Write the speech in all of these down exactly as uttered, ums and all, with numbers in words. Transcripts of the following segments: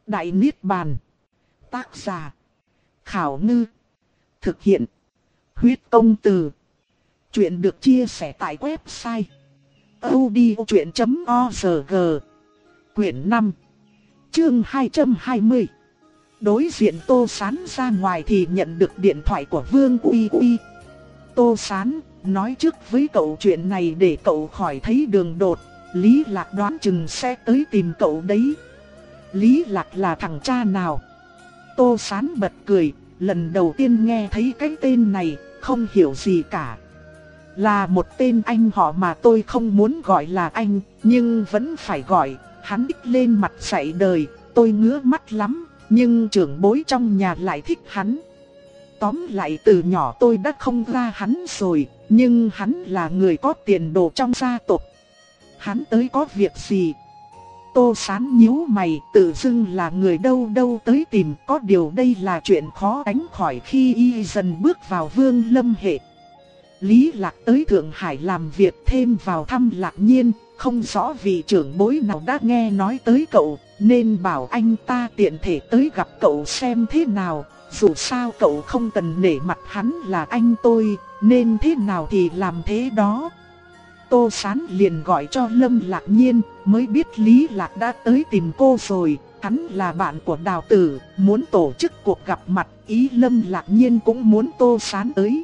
Đại Niết Bàn. Tác giả: Khảo Ngư. Thực hiện: Huyết Công Từ. Chuyện được chia sẻ tại website audiochuyện chấm org. Quyển năm, chương hai trăm hai mươi. Đối diện Tô Sán ra ngoài thì nhận được điện thoại của Vương Uy Uy. Tô Sán, nói trước với cậu chuyện này để cậu khỏi thấy đường đột. Lý Lạc đoán chừng sẽ tới tìm cậu đấy. Lý Lạc là thằng cha nào? Tô Sán bật cười, lần đầu tiên nghe thấy cái tên này, không hiểu gì cả. Là một tên anh họ mà tôi không muốn gọi là anh, nhưng vẫn phải gọi. Hắn đích lên mặt dạy đời, tôi ngứa mắt lắm, nhưng trưởng bối trong nhà lại thích hắn. Tóm lại từ nhỏ tôi đã không ra hắn rồi, nhưng hắn là người có tiền đồ trong gia tộc. Hắn tới có việc gì? Tô Sán nhíu mày, tự dưng là người đâu đâu tới tìm, có điều đây là chuyện khó tránh khỏi khi y dần bước vào Vương Lâm hệ. Lý Lạc tới Thượng Hải làm việc thêm vào thăm Lạc Nhiên, không rõ vị trưởng bối nào đã nghe nói tới cậu, nên bảo anh ta tiện thể tới gặp cậu xem thế nào. Dù sao cậu không cần nể mặt hắn là anh tôi, nên thế nào thì làm thế đó. Tô Sán liền gọi cho Lâm Lạc Nhiên, mới biết Lý Lạc đã tới tìm cô rồi. Hắn là bạn của Đào Tử, muốn tổ chức cuộc gặp mặt, ý Lâm Lạc Nhiên cũng muốn Tô Sán tới.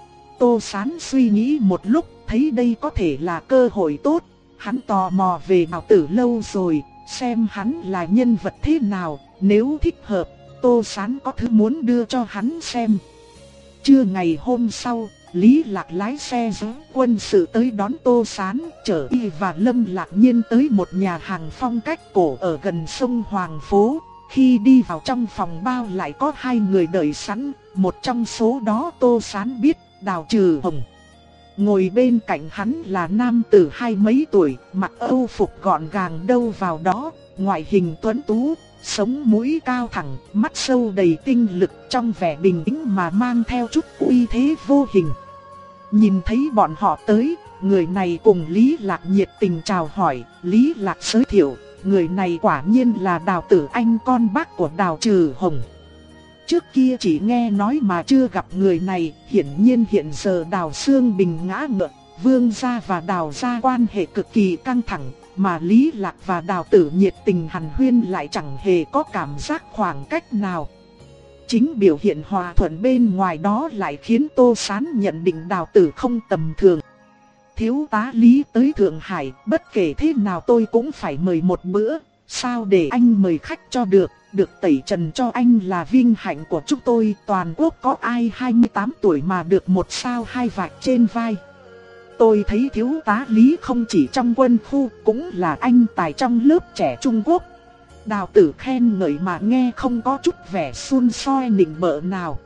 Tô Sán suy nghĩ một lúc, thấy đây có thể là cơ hội tốt. Hắn tò mò về Đào Tử lâu rồi, xem hắn là nhân vật thế nào, nếu thích hợp, Tô Sán có thứ muốn đưa cho hắn xem. Trưa ngày hôm sau, Lý Lạc lái xe giữ quân sự tới đón Tô Sán, chở y và Lâm Lạc Nhiên tới một nhà hàng phong cách cổ ở gần sông Hoàng Phố. Khi đi vào trong phòng bao lại có hai người đợi sẵn, một trong số đó Tô Sán biết, Đào Trừ Hồng. Ngồi bên cạnh hắn là nam tử hai mấy tuổi, mặc âu phục gọn gàng đâu vào đó, ngoại hình tuấn tú, sống mũi cao thẳng, mắt sâu đầy tinh lực, trong vẻ bình tĩnh mà mang theo chút uy thế vô hình. Nhìn thấy bọn họ tới, người này cùng Lý Lạc nhiệt tình chào hỏi. Lý Lạc giới thiệu, người này quả nhiên là Đào Tử Anh, con bác của Đào Trừ Hồng. Trước kia chỉ nghe nói mà chưa gặp người này, hiển nhiên hiện giờ Đào Sương Bình ngã ngựa, Vương gia và Đào gia quan hệ cực kỳ căng thẳng, mà Lý Lạc và Đào Tử nhiệt tình hàn huyên lại chẳng hề có cảm giác khoảng cách nào. Chính biểu hiện hòa thuận bên ngoài đó lại khiến Tô Sán nhận định Đào Tử không tầm thường. Thiếu tá Lý tới Thượng Hải, bất kể thế nào tôi cũng phải mời một bữa, sao để anh mời khách cho được, được tẩy trần cho anh là vinh hạnh của chúng tôi. Toàn quốc có ai hai mươi tám tuổi mà được một sao hai vạch trên vai. Tôi thấy thiếu tá Lý không chỉ trong quân khu, cũng là anh tài trong lớp trẻ Trung Quốc. Đào Tử khen ngợi mà nghe không có chút vẻ xun soi nịnh bợ nào.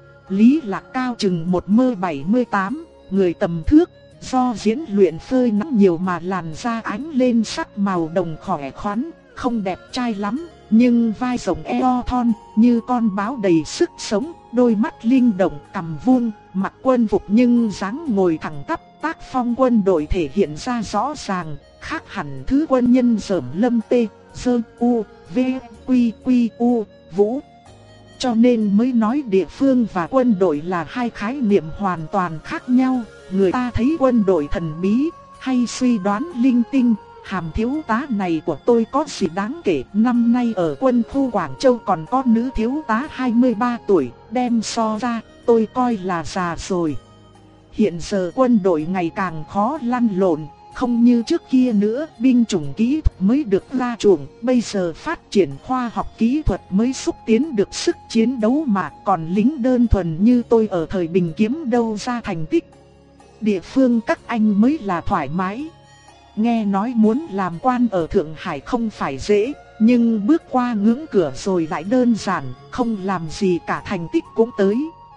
Lý Lạc cao chừng một mơ bảy mươi tám, người tầm thước, do diễn luyện phơi nắng nhiều mà làn da ánh lên sắc màu đồng khỏe khoắn, không đẹp trai lắm, nhưng vai rộng eo thon, như con báo đầy sức sống, đôi mắt linh động, cằm vuông, mặc quân phục nhưng dáng ngồi thẳng tắp, tác phong quân đội thể hiện ra rõ ràng, khác hẳn thứ quân nhân Dởm Lâm Tê, Dơ U, V, Quy Quy U, Vũ. Cho nên mới nói địa phương và quân đội là hai khái niệm hoàn toàn khác nhau. Người ta thấy quân đội thần bí, hay suy đoán linh tinh. Hàm thiếu tá này của tôi có gì đáng kể. Năm nay ở quân khu Quảng Châu còn có nữ thiếu tá hai mươi ba tuổi, đem so ra, tôi coi là già rồi. Hiện giờ quân đội ngày càng khó lăn lộn, không như trước kia nữa, binh chủng kỹ thuật mới được ra chuộng, bây giờ phát triển khoa học kỹ thuật mới xúc tiến được sức chiến đấu mà, còn lính đơn thuần như tôi ở thời Bình kiếm đâu ra thành tích. Địa phương các anh mới là thoải mái. Nghe nói muốn làm quan ở Thượng Hải không phải dễ, nhưng bước qua ngưỡng cửa rồi lại đơn giản, không làm gì cả thành tích cũng tới.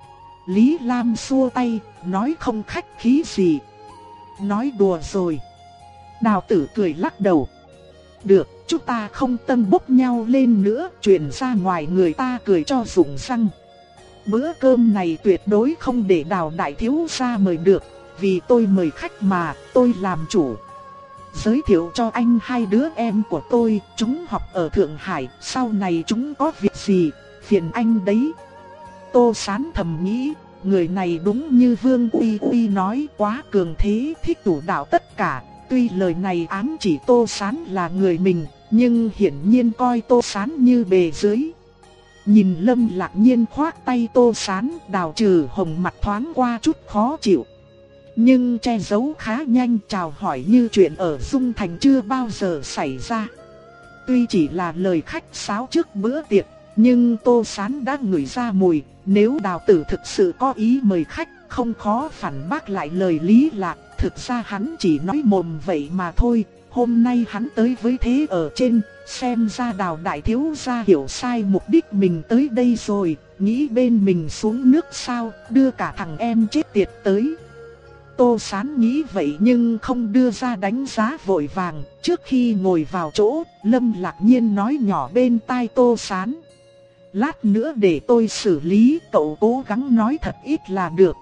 Lý Lam xua tay, nói không khách khí gì. Nói đùa rồi. Đào Tử cười lắc đầu. Được, chúng ta không tân bốc nhau lên nữa, truyền ra ngoài người ta cười cho rụng răng. Bữa cơm này tuyệt đối không để Đào đại thiếu gia mời được, vì tôi mời khách mà, tôi làm chủ. giới thiệu cho anh hai đứa em của tôi, chúng học ở Thượng Hải, sau này chúng có việc gì, phiền anh đấy. Tô Sán thầm nghĩ, người này đúng như Vương Uy Uy nói, quá cường thế, thích chủ đạo tất cả. Tuy lời này ám chỉ Tô Sán là người mình, nhưng hiển nhiên coi Tô Sán như bề dưới. Nhìn Lâm Lạc Nhiên khoác tay Tô Sán, Đào Trừ Hồng mặt thoáng qua chút khó chịu, nhưng che giấu khá nhanh, chào hỏi như chuyện ở Dung Thành chưa bao giờ xảy ra. Tuy chỉ là lời khách sáo trước bữa tiệc, nhưng Tô Sán đã ngửi ra mùi. Nếu Đào Tử thực sự có ý mời khách, không khó phản bác lại lời Lý Lạc. Thực ra hắn chỉ nói mồm vậy mà thôi. Hôm nay hắn tới với thế ở trên, xem ra Đào đại thiếu gia hiểu sai mục đích mình tới đây rồi, nghĩ bên mình xuống nước sao, đưa cả thằng em chết tiệt tới. Tô Sán nghĩ vậy nhưng không đưa ra đánh giá vội vàng. Trước khi ngồi vào chỗ, Lâm Lạc Nhiên nói nhỏ bên tai Tô Sán: lát nữa để tôi xử lý, cậu cố gắng nói thật ít là được.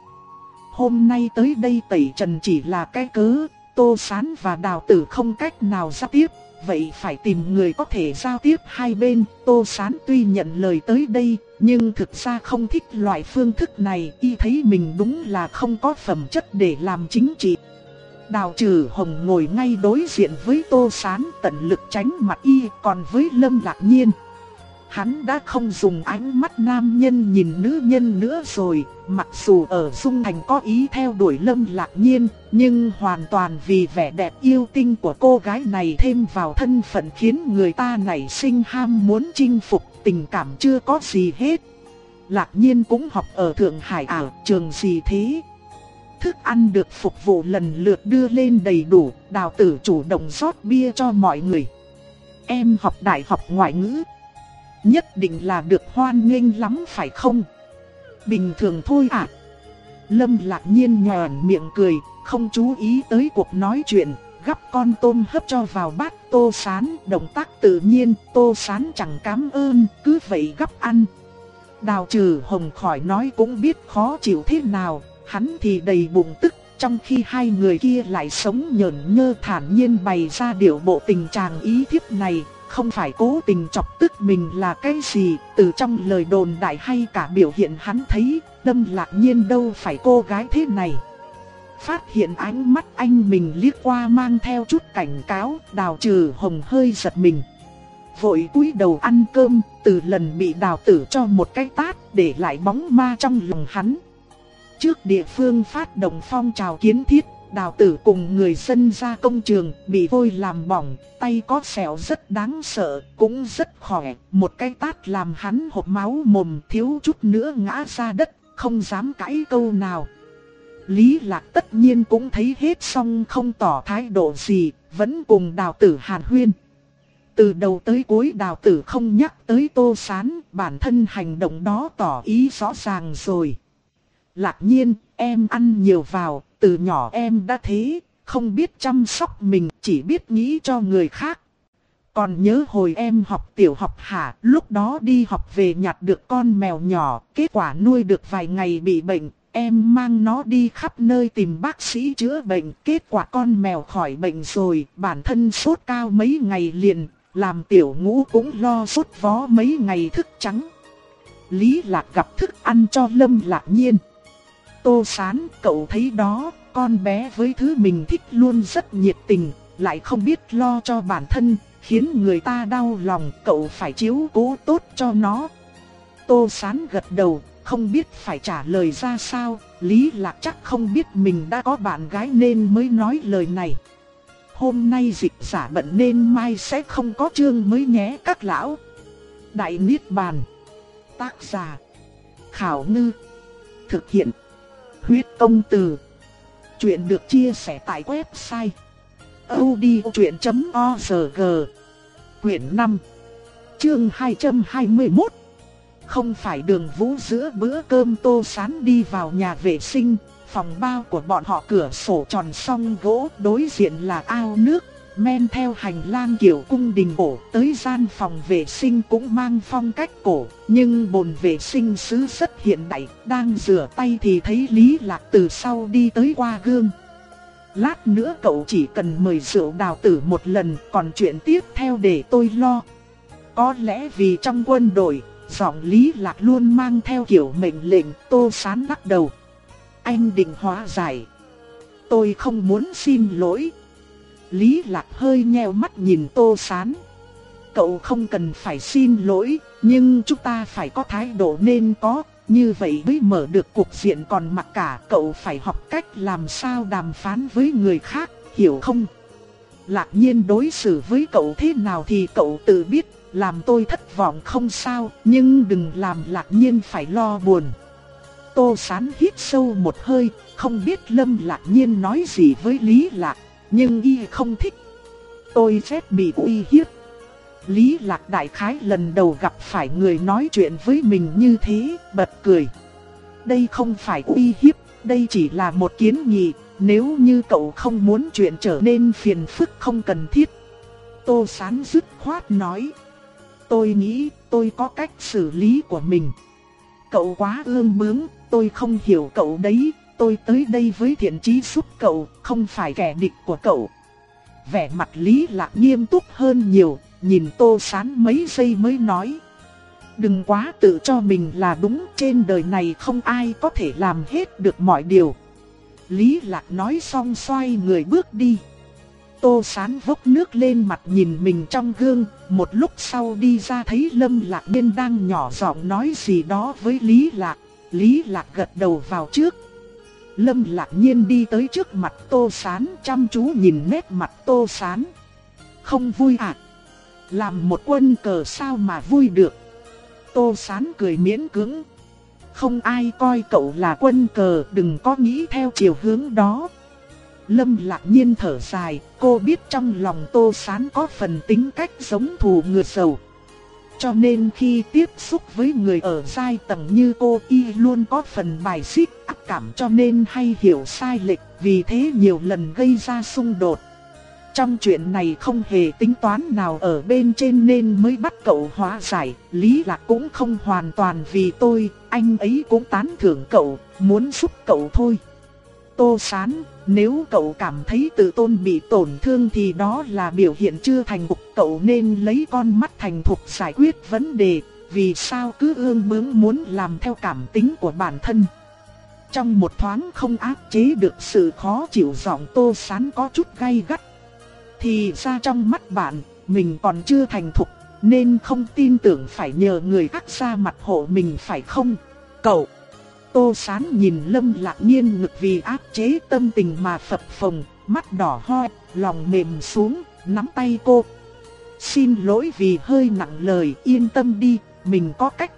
Hôm nay tới đây tẩy trần chỉ là cái cớ, Tô Sán và Đào Tử không cách nào giao tiếp, vậy phải tìm người có thể giao tiếp hai bên. Tô Sán tuy nhận lời tới đây, nhưng thực ra không thích loại phương thức này, y thấy mình đúng là không có phẩm chất để làm chính trị. Đào Trừ Hồng ngồi ngay đối diện với Tô Sán, tận lực tránh mặt y, còn với Lâm Lạc Nhiên, hắn đã không dùng ánh mắt nam nhân nhìn nữ nhân nữa rồi. Mặc dù ở Dung Thành có ý theo đuổi Lâm Lạc Nhiên, nhưng hoàn toàn vì vẻ đẹp yêu tinh của cô gái này thêm vào thân phận khiến người ta nảy sinh ham muốn chinh phục, tình cảm chưa có gì hết. Lạc Nhiên cũng học ở Thượng Hải à, trường gì thế? Thức ăn được phục vụ lần lượt đưa lên đầy đủ, Đào Tử chủ động rót bia cho mọi người. Em học đại học ngoại ngữ, nhất định là được hoan nghênh lắm phải không? Bình thường thôi ạ. À. Lâm Lạc Nhiên nhoẻn miệng cười, không chú ý tới cuộc nói chuyện, gắp con tôm hấp cho vào bát Tô Sán, động tác tự nhiên. Tô Sán chẳng cảm ơn, cứ vậy gắp ăn. Đào Trừ Hồng khỏi nói cũng biết khó chịu thế nào, hắn thì đầy bụng tức, trong khi hai người kia lại sống nhởn nhơ thản nhiên bày ra điệu bộ tình trạng ý thiếp này. Không phải cố tình chọc tức mình là cái gì, từ trong lời đồn đại hay cả biểu hiện hắn thấy, Lâm Lạc Nhiên đâu phải cô gái thế này. Phát hiện ánh mắt anh mình liếc qua mang theo chút cảnh cáo, Đào Trừ Hồng hơi giật mình, vội cúi đầu ăn cơm. Từ lần bị Đào Tử cho một cái tát để lại bóng ma trong lòng hắn. Trước địa phương phát động phong trào kiến thiết, Đào Tử cùng người dân ra công trường, bị vôi làm bỏng, tay có sẹo rất đáng sợ, cũng rất khỏe. Một cái tát làm hắn hộc máu mồm, thiếu chút nữa ngã ra đất, không dám cãi câu nào. Lý Lạc tất nhiên cũng thấy hết xong không tỏ thái độ gì, vẫn cùng Đào Tử hàn huyên. Từ đầu tới cuối Đào Tử không nhắc tới Tô Sán, bản thân hành động đó tỏ ý rõ ràng rồi. Lạc Nhiên, em ăn nhiều vào, từ nhỏ em đã thế, không biết chăm sóc mình, chỉ biết nghĩ cho người khác. Còn nhớ hồi em học tiểu học hả, lúc đó đi học về nhặt được con mèo nhỏ, kết quả nuôi được vài ngày bị bệnh, em mang nó đi khắp nơi tìm bác sĩ chữa bệnh, kết quả con mèo khỏi bệnh rồi, bản thân sốt cao mấy ngày liền, làm tiểu ngũ cũng lo sốt vó mấy ngày thức trắng. Lý Lạc gặp thức ăn cho Lâm Lạc Nhiên. Tô Sán, cậu thấy đó, con bé với thứ mình thích luôn rất nhiệt tình, lại không biết lo cho bản thân, khiến người ta đau lòng, cậu phải chiếu cố tốt cho nó. Tô Sán gật đầu, không biết phải trả lời ra sao. Lý Lạc chắc không biết mình đã có bạn gái nên mới nói lời này. Hôm nay dịch giả bận nên mai sẽ không có chương mới nhé các lão. Đại Niết Bàn. Tác giả Khảo Ngư. Thực hiện Huyết Công Từ. Chuyện được chia sẻ tại website audiochuyện chấm org. Quyển năm, chương hai trăm hai mươi mốt. Không phải Đường Vũ. Giữa bữa cơm Tô Sán đi vào nhà vệ sinh. Phòng bao của bọn họ cửa sổ tròn song gỗ, đối diện là ao nước, men theo hành lang kiểu cung đình cổ tới gian phòng vệ sinh cũng mang phong cách cổ, nhưng bồn vệ sinh sứ rất hiện đại. Đang rửa tay thì thấy Lý Lạc từ sau đi tới qua gương. Lát nữa cậu chỉ cần mời rượu Đào Tử một lần, còn chuyện tiếp theo để tôi lo. Có lẽ vì trong quân đội, giọng Lý Lạc luôn mang theo kiểu mệnh lệnh. Tô Sán lắc đầu. Anh định hóa giải. Tôi không muốn xin lỗi. Lý Lạc hơi nheo mắt nhìn Tô Sán. Cậu không cần phải xin lỗi, nhưng chúng ta phải có thái độ nên có, như vậy mới mở được cuộc diện. Còn mặc cả cậu phải học cách làm sao đàm phán với người khác, hiểu không? Lạc Nhiên đối xử với cậu thế nào thì cậu tự biết, làm tôi thất vọng không sao, nhưng đừng làm Lạc Nhiên phải lo buồn. Tô Sán hít sâu một hơi, không biết Lâm Lạc Nhiên nói gì với Lý Lạc, nhưng y không thích. Tôi phép bị uy hiếp. Lý Lạc đại khái lần đầu gặp phải người nói chuyện với mình như thế, bật cười. Đây không phải uy hiếp, đây chỉ là một kiến nghị, nếu như cậu không muốn chuyện trở nên phiền phức không cần thiết. Tô Sán dứt khoát nói. Tôi nghĩ tôi có cách xử lý của mình. Cậu quá ương bướng, tôi không hiểu cậu đấy, tôi tới đây với thiện chí giúp cậu, không phải kẻ địch của cậu. Vẻ mặt Lý Lạc nghiêm túc hơn nhiều, nhìn Tô Sán mấy giây mới nói. Đừng quá tự cho mình là đúng, trên đời này không ai có thể làm hết được mọi điều. Lý Lạc nói xong xoay người bước đi. Tô Sán vốc nước lên mặt nhìn mình trong gương, một lúc sau đi ra thấy Lâm Lạc Nhiên đang nhỏ giọng nói gì đó với Lý Lạc. Lý Lạc gật đầu vào trước. Lâm Lạc Nhiên đi tới trước mặt Tô Sán, chăm chú nhìn nét mặt Tô Sán. Không vui à? Làm một quân cờ sao mà vui được? Tô Sán cười miễn cưỡng. Không ai coi cậu là quân cờ, đừng có nghĩ theo chiều hướng đó. Lâm Lạc Nhiên thở dài, cô biết trong lòng Tô Sán có phần tính cách giống thù ngựa sầu. Cho nên khi tiếp xúc với người ở giai tầng như cô, y luôn có phần bài xích, ác cảm, cho nên hay hiểu sai lệch, vì thế nhiều lần gây ra xung đột. Trong chuyện này không hề tính toán nào ở bên trên nên mới bắt cậu hóa giải. Lý Lạc cũng không hoàn toàn vì tôi, anh ấy cũng tán thưởng cậu, muốn giúp cậu thôi. Tô Sán, nếu cậu cảm thấy tự tôn bị tổn thương thì đó là biểu hiện chưa thành thục, cậu nên lấy con mắt thành thục giải quyết vấn đề, vì sao cứ ương bướng muốn làm theo cảm tính của bản thân. Trong một thoáng không áp chế được sự khó chịu, giọng Tô Sán có chút gay gắt. Thì ra trong mắt bạn, mình còn chưa thành thục, nên không tin tưởng phải nhờ người khác ra mặt hộ mình phải không? Cậu! Tô Sán nhìn Lâm Lạc Nhiên ngực vì áp chế tâm tình mà phập phồng, mắt đỏ hoe, lòng mềm xuống, nắm tay cô. Xin lỗi vì hơi nặng lời, yên tâm đi, mình có cách.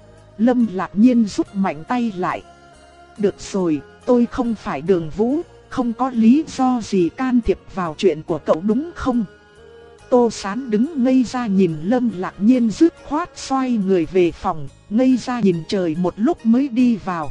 Lâm Lạc Nhiên rút mạnh tay lại. Được rồi, tôi không phải Đường Vũ, không có lý do gì can thiệp vào chuyện của cậu đúng không? Tô Sán đứng ngây ra nhìn Lâm Lạc Nhiên dứt khoát xoay người về phòng, ngây ra nhìn trời một lúc mới đi vào.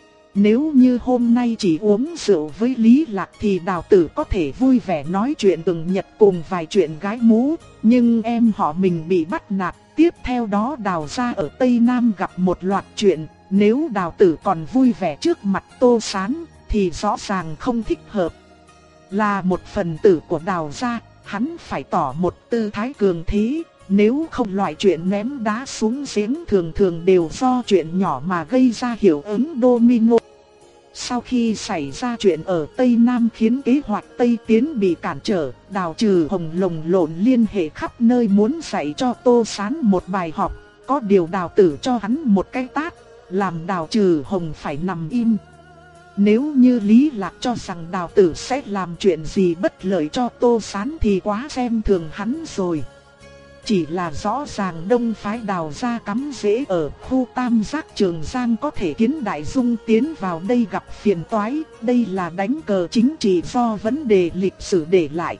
Nếu như hôm nay chỉ uống rượu với Lý Lạc thì Đào Tử có thể vui vẻ nói chuyện từng nhật cùng vài chuyện gái mú, nhưng em họ mình bị bắt nạt, tiếp theo đó Đào gia ở Tây Nam gặp một loạt chuyện, nếu Đào Tử còn vui vẻ trước mặt Tô Sán thì rõ ràng không thích hợp. Là một phần tử của Đào gia, hắn phải tỏ một tư thái cường thế, nếu không loại chuyện ném đá xuống giếng thường thường đều do chuyện nhỏ mà gây ra hiệu ứng domino. Sau khi xảy ra chuyện ở Tây Nam khiến kế hoạch Tây Tiến bị cản trở, Đào Trừ Hồng lồng lộn liên hệ khắp nơi muốn dạy cho Tô Sán một bài học, có điều Đào Tử cho hắn một cái tát, làm Đào Trừ Hồng phải nằm im. Nếu như Lý Lạc cho rằng Đào Tử sẽ làm chuyện gì bất lợi cho Tô Sán thì quá xem thường hắn rồi. Chỉ là rõ ràng đông phái Đào gia cắm rễ ở khu Tam Giác Trường Giang có thể khiến Đại Dung tiến vào đây gặp phiền toái, đây là đánh cờ chính trị do vấn đề lịch sử để lại.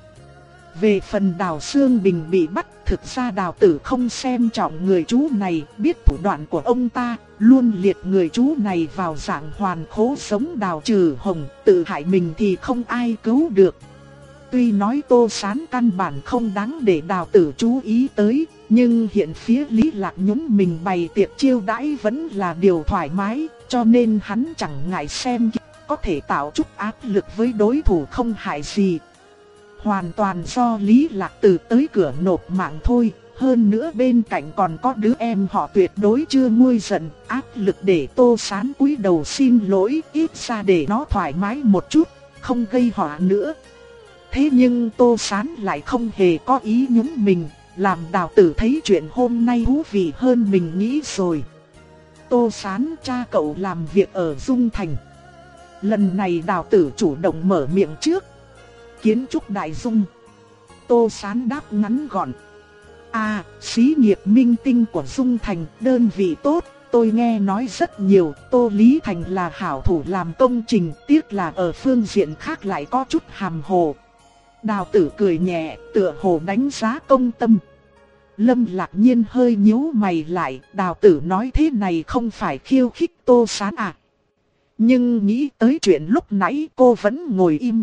Về phần Đào Xương Bình bị bắt, thực ra Đào Tử không xem trọng người chú này, biết thủ đoạn của ông ta, luôn liệt người chú này vào dạng hoàn khố sống Đào Trừ Hồng, tự hại mình thì không ai cứu được. Tuy nói Tô Sán căn bản không đáng để Đào Tử chú ý tới, nhưng hiện phía Lý Lạc nhún mình bày tiệc chiêu đãi vẫn là điều thoải mái, cho nên hắn chẳng ngại xem. có thể tạo chút áp lực với đối thủ không hại gì. Hoàn toàn do Lý Lạc Từ tới cửa nộp mạng thôi. Hơn nữa bên cạnh còn có đứa em họ tuyệt đối chưa nguôi giận, áp lực để Tô Sán cúi đầu xin lỗi, ít ra để nó thoải mái một chút, không gây họa nữa. Thế nhưng Tô Sán lại không hề có ý nhún mình, làm Đào Tử thấy chuyện hôm nay thú vị hơn mình nghĩ rồi. Tô Sán, cha cậu làm việc ở Dung Thành. Lần này Đào Tử chủ động mở miệng trước. Kiến trúc Đại Dung. Tô Sán đáp ngắn gọn. À, xí nghiệp minh tinh của Dung Thành, đơn vị tốt, tôi nghe nói rất nhiều. Tô Lý Thành là hảo thủ làm công trình, tiếc là ở phương diện khác lại có chút hàm hồ. Đào Tử cười nhẹ, tựa hồ đánh giá công tâm. Lâm Lạc Nhiên hơi nhíu mày lại, Đào Tử nói thế này không phải khiêu khích Tô Sán à? Nhưng nghĩ tới chuyện lúc nãy cô vẫn ngồi im.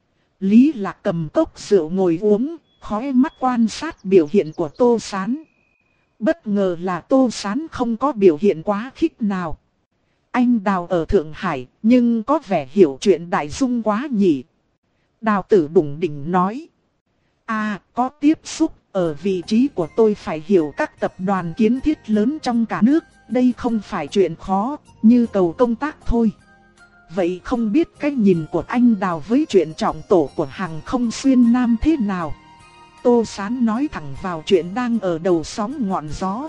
Lý Lạc cầm cốc rượu ngồi uống, khóe mắt quan sát biểu hiện của Tô Sán. Bất ngờ là Tô Sán không có biểu hiện quá khích nào. Anh Đào ở Thượng Hải, nhưng có vẻ hiểu chuyện Đại Dung quá nhỉ. Đào Tử đủng đỉnh nói. À, có tiếp xúc, ở vị trí của tôi phải hiểu các tập đoàn kiến thiết lớn trong cả nước. Đây không phải chuyện khó, như cầu công tác thôi. Vậy không biết cái nhìn của anh Đào với chuyện trọng tổ của hàng không xuyên Nam thế nào? Tô Sán nói thẳng vào chuyện đang ở đầu sóng ngọn gió.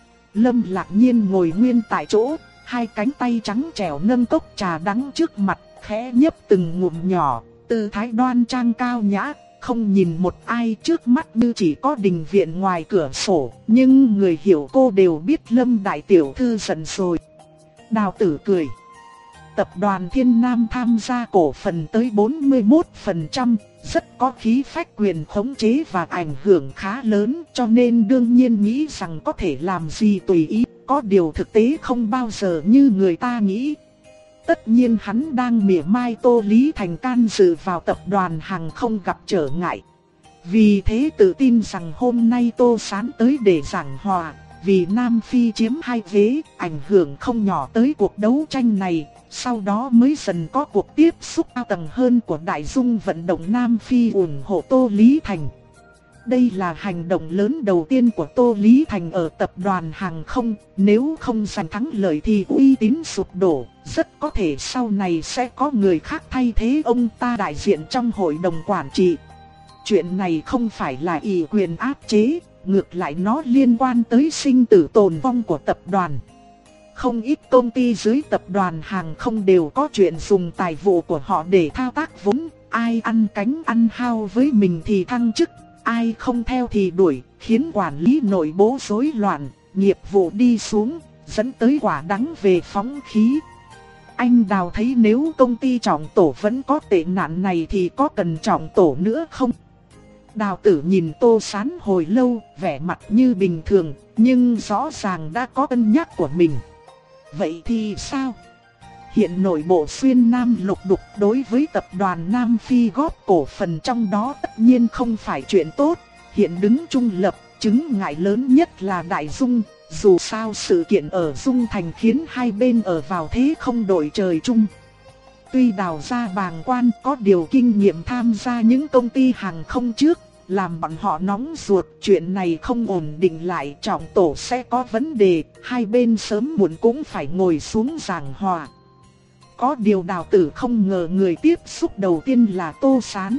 Lâm Lạc Nhiên ngồi nguyên tại chỗ, hai cánh tay trắng trẻo nâng cốc trà đắng trước mặt, khẽ nhấp từng ngụm nhỏ, tư thái đoan trang cao nhã, không nhìn một ai, trước mắt như chỉ có đình viện ngoài cửa sổ, nhưng người hiểu cô đều biết Lâm đại tiểu thư giận rồi. Đào Tử cười. Tập đoàn Thiên Nam tham gia cổ phần tới bốn mươi mốt phần trăm, rất có khí phách, quyền khống chế và ảnh hưởng khá lớn, cho nên đương nhiên nghĩ rằng có thể làm gì tùy ý, có điều thực tế không bao giờ như người ta nghĩ. Tất nhiên hắn đang mỉa mai Tô Lý Thành can dự vào tập đoàn hàng không gặp trở ngại. Vì thế tự tin rằng hôm nay Tô Sán tới để giảng hòa, vì Nam Phi chiếm hai ghế, ảnh hưởng không nhỏ tới cuộc đấu tranh này. Sau đó mới dần có cuộc tiếp xúc cao tầng hơn của Đại Dung vận động Nam Phi ủng hộ Tô Lý Thành. Đây là hành động lớn đầu tiên của Tô Lý Thành ở tập đoàn hàng không, nếu không giành thắng lợi thì uy tín sụp đổ, rất có thể sau này sẽ có người khác thay thế ông ta đại diện trong hội đồng quản trị. Chuyện này không phải là ủy quyền áp chế, ngược lại nó liên quan tới sinh tử tồn vong của tập đoàn. Không ít công ty dưới tập đoàn hàng không đều có chuyện dùng tài vụ của họ để thao tác vốn, ai ăn cánh ăn hao với mình thì thăng chức, ai không theo thì đuổi, khiến quản lý nội bộ rối loạn, nghiệp vụ đi xuống, dẫn tới quả đắng về phóng khí. Anh Đào thấy nếu công ty trọng tổ vẫn có tệ nạn này thì có cần trọng tổ nữa không? Đào Tử nhìn Tô Sán hồi lâu, vẻ mặt như bình thường, nhưng rõ ràng đã có cân nhắc của mình. Vậy thì sao? Hiện nội bộ xuyên Nam lục đục, đối với tập đoàn Nam Phi góp cổ phần trong đó tất nhiên không phải chuyện tốt. Hiện đứng trung lập, chứng ngại lớn nhất là Đại Dung. Dù sao sự kiện ở Dung Thành khiến hai bên ở vào thế không đội trời chung. Tuy Đào gia bàng quan có điều kinh nghiệm tham gia những công ty hàng không trước, làm bọn họ nóng ruột, chuyện này không ổn định lại, trọng tổ sẽ có vấn đề, hai bên sớm muộn cũng phải ngồi xuống giảng hòa. Có điều Đào Tử không ngờ người tiếp xúc đầu tiên là Tô Sán.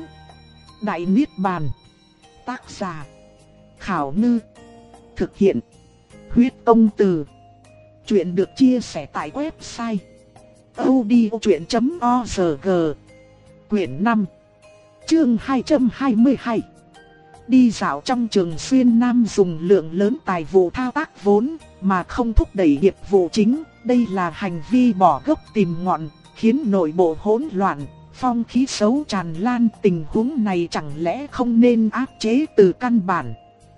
Đại Niết Bàn. Tác giả: Khảo Ngư. Thực hiện: Huyết Công Từ. Chuyện được chia sẻ tại website audiochuyện chấm org. Quyển năm, chương hai trăm hai mươi hai. Đi dạo trong trường xuyên Nam dùng lượng lớn tài vụ thao tác vốn mà không thúc đẩy nghiệp vụ chính, đây là hành vi bỏ gốc tìm ngọn, khiến nội bộ hỗn loạn, phong khí xấu tràn lan. Tình huống này chẳng lẽ không nên áp chế từ căn bản,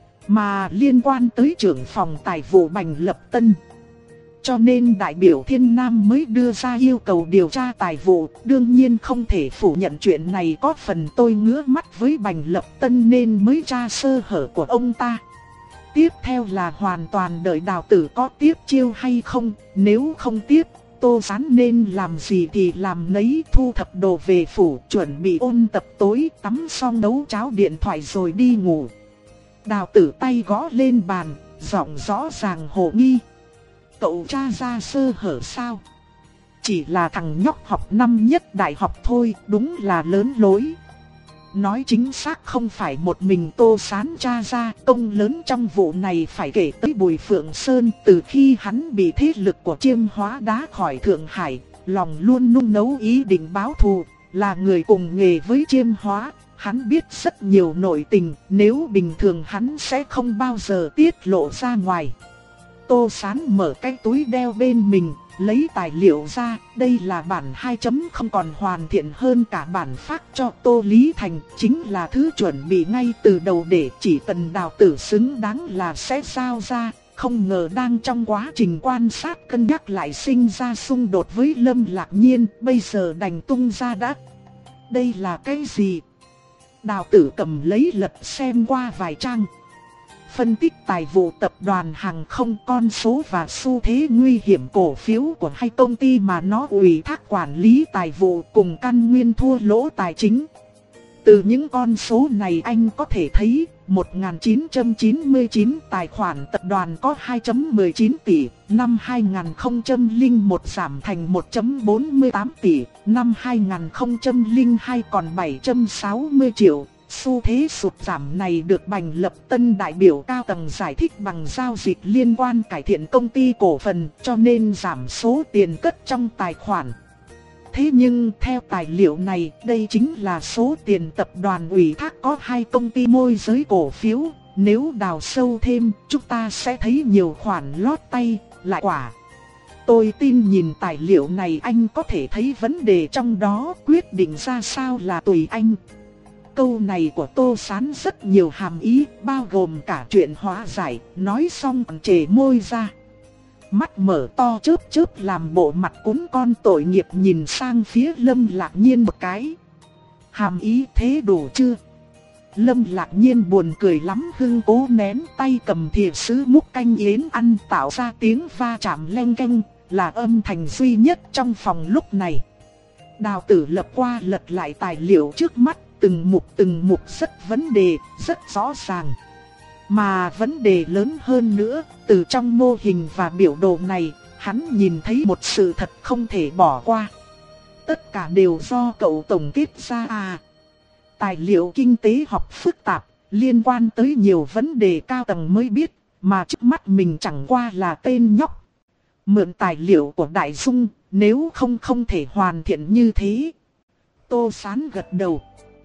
mà liên quan tới trưởng phòng tài vụ Bành Lập Tân. Cho nên đại biểu Thiên Nam mới đưa ra yêu cầu điều tra tài vụ. Đương nhiên không thể phủ nhận chuyện này có phần tôi ngứa mắt với Bành Lập Tân nên mới tra sơ hở của ông ta. Tiếp theo là hoàn toàn đợi Đào Tử có tiếp chiêu hay không. Nếu không tiếp, Tô Sán nên làm gì thì làm nấy, thu thập đồ về phủ, chuẩn bị ôn tập tối, tắm xong nấu cháo điện thoại rồi đi ngủ. Đào Tử tay gõ lên bàn, giọng rõ ràng hồ nghi. Cậu tra ra sơ hở sao? Chỉ là thằng nhóc học năm nhất đại học thôi, đúng là lớn lối. Nói chính xác không phải một mình Tô Sán tra ra, công lớn trong vụ này phải kể tới Bùi Phượng Sơn. Từ khi hắn bị thế lực của Chiêm Hóa đá khỏi Thượng Hải, lòng luôn nung nấu ý định báo thù. Là người cùng nghề với Chiêm Hóa, hắn biết rất nhiều nội tình, nếu bình thường hắn sẽ không bao giờ tiết lộ ra ngoài. Tô Sán mở cái túi đeo bên mình, lấy tài liệu ra, đây là bản hai chấm không còn hoàn thiện hơn cả bản phát cho Tô Lý Thành, chính là thứ chuẩn bị ngay từ đầu để chỉ cần Đào Tử xứng đáng là sẽ giao ra, không ngờ đang trong quá trình quan sát cân nhắc lại sinh ra xung đột với Lâm Lạc Nhiên, bây giờ đành tung ra đã. Đây là cái gì? Đào Tử cầm lấy lật xem qua vài trang. Phân tích tài vụ tập đoàn hàng không, con số và xu thế nguy hiểm cổ phiếu của hai công ty mà nó ủy thác quản lý tài vụ cùng căn nguyên thua lỗ tài chính. Từ những con số này anh có thể thấy, một nghìn chín trăm chín mươi chín tài khoản tập đoàn có hai phẩy mười chín tỷ, năm hai nghìn không trăm lẻ một giảm thành một phẩy bốn mươi tám tỷ, năm hai nghìn không trăm lẻ hai còn bảy trăm sáu mươi triệu. Xu thế sụt giảm này được Bành Lập Tân đại biểu cao tầng giải thích bằng giao dịch liên quan cải thiện công ty cổ phần, cho nên giảm số tiền cất trong tài khoản. Thế nhưng theo tài liệu này, đây chính là số tiền tập đoàn ủy thác có hai công ty môi giới cổ phiếu. Nếu đào sâu thêm, chúng ta sẽ thấy nhiều khoản lót tay, lại quả. Tôi tin nhìn tài liệu này anh có thể thấy vấn đề trong đó, quyết định ra sao là tùy anh. Câu này của Tô Sán rất nhiều hàm ý, bao gồm cả chuyện hóa giải, nói xong còn chề môi ra. Mắt mở to chớp chớp làm bộ mặt cún con tội nghiệp nhìn sang phía Lâm Lạc Nhiên một cái. Hàm ý thế đủ chưa? Lâm Lạc Nhiên buồn cười lắm, hưng cố nén tay cầm thìa sứ múc canh yến ăn, tạo ra tiếng va chạm leng keng, là âm thanh duy nhất trong phòng lúc này. Đào Tử lật qua lật lại tài liệu trước mắt, từng mục từng mục rất vấn đề, rất rõ ràng. Mà vấn đề lớn hơn nữa, từ trong mô hình và biểu đồ này, hắn nhìn thấy một sự thật không thể bỏ qua. Tất cả đều do cậu tổng kết ra à. Tài liệu kinh tế học phức tạp, liên quan tới nhiều vấn đề cao tầng mới biết, mà trước mắt mình chẳng qua là tên nhóc. Mượn tài liệu của Đại Dung, nếu không không thể hoàn thiện như thế. Tô Sán gật đầu.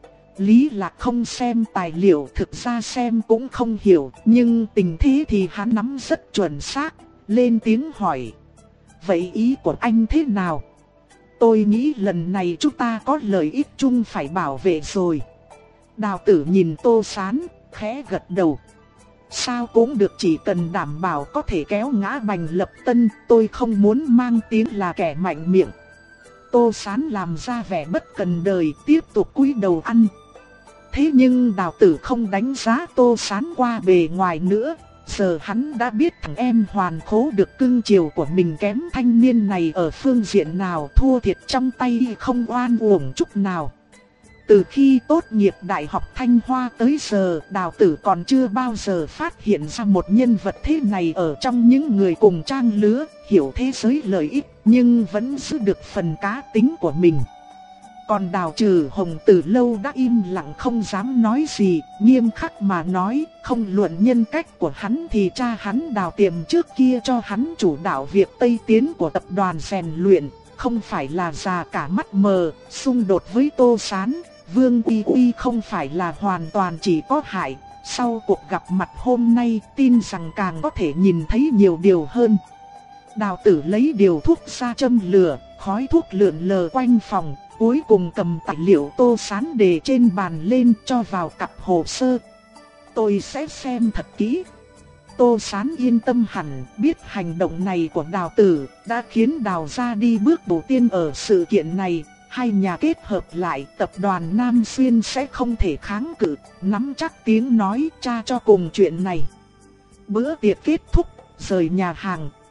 Lý Lạc không xem tài liệu, thực ra xem cũng không hiểu, nhưng tình thế thì hắn nắm rất chuẩn xác, lên tiếng hỏi. Vậy ý của anh thế nào? Tôi nghĩ lần này chúng ta có lợi ích chung phải bảo vệ rồi. Đào Tử nhìn Tô Sán, khẽ gật đầu. Sao cũng được, chỉ cần đảm bảo có thể kéo ngã Bành Lập Tân, tôi không muốn mang tiếng là kẻ mạnh miệng. Tô Sán làm ra vẻ bất cần đời, tiếp tục cúi đầu ăn. Thế nhưng Đào Tử không đánh giá Tô Sán qua bề ngoài nữa. Giờ hắn đã biết thằng em hoàn khố được cưng chiều của mình kém thanh niên này ở phương diện nào, thua thiệt trong tay không oan uổng chút nào. Từ khi tốt nghiệp Đại học Thanh Hoa tới giờ, Đào Tử còn chưa bao giờ phát hiện ra một nhân vật thế này ở trong những người cùng trang lứa, hiểu thế giới lợi ích, nhưng vẫn giữ được phần cá tính của mình. Còn Đào Trừ Hồng từ lâu đã im lặng không dám nói gì, nghiêm khắc mà nói, không luận nhân cách của hắn thì cha hắn Đào Tiềm trước kia cho hắn chủ đạo việc Tây Tiến của tập đoàn rèn luyện, không phải là già cả mắt mờ, xung đột với Tô Sán, Vương Uy Uy không phải là hoàn toàn chỉ có hại. Sau cuộc gặp mặt hôm nay, tin rằng càng có thể nhìn thấy nhiều điều hơn. Đào Tử lấy điều thuốc ra châm lửa, khói thuốc lượn lờ quanh phòng. Cuối cùng cầm tài liệu Tô Sán đề trên bàn lên cho vào cặp hồ sơ. Tôi sẽ xem thật kỹ. Tô Sán yên tâm hẳn, biết hành động này của Đào Tử đã khiến Đào gia đi bước đầu tiên ở sự kiện này. Hai nhà kết hợp lại, tập đoàn Nam Xuyên sẽ không thể kháng cự, nắm chắc tiếng nói cha cho cùng chuyện này. Bữa tiệc kết thúc, rời nhà hàng,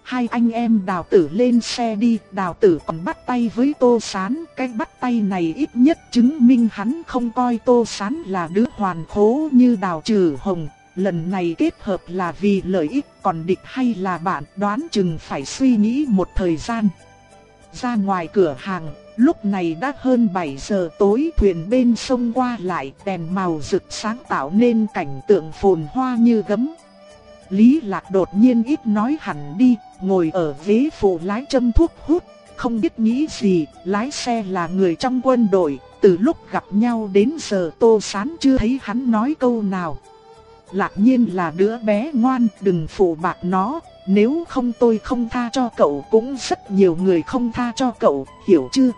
Hai anh em Đào Tử lên xe đi, Đào Tử còn bắt tay với Tô Sán. Cái bắt tay này ít nhất chứng minh hắn không coi Tô Sán là đứa hoàn khố như Đào Trừ Hồng. Lần này kết hợp là vì lợi ích, còn địch hay là bạn đoán chừng phải suy nghĩ một thời gian. Ra ngoài cửa hàng, lúc này đã hơn bảy giờ tối, thuyền bên sông qua lại, đèn màu rực sáng tạo nên cảnh tượng phồn hoa như gấm. Lý Lạc đột nhiên ít nói hẳn đi, ngồi ở ghế phụ lái châm thuốc hút, không biết nghĩ gì. Lái xe là người trong quân đội, từ lúc gặp nhau đến giờ Tô Sán chưa thấy hắn nói câu nào. Lạc Nhiên là đứa bé ngoan, đừng phụ bạc nó, nếu không tôi không tha cho cậu, cũng rất nhiều người không tha cho cậu, hiểu chưa?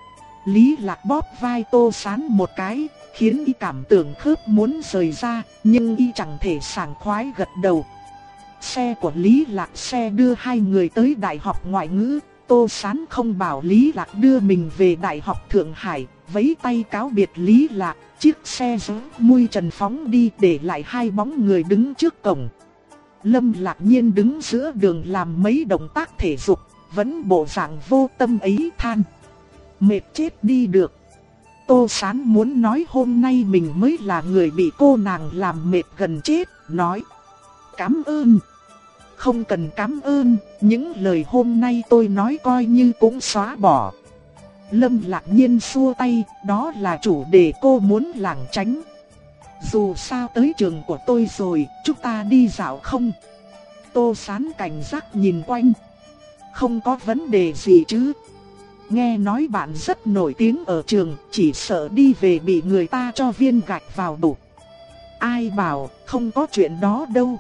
Lý Lạc bóp vai Tô Sán một cái, khiến y cảm tưởng khớp muốn rời ra, nhưng y chẳng thể sảng khoái gật đầu. Xe của Lý Lạc xe đưa hai người tới Đại học Ngoại ngữ. Tô Sán không bảo Lý Lạc đưa mình về Đại học Thượng Hải, vẫy tay cáo biệt Lý Lạc. Chiếc xe gió mui trần phóng đi, để lại hai bóng người đứng trước cổng. Lâm Lạc Nhiên đứng giữa đường làm mấy động tác thể dục, vẫn bộ dạng vô tâm ấy, than mệt chết đi được. Tô Sán muốn nói hôm nay mình mới là người bị cô nàng làm mệt gần chết, nói cảm ơn. Không cần cảm ơn, những lời hôm nay tôi nói coi như cũng xóa bỏ. Lâm Lạc Nhiên xua tay, đó là chủ đề cô muốn lảng tránh. Dù sao tới trường của tôi rồi, chúng ta đi dạo không? Tô Sán cảnh giác nhìn quanh. Không có vấn đề gì chứ? Nghe nói bạn rất nổi tiếng ở trường, chỉ sợ đi về bị người ta cho viên gạch vào đủ. Ai bảo, không có chuyện đó đâu.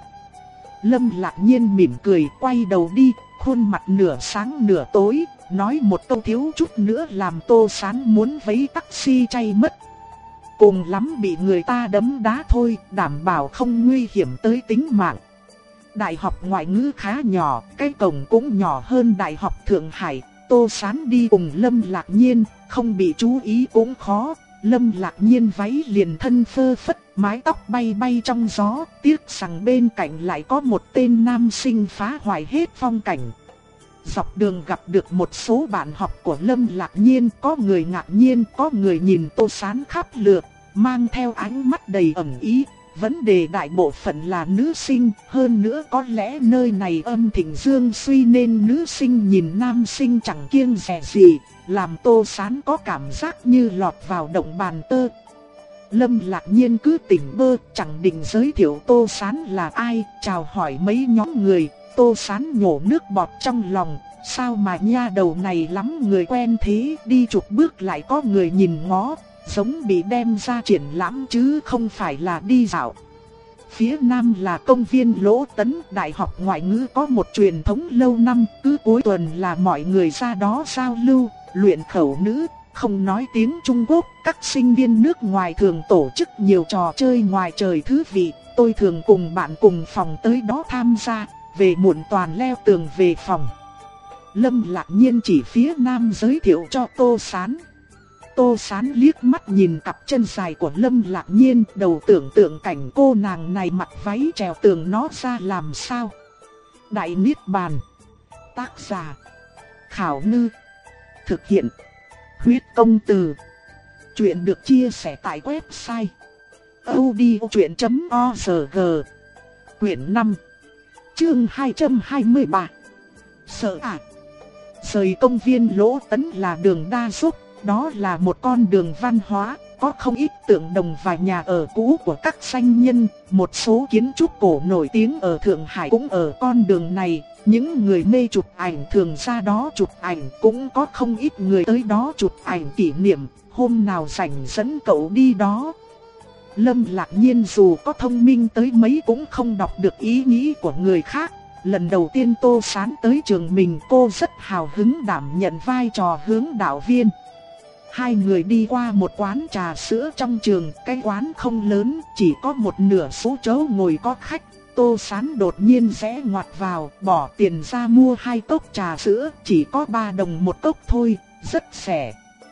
Lâm Lạc Nhiên mỉm cười, quay đầu đi, khuôn mặt nửa sáng nửa tối, nói một câu thiếu chút nữa làm Tô Sán muốn vẫy taxi chay mất. Cùng lắm bị người ta đấm đá thôi, đảm bảo không nguy hiểm tới tính mạng. Đại học Ngoại ngữ khá nhỏ, cái cổng cũng nhỏ hơn Đại học Thượng Hải. Tô Sán đi cùng Lâm Lạc Nhiên, không bị chú ý cũng khó. Lâm Lạc Nhiên váy liền thân phơ phất, mái tóc bay bay trong gió, tiếc rằng bên cạnh lại có một tên nam sinh phá hoại hết phong cảnh. Dọc đường gặp được một số bạn học của Lâm Lạc Nhiên, có người ngạc nhiên, có người nhìn Tô Sán khắp lượt, mang theo ánh mắt đầy ẩn ý. Vấn đề đại bộ phận là nữ sinh, hơn nữa có lẽ nơi này âm thịnh dương suy nên nữ sinh nhìn nam sinh chẳng kiêng dè gì, làm Tô Sán có cảm giác như lọt vào động bàn tơ. Lâm Lạc Nhiên cứ tỉnh bơ, chẳng định giới thiệu Tô Sán là ai, chào hỏi mấy nhóm người. Tô Sán nhổ nước bọt trong lòng, sao mà nha đầu này lắm người quen thế, đi chục bước lại có người nhìn ngó, giống bị đem ra triển lãm chứ không phải là đi dạo. Phía nam là công viên Lỗ Tấn, Đại học Ngoại ngữ có một truyền thống lâu năm, cứ cuối tuần là mọi người ra đó giao lưu, luyện khẩu ngữ. Không nói tiếng Trung Quốc, các sinh viên nước ngoài thường tổ chức nhiều trò chơi ngoài trời thú vị. Tôi thường cùng bạn cùng phòng tới đó tham gia, về muộn toàn leo tường về phòng. Lâm Lạc Nhiên chỉ phía nam giới thiệu cho Tô Sán. Tô Sán liếc mắt nhìn cặp chân dài của Lâm Lạc Nhiên, đầu tưởng tượng cảnh cô nàng này mặc váy trèo tường nó ra làm sao. Đại Niết Bàn. Tác giả Khảo Ngư. Thực hiện Huyết Công Từ. Chuyện được chia sẻ tại website audiochuyện chấm org. Quyển năm, chương hai trăm hai mươi ba. Sợ à? Rời công viên Lỗ Tấn là đường đa dốc, đó là một con đường văn hóa, có không ít tượng đồng và nhà ở cũ của các danh nhân, một số kiến trúc cổ nổi tiếng ở Thượng Hải cũng ở con đường này. Những người mê chụp ảnh thường ra đó chụp ảnh, cũng có không ít người tới đó chụp ảnh kỷ niệm, hôm nào rảnh dẫn cậu đi đó. Lâm Lạc Nhiên dù có thông minh tới mấy cũng không đọc được ý nghĩ của người khác. Lần đầu tiên Tô Sán tới trường mình, cô rất hào hứng đảm nhận vai trò hướng đạo viên. Hai người đi qua một quán trà sữa trong trường, cái quán không lớn, chỉ có một nửa số chỗ ngồi có khách. Tô Sán đột nhiên rẽ ngoặt vào, bỏ tiền ra mua hai cốc trà sữa, chỉ có ba đồng một cốc thôi, rất rẻ.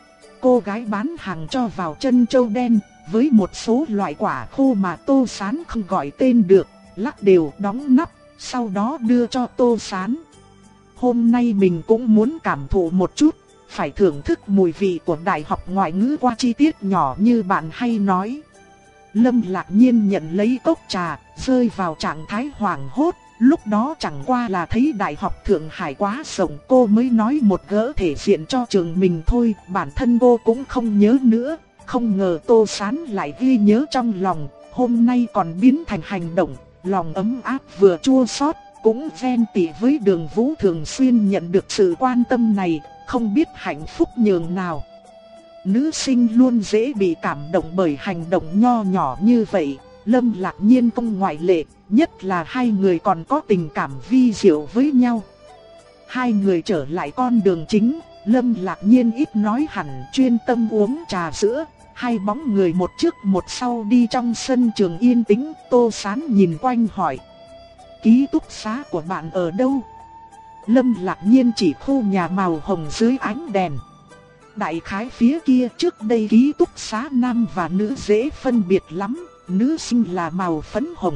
Cô gái bán hàng cho vào chân châu đen, với một số loại quả khô mà Tô Sán không gọi tên được, lắc đều đóng nắp, sau đó đưa cho Tô Sán. hôm nay mình cũng muốn cảm thụ một chút, phải thưởng thức mùi vị của đại học ngoại ngữ qua chi tiết nhỏ như bạn hay nói. Lâm Lạc Nhiên nhận lấy cốc trà, rơi vào trạng thái hoảng hốt. Lúc đó chẳng qua là thấy Đại học Thượng Hải quá rộng, cô mới nói một gỡ thể diện cho trường mình thôi, bản thân cô cũng không nhớ nữa. Không ngờ Tô Sán lại ghi nhớ trong lòng, hôm nay còn biến thành hành động, lòng ấm áp vừa chua xót, cũng ghen tị với Đường Vũ thường xuyên nhận được sự quan tâm này, không biết hạnh phúc nhường nào. Nữ sinh luôn dễ bị cảm động bởi hành động nho nhỏ như vậy, Lâm Lạc Nhiên không ngoại lệ, nhất là hai người còn có tình cảm vi diệu với nhau. Hai người trở lại con đường chính, Lâm Lạc Nhiên ít nói hẳn, chuyên tâm uống trà sữa. Hai bóng người một trước một sau đi trong sân trường yên tĩnh. Tô Sán nhìn quanh hỏi: ký túc xá của bạn ở đâu? Lâm Lạc Nhiên chỉ khu nhà màu hồng dưới ánh đèn. Đại khái phía kia, trước đây ký túc xá nam và nữ dễ phân biệt lắm. Nữ sinh là màu phấn hồng,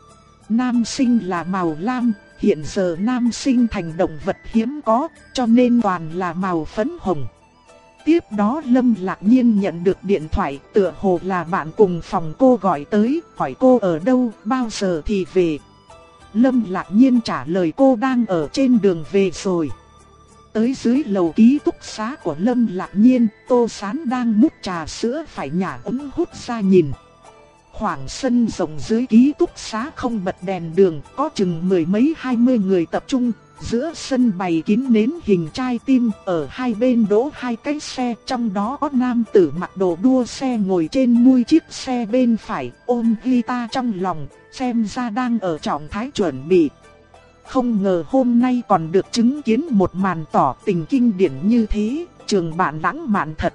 nam sinh là màu lam. Hiện giờ nam sinh thành động vật hiếm có, cho nên toàn là màu phấn hồng. Tiếp đó Lâm Lạc Nhiên nhận được điện thoại, tựa hồ là bạn cùng phòng cô gọi tới, hỏi cô ở đâu, bao giờ thì về. Lâm Lạc Nhiên trả lời cô đang ở trên đường về rồi. Tới dưới lầu ký túc xá của Lâm Lạc Nhiên, Tô Sán đang múc trà sữa phải nhả ống hút ra nhìn. Khoảng sân rộng dưới ký túc xá không bật đèn đường, có chừng mười mấy hai mươi người tập trung. Giữa sân bày kín nến hình trái tim, ở hai bên đỗ hai cái xe, trong đó có nam tử mặc đồ đua xe ngồi trên mui chiếc xe bên phải, ôm guitar trong lòng, xem ra đang ở trạng thái chuẩn bị. Không ngờ hôm nay còn được chứng kiến một màn tỏ tình kinh điển như thế, trường bạn lãng mạn thật.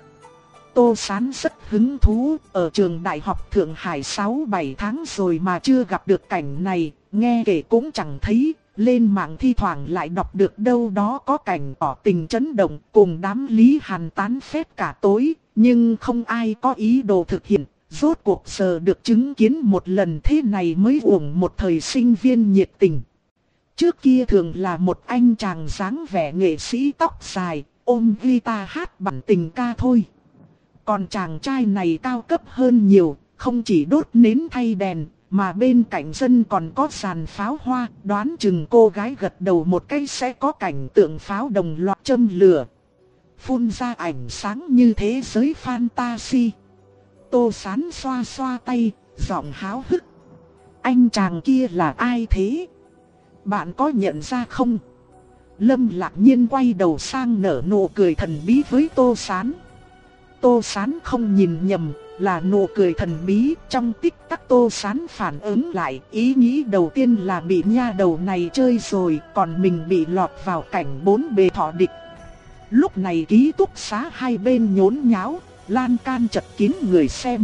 Tô Sán rất hứng thú, ở trường Đại học Thượng Hải sáu bảy tháng rồi mà chưa gặp được cảnh này, nghe kể cũng chẳng thấy, lên mạng thi thoảng lại đọc được đâu đó có cảnh tỏ tình chấn động cùng đám Lý Hàn tán phét cả tối, nhưng không ai có ý đồ thực hiện, rốt cuộc giờ được chứng kiến một lần thế này mới uổng một thời sinh viên nhiệt tình. Trước kia thường là một anh chàng dáng vẻ nghệ sĩ tóc dài, ôm guitar hát bản tình ca thôi. Còn chàng trai này cao cấp hơn nhiều, không chỉ đốt nến thay đèn, mà bên cạnh sân còn có dàn pháo hoa, đoán chừng cô gái gật đầu một cái sẽ có cảnh tượng pháo đồng loạt châm lửa. Phun ra ảnh sáng như thế giới fantasy. Tô Sán xoa xoa tay, giọng háo hức: anh chàng kia là ai thế? Bạn có nhận ra không? Lâm Lạc Nhiên quay đầu sang nở nụ cười thần bí với Tô Sán. Tô Sán không nhìn nhầm, là nụ cười thần bí. Trong tích tắc Tô Sán phản ứng lại, ý nghĩ đầu tiên là bị nha đầu này chơi rồi, còn mình bị lọt vào cảnh bốn bề thọ địch. Lúc này ký túc xá hai bên nhốn nháo, lan can chật kín người xem.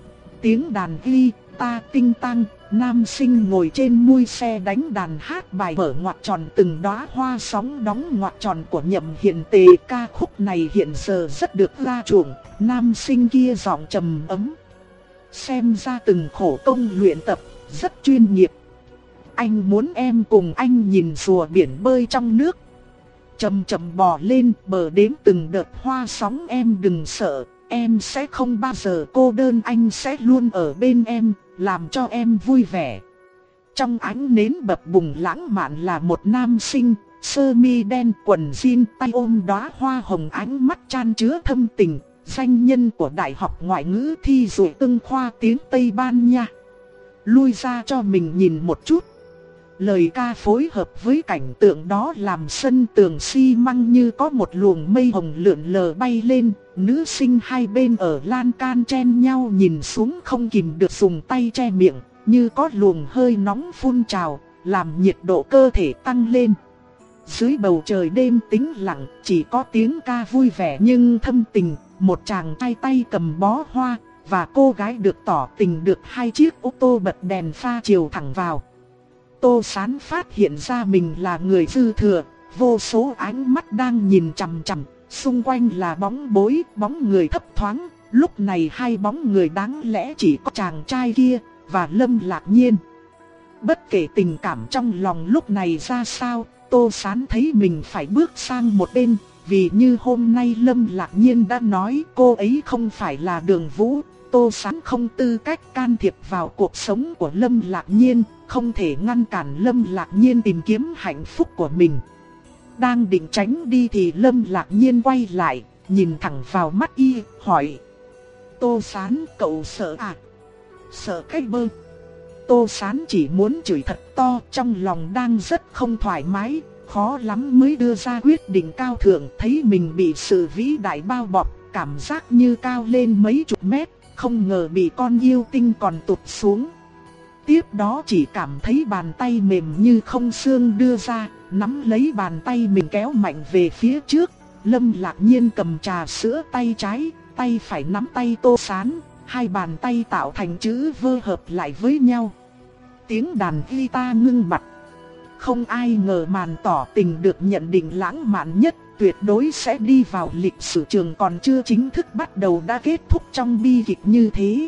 Tiếng đàn ghi ta tinh tăng, nam sinh ngồi trên mui xe đánh đàn hát bài mở ngoặc tròn từng đóa hoa sóng đóng ngoặc tròn của Nhậm Hiền Tề. Ca khúc này hiện giờ rất được ra chuộng, nam sinh kia giọng trầm ấm. Xem ra từng khổ công luyện tập, rất chuyên nghiệp. Anh muốn em cùng anh nhìn rùa biển bơi trong nước. Chậm chậm bò lên bờ đếm từng đợt hoa sóng, em đừng sợ. Em sẽ không bao giờ cô đơn, anh sẽ luôn ở bên em, làm cho em vui vẻ. Trong ánh nến bập bùng lãng mạn là một nam sinh, sơ mi đen quần jean, tay ôm đóa hoa hồng, ánh mắt chan chứa thâm tình, danh nhân của Đại học Ngoại ngữ thi rồi ưng khoa tiếng Tây Ban Nha. Lui ra cho mình nhìn một chút. Lời ca phối hợp với cảnh tượng đó làm sân tường xi măng như có một luồng mây hồng lượn lờ bay lên. Nữ sinh hai bên ở lan can chen nhau nhìn xuống không kìm được dùng tay che miệng, như có luồng hơi nóng phun trào, làm nhiệt độ cơ thể tăng lên. Dưới bầu trời đêm tĩnh lặng, chỉ có tiếng ca vui vẻ nhưng thâm tình. Một chàng trai tay cầm bó hoa, và cô gái được tỏ tình được hai chiếc ô tô bật đèn pha chiều thẳng vào. Tô Sán phát hiện ra mình là người dư thừa, vô số ánh mắt đang nhìn chằm chằm, xung quanh là bóng bối, bóng người thấp thoáng. Lúc này hai bóng người đáng lẽ chỉ có chàng trai kia và Lâm Lạc Nhiên. Bất kể tình cảm trong lòng lúc này ra sao, Tô Sán thấy mình phải bước sang một bên, vì như hôm nay Lâm Lạc Nhiên đã nói cô ấy không phải là Đường Vũ. Tô Sán không tư cách can thiệp vào cuộc sống của Lâm Lạc Nhiên, không thể ngăn cản Lâm Lạc Nhiên tìm kiếm hạnh phúc của mình. Đang định tránh đi thì Lâm Lạc Nhiên quay lại, nhìn thẳng vào mắt y, hỏi: Tô Sán, cậu sợ à? Sợ cái bơ. Tô Sán chỉ muốn chửi thật to, trong lòng đang rất không thoải mái, khó lắm mới đưa ra quyết định cao thượng. Thấy mình bị sự vĩ đại bao bọc, cảm giác như cao lên mấy chục mét, không ngờ bị con yêu tinh còn tụt xuống. Tiếp đó chỉ cảm thấy bàn tay mềm như không xương đưa ra, nắm lấy bàn tay mình kéo mạnh về phía trước. Lâm Lạc Nhiên cầm trà sữa tay trái, tay phải nắm tay Tô Sán, hai bàn tay tạo thành chữ V hợp lại với nhau. Tiếng đàn guitar ngưng bặt. Không ai ngờ màn tỏ tình được nhận định lãng mạn nhất, tuyệt đối sẽ đi vào lịch sử trường còn chưa chính thức bắt đầu đã kết thúc trong bi kịch như thế.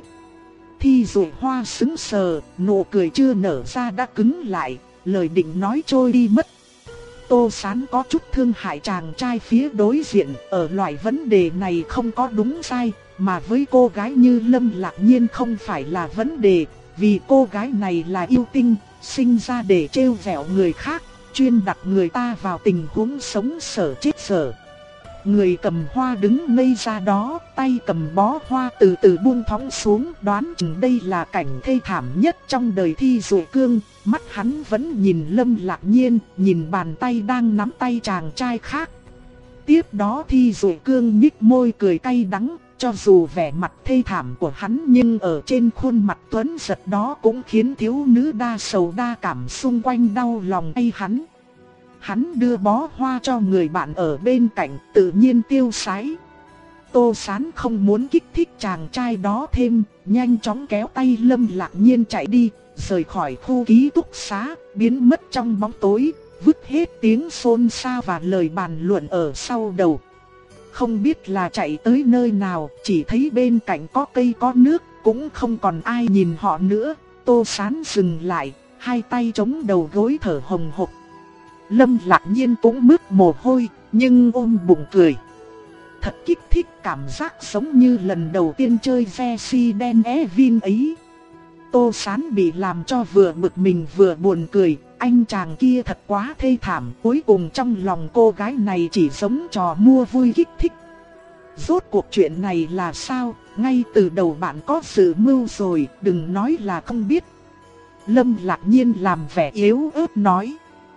Thi Dụ Hoa sững sờ, nụ cười chưa nở ra đã cứng lại, lời định nói trôi đi mất. Tô Sán có chút thương hại chàng trai phía đối diện, ở loại vấn đề này không có đúng sai, mà với cô gái như Lâm Lạc Nhiên không phải là vấn đề, vì cô gái này là yêu tinh, sinh ra để trêu vẹo người khác, chuyên đặt người ta vào tình huống sống sở chết sở. Người cầm hoa đứng ngây ra đó, tay cầm bó hoa từ từ buông thõng xuống, đoán chừng đây là cảnh thê thảm nhất trong đời Thi Dụ Cương. Mắt hắn vẫn nhìn Lâm Lạc Nhiên, nhìn bàn tay đang nắm tay chàng trai khác. Tiếp đó Thi Dụ Cương nhích môi cười cay đắng, cho dù vẻ mặt thê thảm của hắn nhưng ở trên khuôn mặt tuấn giật đó cũng khiến thiếu nữ đa sầu đa cảm xung quanh đau lòng thay hắn. Hắn đưa bó hoa cho người bạn ở bên cạnh, tự nhiên tiêu sái. Tô Sán không muốn kích thích chàng trai đó thêm, nhanh chóng kéo tay Lâm Lạc Nhiên chạy đi, rời khỏi khu ký túc xá, biến mất trong bóng tối, vứt hết tiếng xôn xao và lời bàn luận ở sau đầu. Không biết là chạy tới nơi nào, chỉ thấy bên cạnh có cây có nước, cũng không còn ai nhìn họ nữa. Tô Sán dừng lại, hai tay chống đầu gối thở hồng hộc. Lâm Lạc Nhiên cũng mướt mồ hôi, nhưng ôm bụng cười. Thật kích thích, cảm giác giống như lần đầu tiên chơi Resident Evil ấy. Tô Sán bị làm cho vừa bực mình vừa buồn cười, anh chàng kia thật quá thê thảm. Cuối cùng trong lòng cô gái này chỉ giống trò mua vui kích thích. Rốt cuộc chuyện này là sao, ngay từ đầu bạn có sự mưu rồi, đừng nói là không biết. Lâm Lạc Nhiên làm vẻ yếu ớt nói.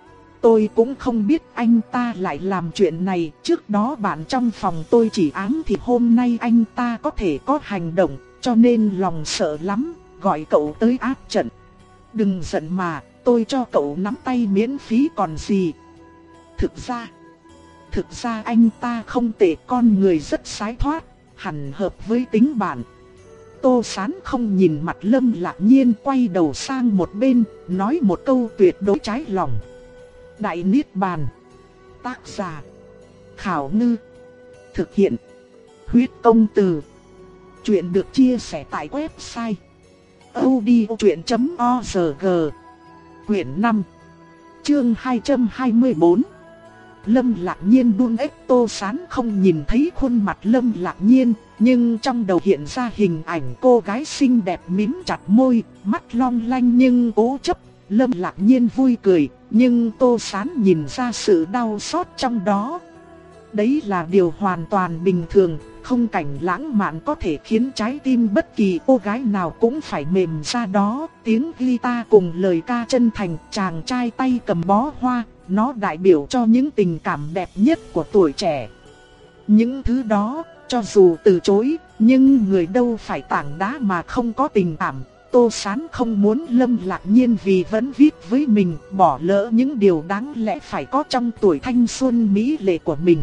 Tôi cũng không biết anh ta lại làm chuyện này, trước đó bạn trong phòng tôi chỉ ám thì hôm nay anh ta có thể có hành động, cho nên lòng sợ lắm, gọi cậu tới áp trận. Đừng giận mà, tôi cho cậu nắm tay miễn phí còn gì. Thực ra, thực ra anh ta không tệ, con người rất sái thoát, hẳn hợp với tính bạn. Tô Sán không nhìn mặt Lâm Lạc Nhiên, quay đầu sang một bên, nói một câu tuyệt đối trái lòng. Đại Niết Bàn. Tác giả Khảo Ngư. Thực hiện Huyết Công Từ. Chuyện được chia sẻ tại website audiochuyện chấm org. Quyển năm, chương hai trăm hai mươi bốn. Lâm Lạc Nhiên đun ếch. Tô Sán không nhìn thấy khuôn mặt Lâm Lạc Nhiên, nhưng trong đầu hiện ra hình ảnh cô gái xinh đẹp mím chặt môi, mắt long lanh nhưng cố chấp. Lâm Lạc Nhiên vui cười, nhưng Tô Sán nhìn ra sự đau xót trong đó. Đấy là điều hoàn toàn bình thường, không cảnh lãng mạn có thể khiến trái tim bất kỳ cô gái nào cũng phải mềm ra đó. Tiếng guitar cùng lời ca chân thành, chàng trai tay cầm bó hoa, nó đại biểu cho những tình cảm đẹp nhất của tuổi trẻ. Những thứ đó, cho dù từ chối, nhưng người đâu phải tảng đá mà không có tình cảm. Tô Sán không muốn Lâm Lạc Nhiên vì vẫn viết với mình bỏ lỡ những điều đáng lẽ phải có trong tuổi thanh xuân mỹ lệ của mình.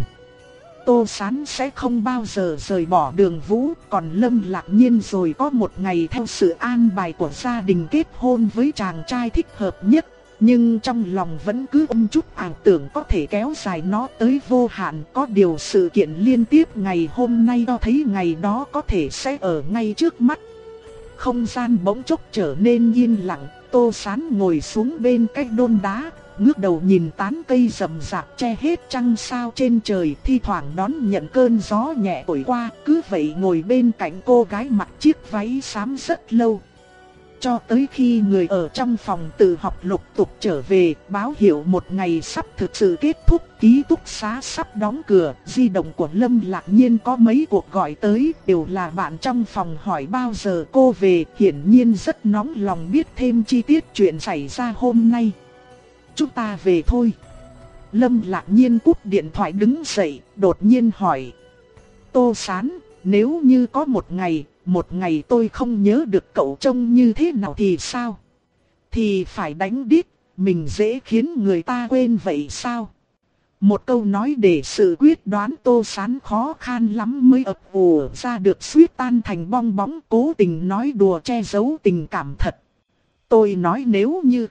Tô Sán sẽ không bao giờ rời bỏ Đường Vũ, còn Lâm Lạc Nhiên rồi có một ngày theo sự an bài của gia đình kết hôn với chàng trai thích hợp nhất. Nhưng trong lòng vẫn cứ ôm chút ảo tưởng có thể kéo dài nó tới vô hạn. Có điều sự kiện liên tiếp ngày hôm nay cho thấy ngày đó có thể sẽ ở ngay trước mắt. Không gian bỗng chốc trở nên yên lặng, Tô Sán ngồi xuống bên cái đôn đá, ngước đầu nhìn tán cây rậm rạp che hết trăng sao trên trời, thi thoảng đón nhận cơn gió nhẹ thổi qua, cứ vậy ngồi bên cạnh cô gái mặc chiếc váy xám rất lâu. Cho tới khi người ở trong phòng tự học lục tục trở về, báo hiệu một ngày sắp thực sự kết thúc, ký túc xá sắp đóng cửa, di động của Lâm Lạc Nhiên có mấy cuộc gọi tới, đều là bạn trong phòng hỏi bao giờ cô về, hiển nhiên rất nóng lòng biết thêm chi tiết chuyện xảy ra hôm nay. Chúng ta về thôi. Lâm Lạc Nhiên cúp điện thoại đứng dậy, đột nhiên hỏi. Tô Sán, nếu như có một ngày, một ngày tôi không nhớ được cậu trông như thế nào thì sao? Thì phải đánh đít, mình dễ khiến người ta quên vậy sao? Một câu nói để sự quyết đoán Tô Sán khó khăn lắm mới ập ùa ra được, suýt tan thành bong bóng, cố tình nói đùa che giấu tình cảm thật. Tôi nói nếu như...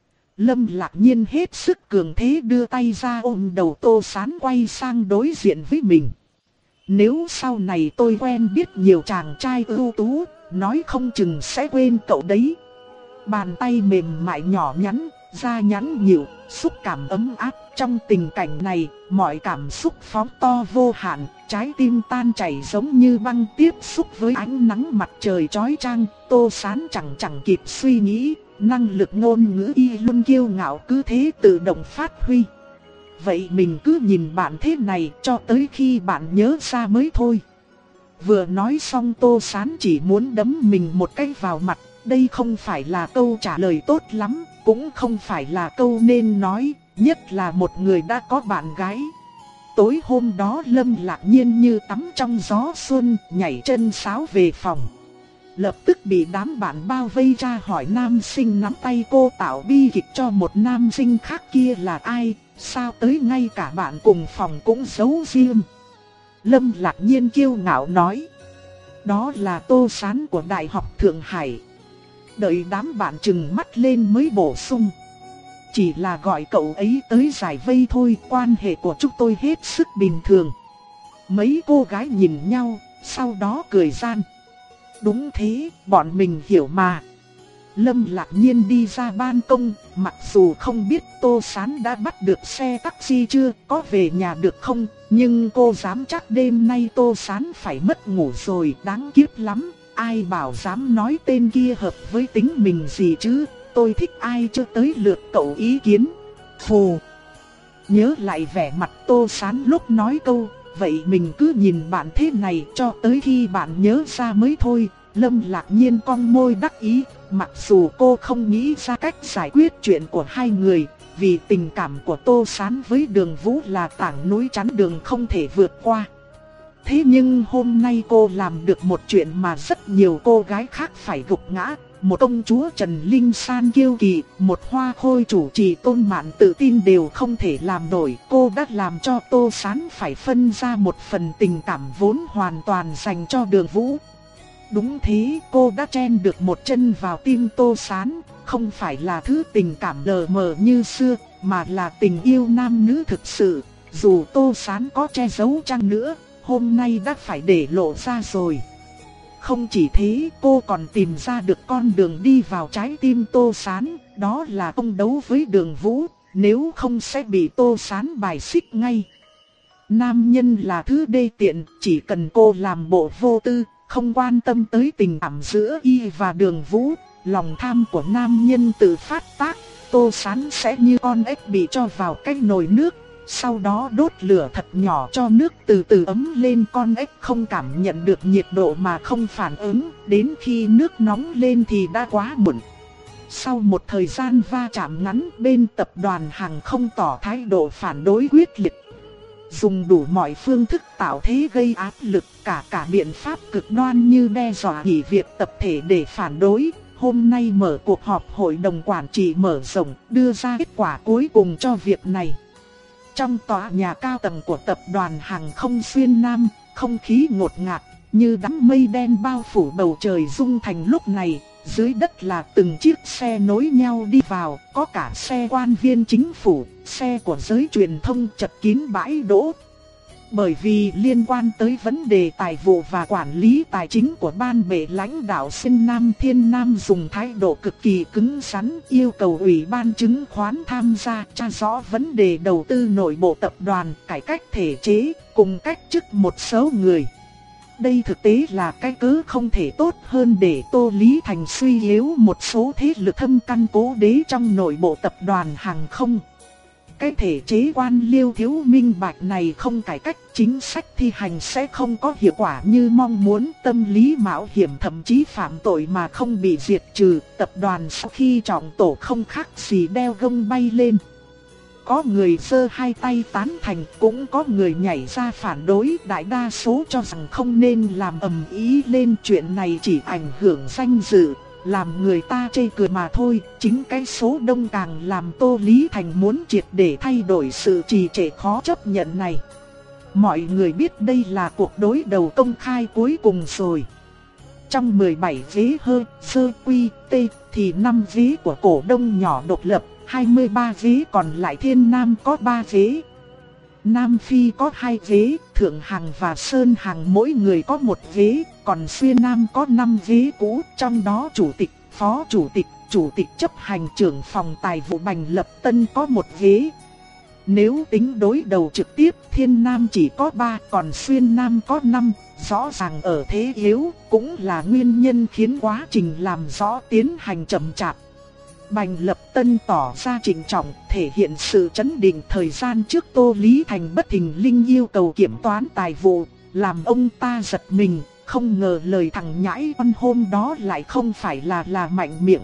Lâm Lạc Nhiên hết sức cường thế đưa tay ra ôm đầu Tô Sán, quay sang đối diện với mình. Nếu sau này tôi quen biết nhiều chàng trai ưu tú, nói không chừng sẽ quên cậu đấy. Bàn tay mềm mại nhỏ nhắn, da nhắn nhịu, xúc cảm ấm áp. Trong tình cảnh này, mọi cảm xúc phóng to vô hạn, trái tim tan chảy giống như băng tiếp xúc với ánh nắng mặt trời chói chang. Tô Sán chẳng chẳng kịp suy nghĩ, năng lực ngôn ngữ y luôn kiêu ngạo cứ thế tự động phát huy. Vậy mình cứ nhìn bạn thế này cho tới khi bạn nhớ ra mới thôi. Vừa nói xong Tô Sán chỉ muốn đấm mình một cái vào mặt. Đây không phải là câu trả lời tốt lắm, cũng không phải là câu nên nói, nhất là một người đã có bạn gái. Tối hôm đó Lâm Lạc Nhiên như tắm trong gió xuân, nhảy chân sáo về phòng. Lập tức bị đám bạn bao vây ra hỏi nam sinh nắm tay cô tạo bi kịch cho một nam sinh khác kia là ai, sao tới ngay cả bạn cùng phòng cũng giấu riêng. Lâm Lạc Nhiên kiêu ngạo nói, đó là Tô Sán của Đại học Thượng Hải. Đợi đám bạn trừng mắt lên mới bổ sung, chỉ là gọi cậu ấy tới giải vây thôi, quan hệ của chúng tôi hết sức bình thường. Mấy cô gái nhìn nhau, sau đó cười gian. Đúng thế, bọn mình hiểu mà. Lâm Lạc Nhiên đi ra ban công, mặc dù không biết Tô Sán đã bắt được xe taxi chưa, có về nhà được không, nhưng cô dám chắc đêm nay Tô Sán phải mất ngủ rồi, đáng kiếp lắm. Ai bảo dám nói tên kia hợp với tính mình gì chứ, tôi thích ai chưa tới lượt cậu ý kiến. Phù. Nhớ lại vẻ mặt Tô Sán lúc nói câu, vậy mình cứ nhìn bạn thế này cho tới khi bạn nhớ ra mới thôi. Lâm Lạc Nhiên cong môi đắc ý, mặc dù cô không nghĩ ra cách giải quyết chuyện của hai người, vì tình cảm của Tô Sán với Đường Vũ là tảng núi chắn đường không thể vượt qua. Thế nhưng hôm nay cô làm được một chuyện mà rất nhiều cô gái khác phải gục ngã. Một công chúa Trần Linh San kiêu kỳ, một hoa khôi chủ trì Tôn Mạn tự tin đều không thể làm nổi. Cô đã làm cho Tô Sán phải phân ra một phần tình cảm vốn hoàn toàn dành cho Đường Vũ. Đúng thế, cô đã chen được một chân vào tim Tô Sán, không phải là thứ tình cảm lờ mờ như xưa, mà là tình yêu nam nữ thực sự. Dù Tô Sán có che giấu chăng nữa, hôm nay đã phải để lộ ra rồi. Không chỉ thế, cô còn tìm ra được con đường đi vào trái tim Tô Sán, đó là không đấu với Đường Vũ, nếu không sẽ bị Tô Sán bài xích ngay. Nam nhân là thứ đê tiện, chỉ cần cô làm bộ vô tư, không quan tâm tới tình cảm giữa y và Đường Vũ, lòng tham của nam nhân tự phát tác, Tô Sán sẽ như con ếch bị cho vào cái nồi nước. Sau đó đốt lửa thật nhỏ cho nước từ từ ấm lên, con ếch không cảm nhận được nhiệt độ mà không phản ứng, đến khi nước nóng lên thì đã quá muộn. Sau một thời gian va chạm ngắn, bên tập đoàn hàng không tỏ thái độ phản đối quyết liệt. Dùng đủ mọi phương thức tạo thế gây áp lực, cả cả biện pháp cực đoan như đe dọa nghỉ việc tập thể để phản đối. Hôm nay mở cuộc họp hội đồng quản trị mở rộng, đưa ra kết quả cuối cùng cho việc này. Trong tòa nhà cao tầng của tập đoàn hàng không Xuyên Nam, không khí ngột ngạt, như đám mây đen bao phủ bầu trời rung thành lúc này. Dưới đất là từng chiếc xe nối nhau đi vào, có cả xe quan viên chính phủ, xe của giới truyền thông chật kín bãi đỗ. Bởi vì liên quan tới vấn đề tài vụ và quản lý tài chính của ban bệ lãnh đạo Xin Nam Thiên Nam dùng thái độ cực kỳ cứng rắn yêu cầu Ủy ban chứng khoán tham gia tra rõ vấn đề đầu tư nội bộ tập đoàn, cải cách thể chế, cùng cách chức một số người. Đây thực tế là cái cớ không thể tốt hơn để Tô Lý Thành suy yếu một số thế lực thâm căn cố đế trong nội bộ tập đoàn hàng không. Cái thể chế quan liêu thiếu minh bạch này không cải cách, chính sách thi hành sẽ không có hiệu quả như mong muốn, tâm lý mạo hiểm thậm chí phạm tội mà không bị diệt trừ, tập đoàn sau khi trọng tổ không khác gì đeo gông bay lên. Có người giơ hai tay tán thành, cũng có người nhảy ra phản đối, đại đa số cho rằng không nên làm ầm ĩ lên, chuyện này chỉ ảnh hưởng danh dự, làm người ta chê cười mà thôi. Chính cái số đông càng làm Tô Lý Thành muốn triệt để thay đổi sự trì trệ khó chấp nhận này. Mọi người biết đây là cuộc đối đầu công khai cuối cùng rồi. Trong mười bảy ghế hơ, sơ quy, tê thì năm ghế của cổ đông nhỏ độc lập, hai mươi ba ghế còn lại Thiên Nam có ba ghế. Nam Phi có hai ghế, Thượng Hằng và Sơn Hằng mỗi người có một ghế, còn Xuyên Nam có năm ghế cũ, trong đó chủ tịch, phó chủ tịch, chủ tịch chấp hành trưởng phòng tài vụ Bành Lập Tân có một ghế. Nếu tính đối đầu trực tiếp, Thiên Nam chỉ có ba, còn Xuyên Nam có năm, rõ ràng ở thế yếu, cũng là nguyên nhân khiến quá trình làm rõ tiến hành chậm chạp. Bành Lập Tân tỏ ra trịnh trọng, thể hiện sự chấn định. Thời gian trước Tô Lý Thành bất thình lình yêu cầu kiểm toán tài vụ, làm ông ta giật mình, không ngờ lời thằng nhãi con hôm đó lại không phải là là mạnh miệng.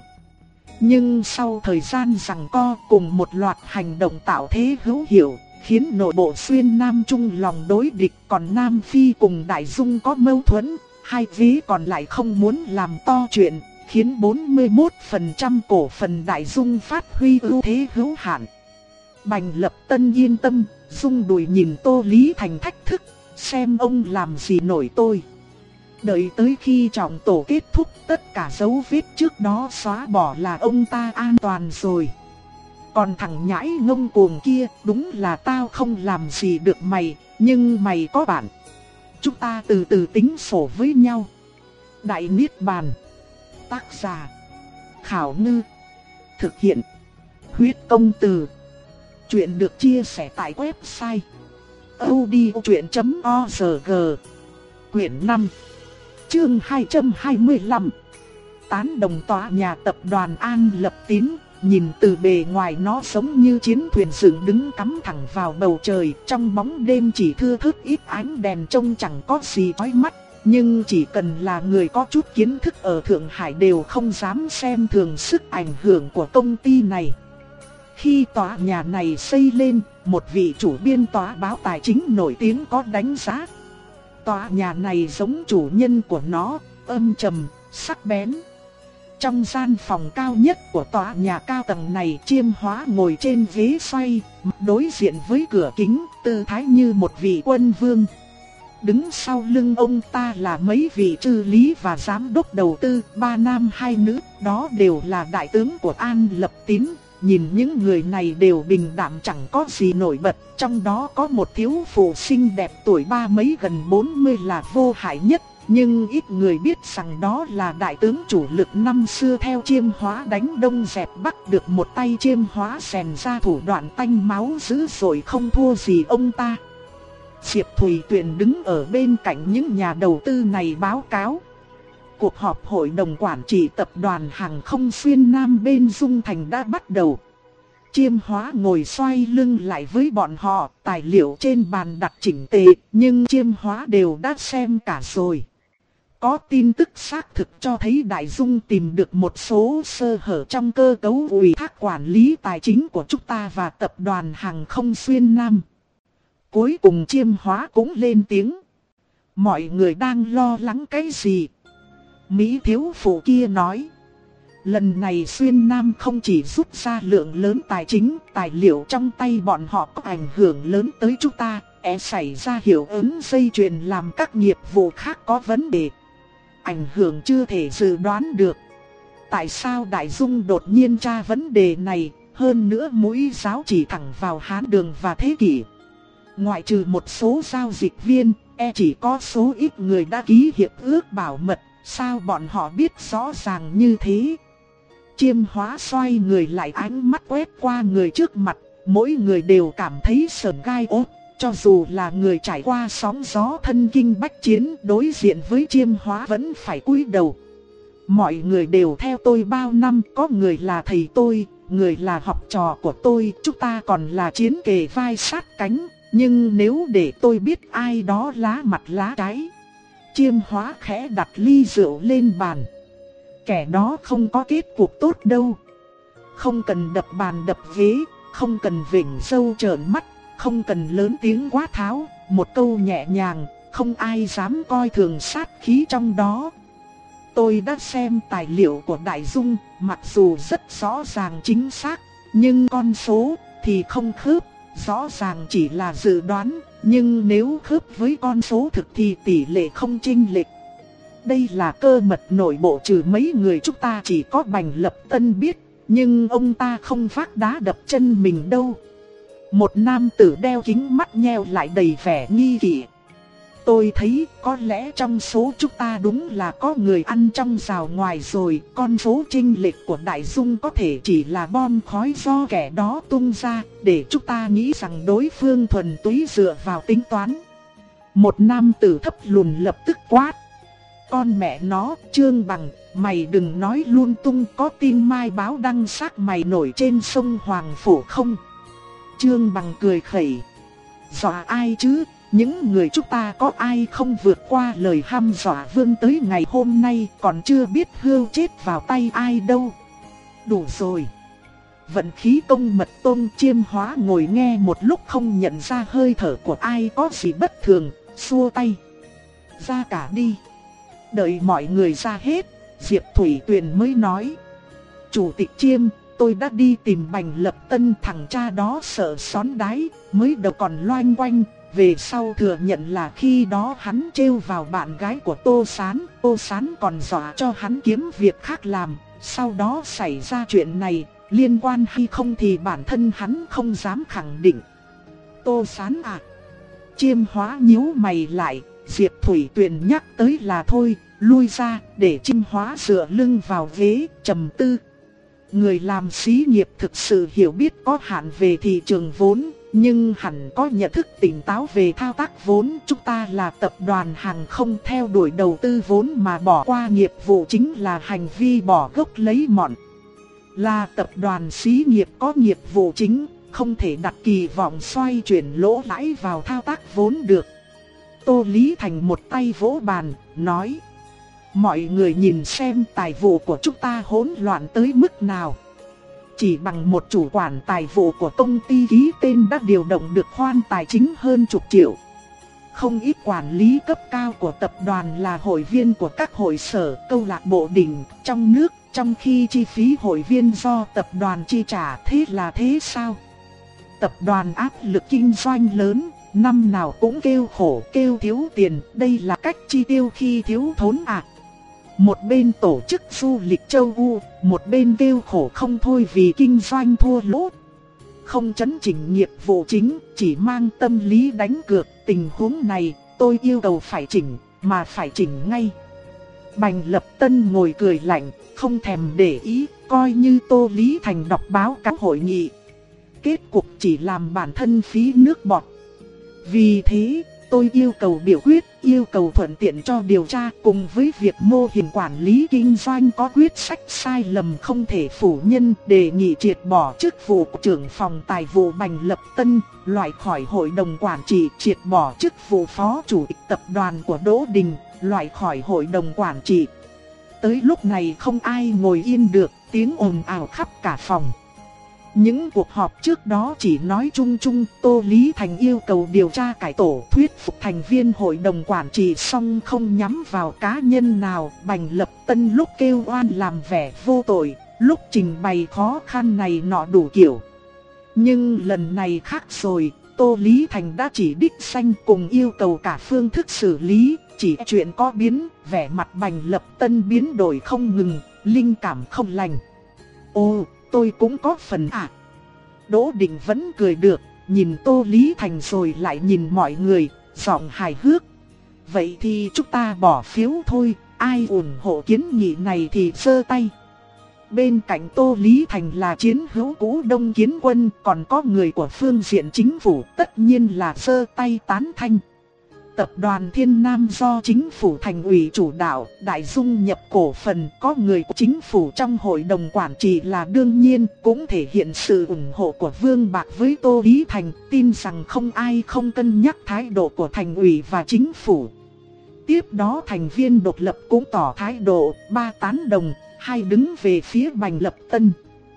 Nhưng sau thời gian giằng co cùng một loạt hành động tạo thế hữu hiệu, khiến nội bộ Xuyên Nam chung lòng đối địch, còn Nam Phi cùng Đại Dung có mâu thuẫn, hai ghế còn lại không muốn làm to chuyện, khiến bốn mươi mốt phần trăm cổ phần Đại Dung phát huy ưu thế hữu hạn. Bành Lập Tân yên tâm, rung đùi nhìn Tô Lý Thành thách thức, xem ông làm gì nổi tôi. Đợi tới khi trọng tổ kết thúc, tất cả dấu vết trước đó xóa bỏ là ông ta an toàn rồi. Còn thằng nhãi ngông cuồng kia, đúng là tao không làm gì được mày, nhưng mày có bạn. Chúng ta từ từ tính sổ với nhau. Đại Niết Bàn. Tác giả Khảo Ngư. Thực hiện Huyết Công Từ. Chuyện được chia sẻ tại website audiochuyện chấm org. Quyển năm, chương hai trăm hai mươi lăm. Tán đồng tòa nhà tập đoàn An Lập Tín. Nhìn từ bề ngoài nó giống như chiến thuyền dựng đứng cắm thẳng vào bầu trời, trong bóng đêm chỉ thưa thớt ít ánh đèn trông chẳng có gì chói mắt. Nhưng chỉ cần là người có chút kiến thức ở Thượng Hải đều không dám xem thường sức ảnh hưởng của công ty này. Khi tòa nhà này xây lên, một vị chủ biên tòa báo tài chính nổi tiếng có đánh giá. Tòa nhà này giống chủ nhân của nó, âm trầm, sắc bén. Trong gian phòng cao nhất của tòa nhà cao tầng này, Chiêm Hóa ngồi trên ghế xoay, đối diện với cửa kính, tư thái như một vị quân vương. Đứng sau lưng ông ta là mấy vị trợ lý và giám đốc đầu tư, ba nam hai nữ, đó đều là đại tướng của An Lập Tín. Nhìn những người này đều bình đạm chẳng có gì nổi bật, trong đó có một thiếu phụ xinh đẹp tuổi ba mấy gần bốn mươi là vô hại nhất. Nhưng ít người biết rằng đó là đại tướng chủ lực năm xưa theo Chiêm Hóa đánh Đông dẹp Bắc, được một tay Chiêm Hóa rèn ra thủ đoạn tanh máu dữ dội không thua gì ông ta. Diệp Thùy Tuyền đứng ở bên cạnh những nhà đầu tư này báo cáo. Cuộc họp hội đồng quản trị tập đoàn hàng không Xuyên Nam bên Dung Thành đã bắt đầu. Chiêm Hóa ngồi xoay lưng lại với bọn họ, tài liệu trên bàn đặt chỉnh tề, nhưng Chiêm Hóa đều đã xem cả rồi. Có tin tức xác thực cho thấy Đại Dung tìm được một số sơ hở trong cơ cấu ủy thác quản lý tài chính của chúng ta và tập đoàn hàng không Xuyên Nam. Cuối cùng Chiêm Hóa cũng lên tiếng. Mọi người đang lo lắng cái gì? Mỹ thiếu phụ kia nói. Lần này Xuyên Nam không chỉ rút ra lượng lớn tài chính, tài liệu trong tay bọn họ có ảnh hưởng lớn tới chúng ta, e xảy ra hiệu ứng dây chuyền làm các nghiệp vụ khác có vấn đề. Ảnh hưởng chưa thể dự đoán được. Tại sao Đại Dung đột nhiên tra vấn đề này, hơn nữa mũi giáo chỉ thẳng vào Hán Đường và Thế Kỷ? ngoại trừ một số giao dịch viên, e chỉ có số ít người đã ký hiệp ước bảo mật, sao bọn họ biết rõ ràng như thế. Chiêm Hóa xoay người lại, ánh mắt quét qua người trước mặt, mỗi người đều cảm thấy sởn gai ốt. Cho dù là người trải qua sóng gió thân kinh bách chiến, đối diện với Chiêm Hóa vẫn phải cúi đầu. Mọi người đều theo tôi bao năm, có người là thầy tôi, người là học trò của tôi, chúng ta còn là chiến kề vai sát cánh. Nhưng nếu để tôi biết ai đó lá mặt lá trái. Chiêm Hóa khẽ đặt ly rượu lên bàn. Kẻ đó không có kết cục tốt đâu. Không cần đập bàn đập ghế, không cần vểnh râu trợn mắt, không cần lớn tiếng quát tháo, một câu nhẹ nhàng, không ai dám coi thường sát khí trong đó. Tôi đã xem tài liệu của Đại Dung, mặc dù rất rõ ràng chính xác, nhưng con số thì không khớp, rõ ràng chỉ là dự đoán, nhưng nếu khớp với con số thực thì tỷ lệ không chênh lệch. Đây là cơ mật nội bộ, trừ mấy người chúng ta chỉ có Bành Lập Tân biết, nhưng ông ta không vác đá đập chân mình đâu. Một nam tử đeo kính mắt nheo lại đầy vẻ nghi kỵ. Tôi thấy có lẽ trong số chúng ta đúng là có người ăn trong rào ngoài rồi, con số chênh lệch của Đại Dung có thể chỉ là bom khói do kẻ đó tung ra, để chúng ta nghĩ rằng đối phương thuần túy dựa vào tính toán. Một nam tử thấp lùn lập tức quát. Con mẹ nó, Trương Bằng, mày đừng nói lung tung, có tin Mai báo đăng xác mày nổi trên sông Hoàng Phủ không? Trương Bằng cười khẩy. Dọa ai chứ? Những người chúng ta có ai không vượt qua lời hăm dọa vương tới ngày hôm nay, còn chưa biết hươu chết vào tay ai đâu. Đủ rồi. Vận khí công mật Tôn Chiêm Hóa ngồi nghe một lúc không nhận ra hơi thở của ai có gì bất thường, xua tay. Ra cả đi. Đợi mọi người ra hết, Diệp Thủy Tuyền mới nói. Chủ tịch Chiêm, tôi đã đi tìm Bành Lập Tân, thằng cha đó sợ xón đái, mới đầu còn loanh quanh. Về sau thừa nhận là khi đó hắn trêu vào bạn gái của Tô Sán, Tô Sán còn dọa cho hắn kiếm việc khác làm. Sau đó xảy ra chuyện này, liên quan hay không thì bản thân hắn không dám khẳng định. Tô Sán à? Chiêm Hóa nhíu mày lại, Diệp Thủy Tuyền nhắc tới là thôi, lui ra, để Chiêm Hóa dựa lưng vào ghế, trầm tư. Người làm xí nghiệp thực sự hiểu biết có hạn về thị trường vốn, nhưng hẳn có nhận thức tỉnh táo về thao tác vốn. Chúng ta là tập đoàn hàng không, theo đuổi đầu tư vốn mà bỏ qua nghiệp vụ chính là hành vi bỏ gốc lấy mọn. Là tập đoàn xí nghiệp có nghiệp vụ chính, không thể đặt kỳ vọng xoay chuyển lỗ lãi vào thao tác vốn được. Tô Lý Thành một tay vỗ bàn, nói. Mọi người nhìn xem tài vụ của chúng ta hỗn loạn tới mức nào. Chỉ bằng một chủ quản tài vụ của công ty ký tên đã điều động được khoản tài chính hơn chục triệu. Không ít quản lý cấp cao của tập đoàn là hội viên của các hội sở, câu lạc bộ đỉnh trong nước, trong khi chi phí hội viên do tập đoàn chi trả. Thế là thế sao? Tập đoàn áp lực kinh doanh lớn, năm nào cũng kêu khổ kêu thiếu tiền, đây là cách chi tiêu khi thiếu thốn à? Một bên tổ chức du lịch châu U, một bên kêu khổ không thôi vì kinh doanh thua lỗ. Không chấn chỉnh nghiệp vụ chính, chỉ mang tâm lý đánh cược. Tình huống này tôi yêu cầu phải chỉnh, mà phải chỉnh ngay. Bành Lập Tân ngồi cười lạnh, không thèm để ý, coi như Tô Lý Thành đọc báo cáo hội nghị. Kết cục chỉ làm bản thân phí nước bọt. Vì thế, tôi yêu cầu biểu quyết, yêu cầu thuận tiện cho điều tra, cùng với việc mô hình quản lý kinh doanh có quyết sách sai lầm không thể phủ nhận, đề nghị triệt bỏ chức vụ trưởng phòng tài vụ Bành Lập Tân, loại khỏi hội đồng quản trị, triệt bỏ chức vụ phó chủ tịch tập đoàn của Đỗ Đình, loại khỏi hội đồng quản trị. Tới lúc này không ai ngồi yên được, tiếng ồn ào khắp cả phòng. Những cuộc họp trước đó chỉ nói chung chung, Tô Lý Thành yêu cầu điều tra cải tổ, thuyết phục thành viên hội đồng quản trị, song không nhắm vào cá nhân nào. Bành Lập Tân lúc kêu oan làm vẻ vô tội, lúc trình bày khó khăn này nọ đủ kiểu. Nhưng lần này khác rồi, Tô Lý Thành đã chỉ đích danh cùng yêu cầu cả phương thức xử lý, chỉ chuyện có biến, vẻ mặt Bành Lập Tân biến đổi không ngừng, linh cảm không lành. Ô, tôi cũng có phần à? Đỗ Đình vẫn cười được, nhìn Tô Lý Thành rồi lại nhìn mọi người, giọng hài hước. Vậy thì chúng ta bỏ phiếu thôi, ai ủng hộ kiến nghị này thì giơ tay. Bên cạnh Tô Lý Thành là chiến hữu cũ Đông Kiến Quân, còn có người của phương diện chính phủ, tất nhiên là giơ tay tán thành. Tập đoàn Thiên Nam do chính phủ thành ủy chủ đạo, đại dung nhập cổ phần, có người của chính phủ trong hội đồng quản trị là đương nhiên, cũng thể hiện sự ủng hộ của Vương Bạc với Tô Lý Thành, tin rằng không ai không cân nhắc thái độ của thành ủy và chính phủ. Tiếp đó thành viên độc lập cũng tỏ thái độ, ba tán đồng, hai đứng về phía Bành Lập Tân.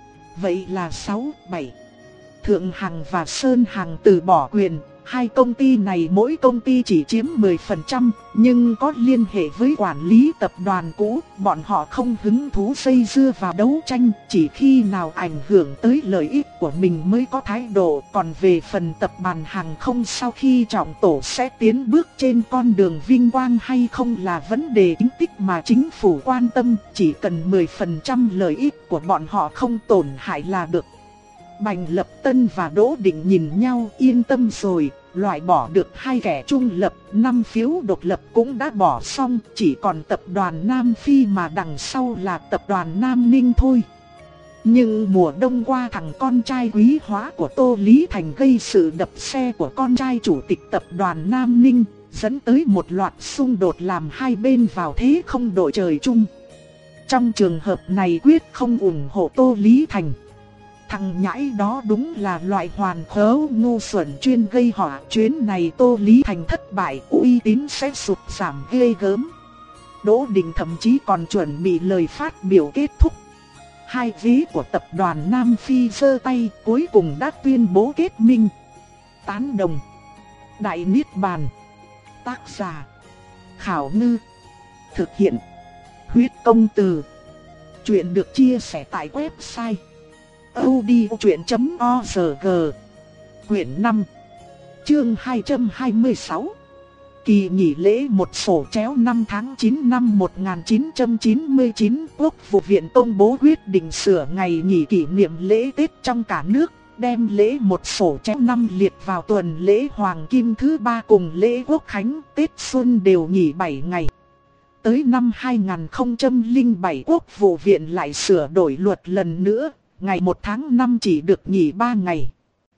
Vậy là sáu, bảy. Thượng Hằng và Sơn Hằng từ bỏ quyền. Hai công ty này mỗi công ty chỉ chiếm mười phần trăm, nhưng có liên hệ với quản lý tập đoàn cũ, bọn họ không hứng thú dây dưa vào đấu tranh, chỉ khi nào ảnh hưởng tới lợi ích của mình mới có thái độ. Còn về phần tập đoàn hàng không sau khi trọng tổ sẽ tiến bước trên con đường vinh quang hay không là vấn đề chính tích mà chính phủ quan tâm, chỉ cần mười phần trăm lợi ích của bọn họ không tổn hại là được. Bành Lập Tân và Đỗ Định nhìn nhau, yên tâm rồi, loại bỏ được hai kẻ trung lập, năm phiếu độc lập cũng đã bỏ xong, chỉ còn tập đoàn Nam Phi mà đằng sau là tập đoàn Nam Ninh thôi. Nhưng mùa đông qua thằng con trai quý hóa của Tô Lý Thành gây sự đập xe của con trai chủ tịch tập đoàn Nam Ninh, dẫn tới một loạt xung đột làm hai bên vào thế không đội trời chung. Trong trường hợp này quyết không ủng hộ Tô Lý Thành. Thằng nhãi đó đúng là loại hoàn khố ngu xuẩn chuyên gây họa. Chuyến này Tô Lý Thành thất bại, uy tín sẽ sụt giảm ghê gớm. Đỗ Đình thậm chí còn chuẩn bị lời phát biểu kết thúc. Hai ví của tập đoàn Nam Phi giơ tay, cuối cùng đã tuyên bố kết minh. Tán đồng. Đại Niết Bàn. Tác giả Khảo Ngư. Thực hiện Huyết Công Từ. Chuyện được chia sẻ tại website audiochuyện chấm org. Quyển năm, chương hai trăm hai mươi sáu. Kỳ nghỉ lễ một sổ chéo năm tháng chín năm một nghìn chín trăm chín mươi chín, Quốc vụ viện công bố quyết định sửa ngày nghỉ kỷ niệm lễ Tết trong cả nước, đem lễ một sổ chéo năm liệt vào tuần lễ Hoàng Kim thứ ba cùng lễ Quốc Khánh, Tết Xuân đều nghỉ bảy ngày. Tới năm hai nghìn không trăm lẻ bảy, Quốc vụ viện lại sửa đổi luật lần nữa. Ngày một tháng năm chỉ được nghỉ ba ngày,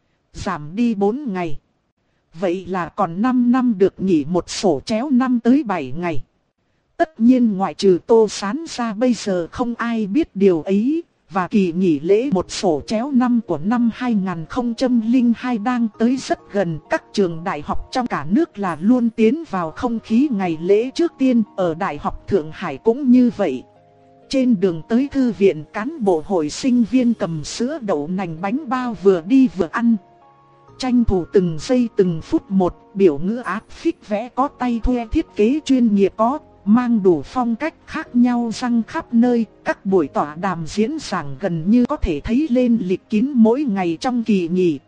giảm đi bốn ngày. Vậy là còn năm năm được nghỉ một sổ chéo năm tới bảy ngày. Tất nhiên ngoại trừ Tô Sán ra bây giờ không ai biết điều ấy. Và kỳ nghỉ lễ một sổ chéo năm của năm hai nghìn không trăm lẻ hai đang tới rất gần. Các trường đại học trong cả nước là luôn tiến vào không khí ngày lễ trước tiên. Ở Đại học Thượng Hải cũng như vậy. Trên đường tới thư viện, cán bộ hội sinh viên cầm sữa đậu nành bánh bao vừa đi vừa ăn. Tranh thủ từng giây từng phút một, biểu ngữ áp phích vẽ có tay thuê thiết kế chuyên nghiệp có, mang đủ phong cách khác nhau răng khắp nơi. Các buổi tọa đàm diễn giảng gần như có thể thấy lên lịch kín mỗi ngày trong kỳ nghỉ.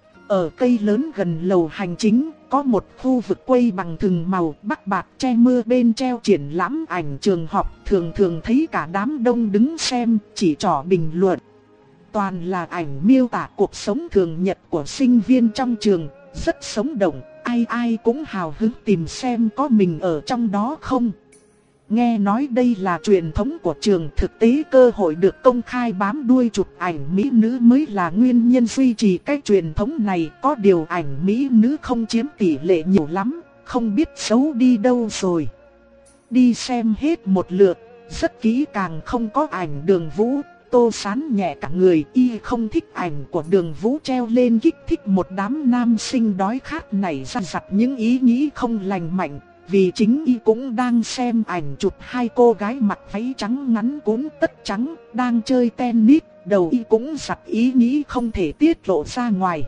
Ở cây lớn gần lầu hành chính, có một khu vực quây bằng thừng màu bắc bạc che mưa, bên treo triển lãm ảnh trường học. Thường thường thấy cả đám đông đứng xem, chỉ trỏ bình luận. Toàn là ảnh miêu tả cuộc sống thường nhật của sinh viên trong trường, rất sống động, ai ai cũng hào hứng tìm xem có mình ở trong đó không. Nghe nói đây là truyền thống của trường, thực tế cơ hội được công khai bám đuôi chụp ảnh mỹ nữ mới là nguyên nhân duy trì cái truyền thống này. Có điều ảnh mỹ nữ không chiếm tỷ lệ nhiều lắm, không biết xấu đi đâu rồi. Đi xem hết một lượt, rất kỹ càng không có ảnh Đường Vũ. Tô Sán nhẹ cả người, y không thích ảnh của Đường Vũ treo lên kích thích một đám nam sinh đói khát này ra dặt những ý nghĩ không lành mạnh. Vì chính y cũng đang xem ảnh chụp hai cô gái mặc váy trắng ngắn cuốn tất trắng, đang chơi tennis, đầu y cũng giặt ý nghĩ không thể tiết lộ ra ngoài.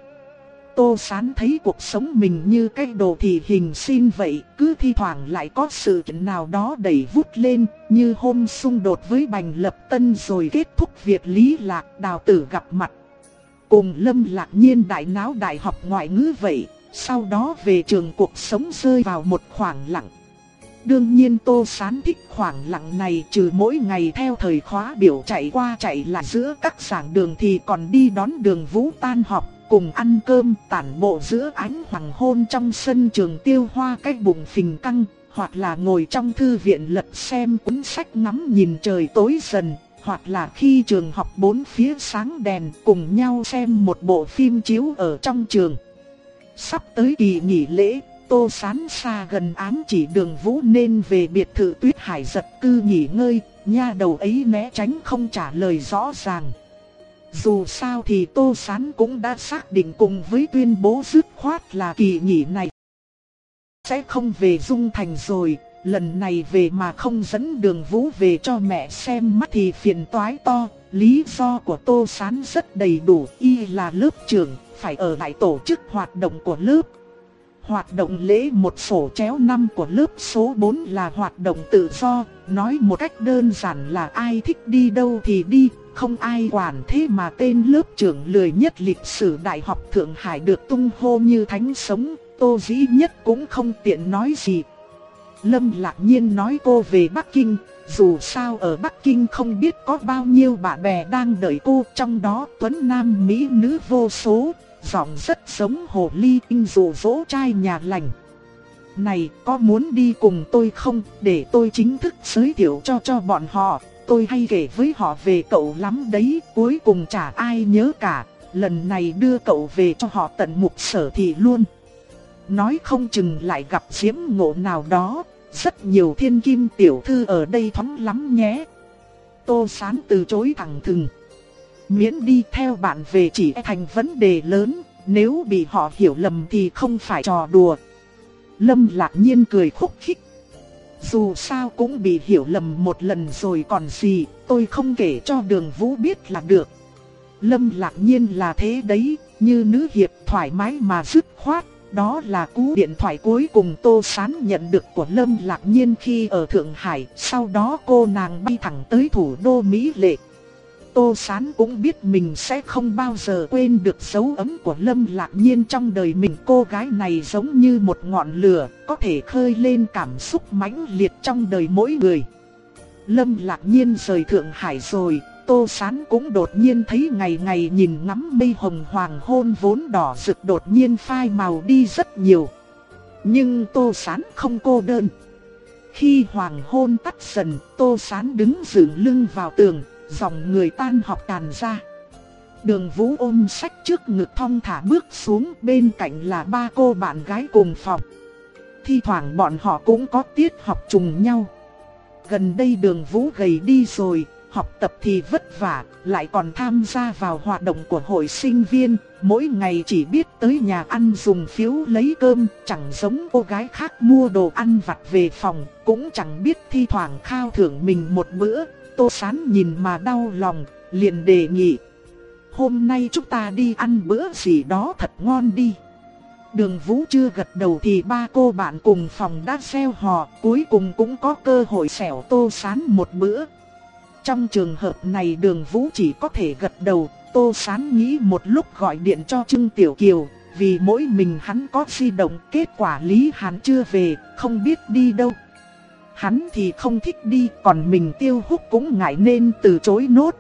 Tô Sán thấy cuộc sống mình như cái đồ thị hình xin vậy, cứ thi thoảng lại có sự kiện nào đó đẩy vút lên, như hôm xung đột với Bành Lập Tân rồi kết thúc việc Lý Lạc Đào Tử gặp mặt. Cùng Lâm Lạc Nhiên đại náo đại học ngoại ngữ vậy. Sau đó về trường cuộc sống rơi vào một khoảng lặng. Đương nhiên Tô Sán thích khoảng lặng này, trừ mỗi ngày theo thời khóa biểu chạy qua chạy lại giữa các giảng đường thì còn đi đón Đường Vũ tan học, cùng ăn cơm tản bộ giữa ánh hoàng hôn trong sân trường tiêu hoa cái bụng phình căng, hoặc là ngồi trong thư viện lật xem cuốn sách ngắm nhìn trời tối dần, hoặc là khi trường học bốn phía sáng đèn cùng nhau xem một bộ phim chiếu ở trong trường. Sắp tới kỳ nghỉ lễ, Tô Sán xa gần ám chỉ Đường Vũ nên về biệt thự Tuyết Hải giật cư nghỉ ngơi, nha đầu ấy né tránh không trả lời rõ ràng. Dù sao thì Tô Sán cũng đã xác định cùng với tuyên bố dứt khoát là kỳ nghỉ này sẽ không về Dung Thành rồi, lần này về mà không dẫn Đường Vũ về cho mẹ xem mắt thì phiền toái to. Lý do của Tô Sán rất đầy đủ, y là lớp trưởng, phải ở lại tổ chức hoạt động của lớp. Hoạt động lễ một sổ chéo năm của lớp số bốn là hoạt động tự do, nói một cách đơn giản là ai thích đi đâu thì đi, không ai quản. Thế mà tên lớp trưởng lười nhất lịch sử Đại học Thượng Hải được tung hô như thánh sống, Tô Dĩ Nhất cũng không tiện nói gì. Lâm Lạc Nhiên nói cô về Bắc Kinh, dù sao ở Bắc Kinh không biết có bao nhiêu bạn bè đang đợi cô, trong đó tuấn nam mỹ nữ vô số, giọng rất giống hồ ly tinh dụ dỗ trai nhà lành. Này, có muốn đi cùng tôi không, để tôi chính thức giới thiệu cho cho bọn họ, tôi hay kể với họ về cậu lắm đấy, cuối cùng chả ai nhớ cả, lần này đưa cậu về cho họ tận mục sở thị luôn. Nói không chừng lại gặp diễm ngộ nào đó, rất nhiều thiên kim tiểu thư ở đây thoáng lắm nhé. Tô Sán từ chối thẳng thừng. Miễn đi theo bạn về chỉ thành vấn đề lớn, nếu bị họ hiểu lầm thì không phải trò đùa. Lâm Lạc Nhiên cười khúc khích. Dù sao cũng bị hiểu lầm một lần rồi còn gì, tôi không kể cho Đường Vũ biết là được. Lâm Lạc Nhiên là thế đấy, như nữ hiệp thoải mái mà dứt khoát. Đó là cú điện thoại cuối cùng Tô Sán nhận được của Lâm Lạc Nhiên khi ở Thượng Hải, sau đó cô nàng bay thẳng tới thủ đô Mỹ Lệ. Tô Sán cũng biết mình sẽ không bao giờ quên được dấu ấn của Lâm Lạc Nhiên trong đời mình. Cô gái này giống như một ngọn lửa, có thể khơi lên cảm xúc mãnh liệt trong đời mỗi người. Lâm Lạc Nhiên rời Thượng Hải rồi, Tô Sán cũng đột nhiên thấy ngày ngày nhìn ngắm mây hồng hoàng hôn vốn đỏ rực đột nhiên phai màu đi rất nhiều. Nhưng Tô Sán không cô đơn. Khi hoàng hôn tắt dần, Tô Sán đứng dựng lưng vào tường, dòng người tan học tràn ra. Đường Vũ ôm sách trước ngực thong thả bước xuống, bên cạnh là ba cô bạn gái cùng phòng. Thi thoảng bọn họ cũng có tiết học trùng nhau. Gần đây Đường Vũ gầy đi rồi, học tập thì vất vả, lại còn tham gia vào hoạt động của hội sinh viên, mỗi ngày chỉ biết tới nhà ăn dùng phiếu lấy cơm, chẳng giống cô gái khác mua đồ ăn vặt về phòng, cũng chẳng biết thi thoảng khao thưởng mình một bữa. Tô Sán nhìn mà đau lòng, liền đề nghị: hôm nay chúng ta đi ăn bữa gì đó thật ngon đi. Đường Vũ chưa gật đầu thì ba cô bạn cùng phòng đã reo hò, cuối cùng cũng có cơ hội xẻo Tô Sán một bữa. Trong trường hợp này Đường Vũ chỉ có thể gật đầu. Tô Sán nghĩ một lúc gọi điện cho Trương Tiểu Kiều, vì mỗi mình hắn có di động, kết quả Lý Hàn chưa về, không biết đi đâu. Hắn thì không thích đi, còn mình Tiêu Húc cũng ngại nên từ chối nốt.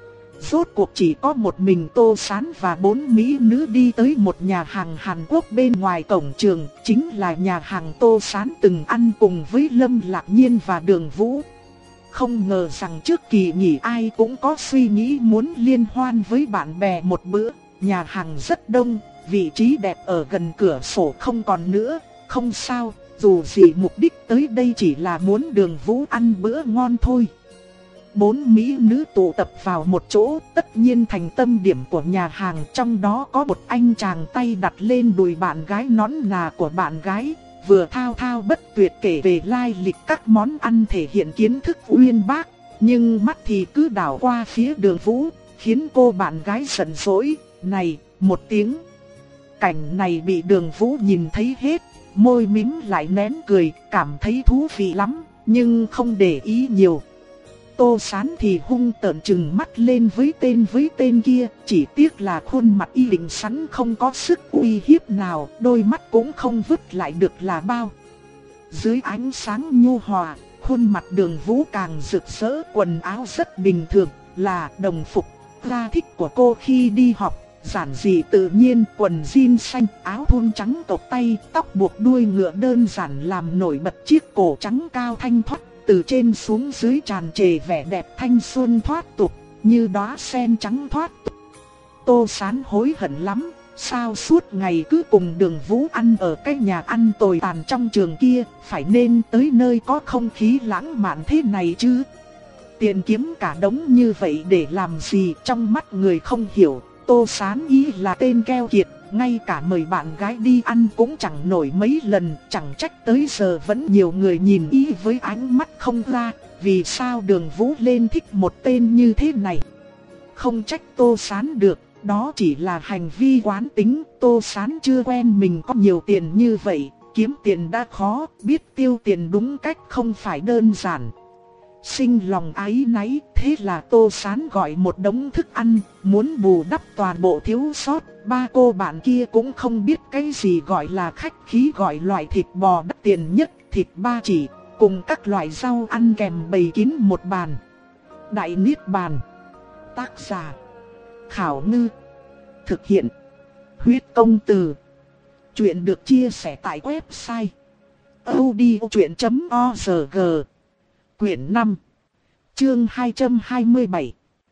Rốt cuộc chỉ có một mình Tô Sán và bốn mỹ nữ đi tới một nhà hàng Hàn Quốc bên ngoài cổng trường, chính là nhà hàng Tô Sán từng ăn cùng với Lâm Lạc Nhiên và Đường Vũ. Không ngờ rằng trước kỳ nghỉ ai cũng có suy nghĩ muốn liên hoan với bạn bè một bữa. Nhà hàng rất đông, vị trí đẹp ở gần cửa sổ không còn nữa, không sao, dù gì mục đích tới đây chỉ là muốn Đường Vũ ăn bữa ngon thôi. Bốn mỹ nữ tụ tập vào một chỗ, tất nhiên thành tâm điểm của nhà hàng, trong đó có một anh chàng tay đặt lên đùi bạn gái nón nà của bạn gái, vừa thao thao bất tuyệt kể về lai lịch các món ăn thể hiện kiến thức uyên bác, nhưng mắt thì cứ đảo qua phía Đường Vũ, khiến cô bạn gái giận dỗi, này, một tiếng. Cảnh này bị Đường Vũ nhìn thấy hết, môi mím lại nén cười, cảm thấy thú vị lắm, nhưng không để ý nhiều. Tô Sán thì hung tợn trừng mắt lên với tên với tên kia, chỉ tiếc là khuôn mặt y định sẵn không có sức uy hiếp nào, đôi mắt cũng không vứt lại được là bao. Dưới ánh sáng nhu hòa, khuôn mặt Đường Vũ càng rực rỡ, quần áo rất bình thường, là đồng phục, gia thích của cô khi đi học, giản dị tự nhiên, quần jean xanh, áo thun trắng cộc tay, tóc buộc đuôi ngựa đơn giản làm nổi bật chiếc cổ trắng cao thanh thoát, từ trên xuống dưới tràn trề vẻ đẹp thanh xuân thoát tục, như đóa sen trắng thoát tục. Tô Sán hối hận lắm, sao suốt ngày cứ cùng Đường Vũ ăn ở cái nhà ăn tồi tàn trong trường kia, phải nên tới nơi có không khí lãng mạn thế này chứ. Tiền kiếm cả đống như vậy để làm gì, trong mắt người không hiểu, Tô Sán ý là tên keo kiệt, ngay cả mời bạn gái đi ăn cũng chẳng nổi mấy lần, chẳng trách tới giờ vẫn nhiều người nhìn ý với ánh mắt không ra, vì sao Đường Vũ lên thích một tên như thế này. Không trách Tô Sán được, đó chỉ là hành vi quán tính, Tô Sán chưa quen mình có nhiều tiền như vậy, kiếm tiền đã khó, biết tiêu tiền đúng cách không phải đơn giản. Sinh lòng áy náy, thế là Tô Sán gọi một đống thức ăn, muốn bù đắp toàn bộ thiếu sót. Ba cô bạn kia cũng không biết cái gì gọi là khách khí, gọi loại thịt bò đắt tiền nhất, thịt ba chỉ, cùng các loại rau ăn kèm bày kín một bàn. Đại Niết Bàn. Tác giả Khảo Ngư. Thực hiện Huyết Công Từ. Chuyện được chia sẻ tại website audiochuyện chấm org. Quyển năm, chương hai trăm hai mươi bảy.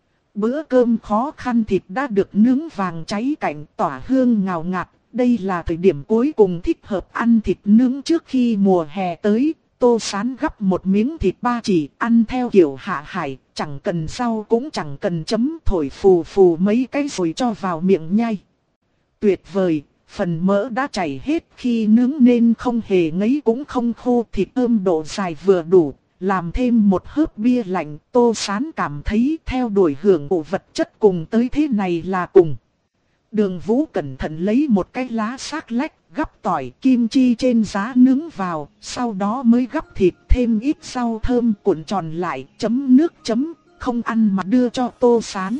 Bữa cơm khó khăn thịt đã được nướng vàng cháy cạnh tỏa hương ngào ngạt. Đây là thời điểm cuối cùng thích hợp ăn thịt nướng trước khi mùa hè tới. Tô Sán gắp một miếng thịt ba chỉ, ăn theo kiểu hạ hải, chẳng cần rau cũng chẳng cần chấm, thổi phù phù mấy cái rồi cho vào miệng nhai. Tuyệt vời, phần mỡ đã chảy hết khi nướng nên không hề ngấy cũng không khô, thịt ươm độ dài vừa đủ. Làm thêm một hớp bia lạnh, Tô Sán cảm thấy theo đuổi hưởng thụ vật chất cùng tới thế này là cùng. Đường Vũ cẩn thận lấy một cái lá xác lách, gắp tỏi kim chi trên giá nướng vào, sau đó mới gắp thịt thêm ít rau thơm cuộn tròn lại, chấm nước chấm, không ăn mà đưa cho Tô Sán.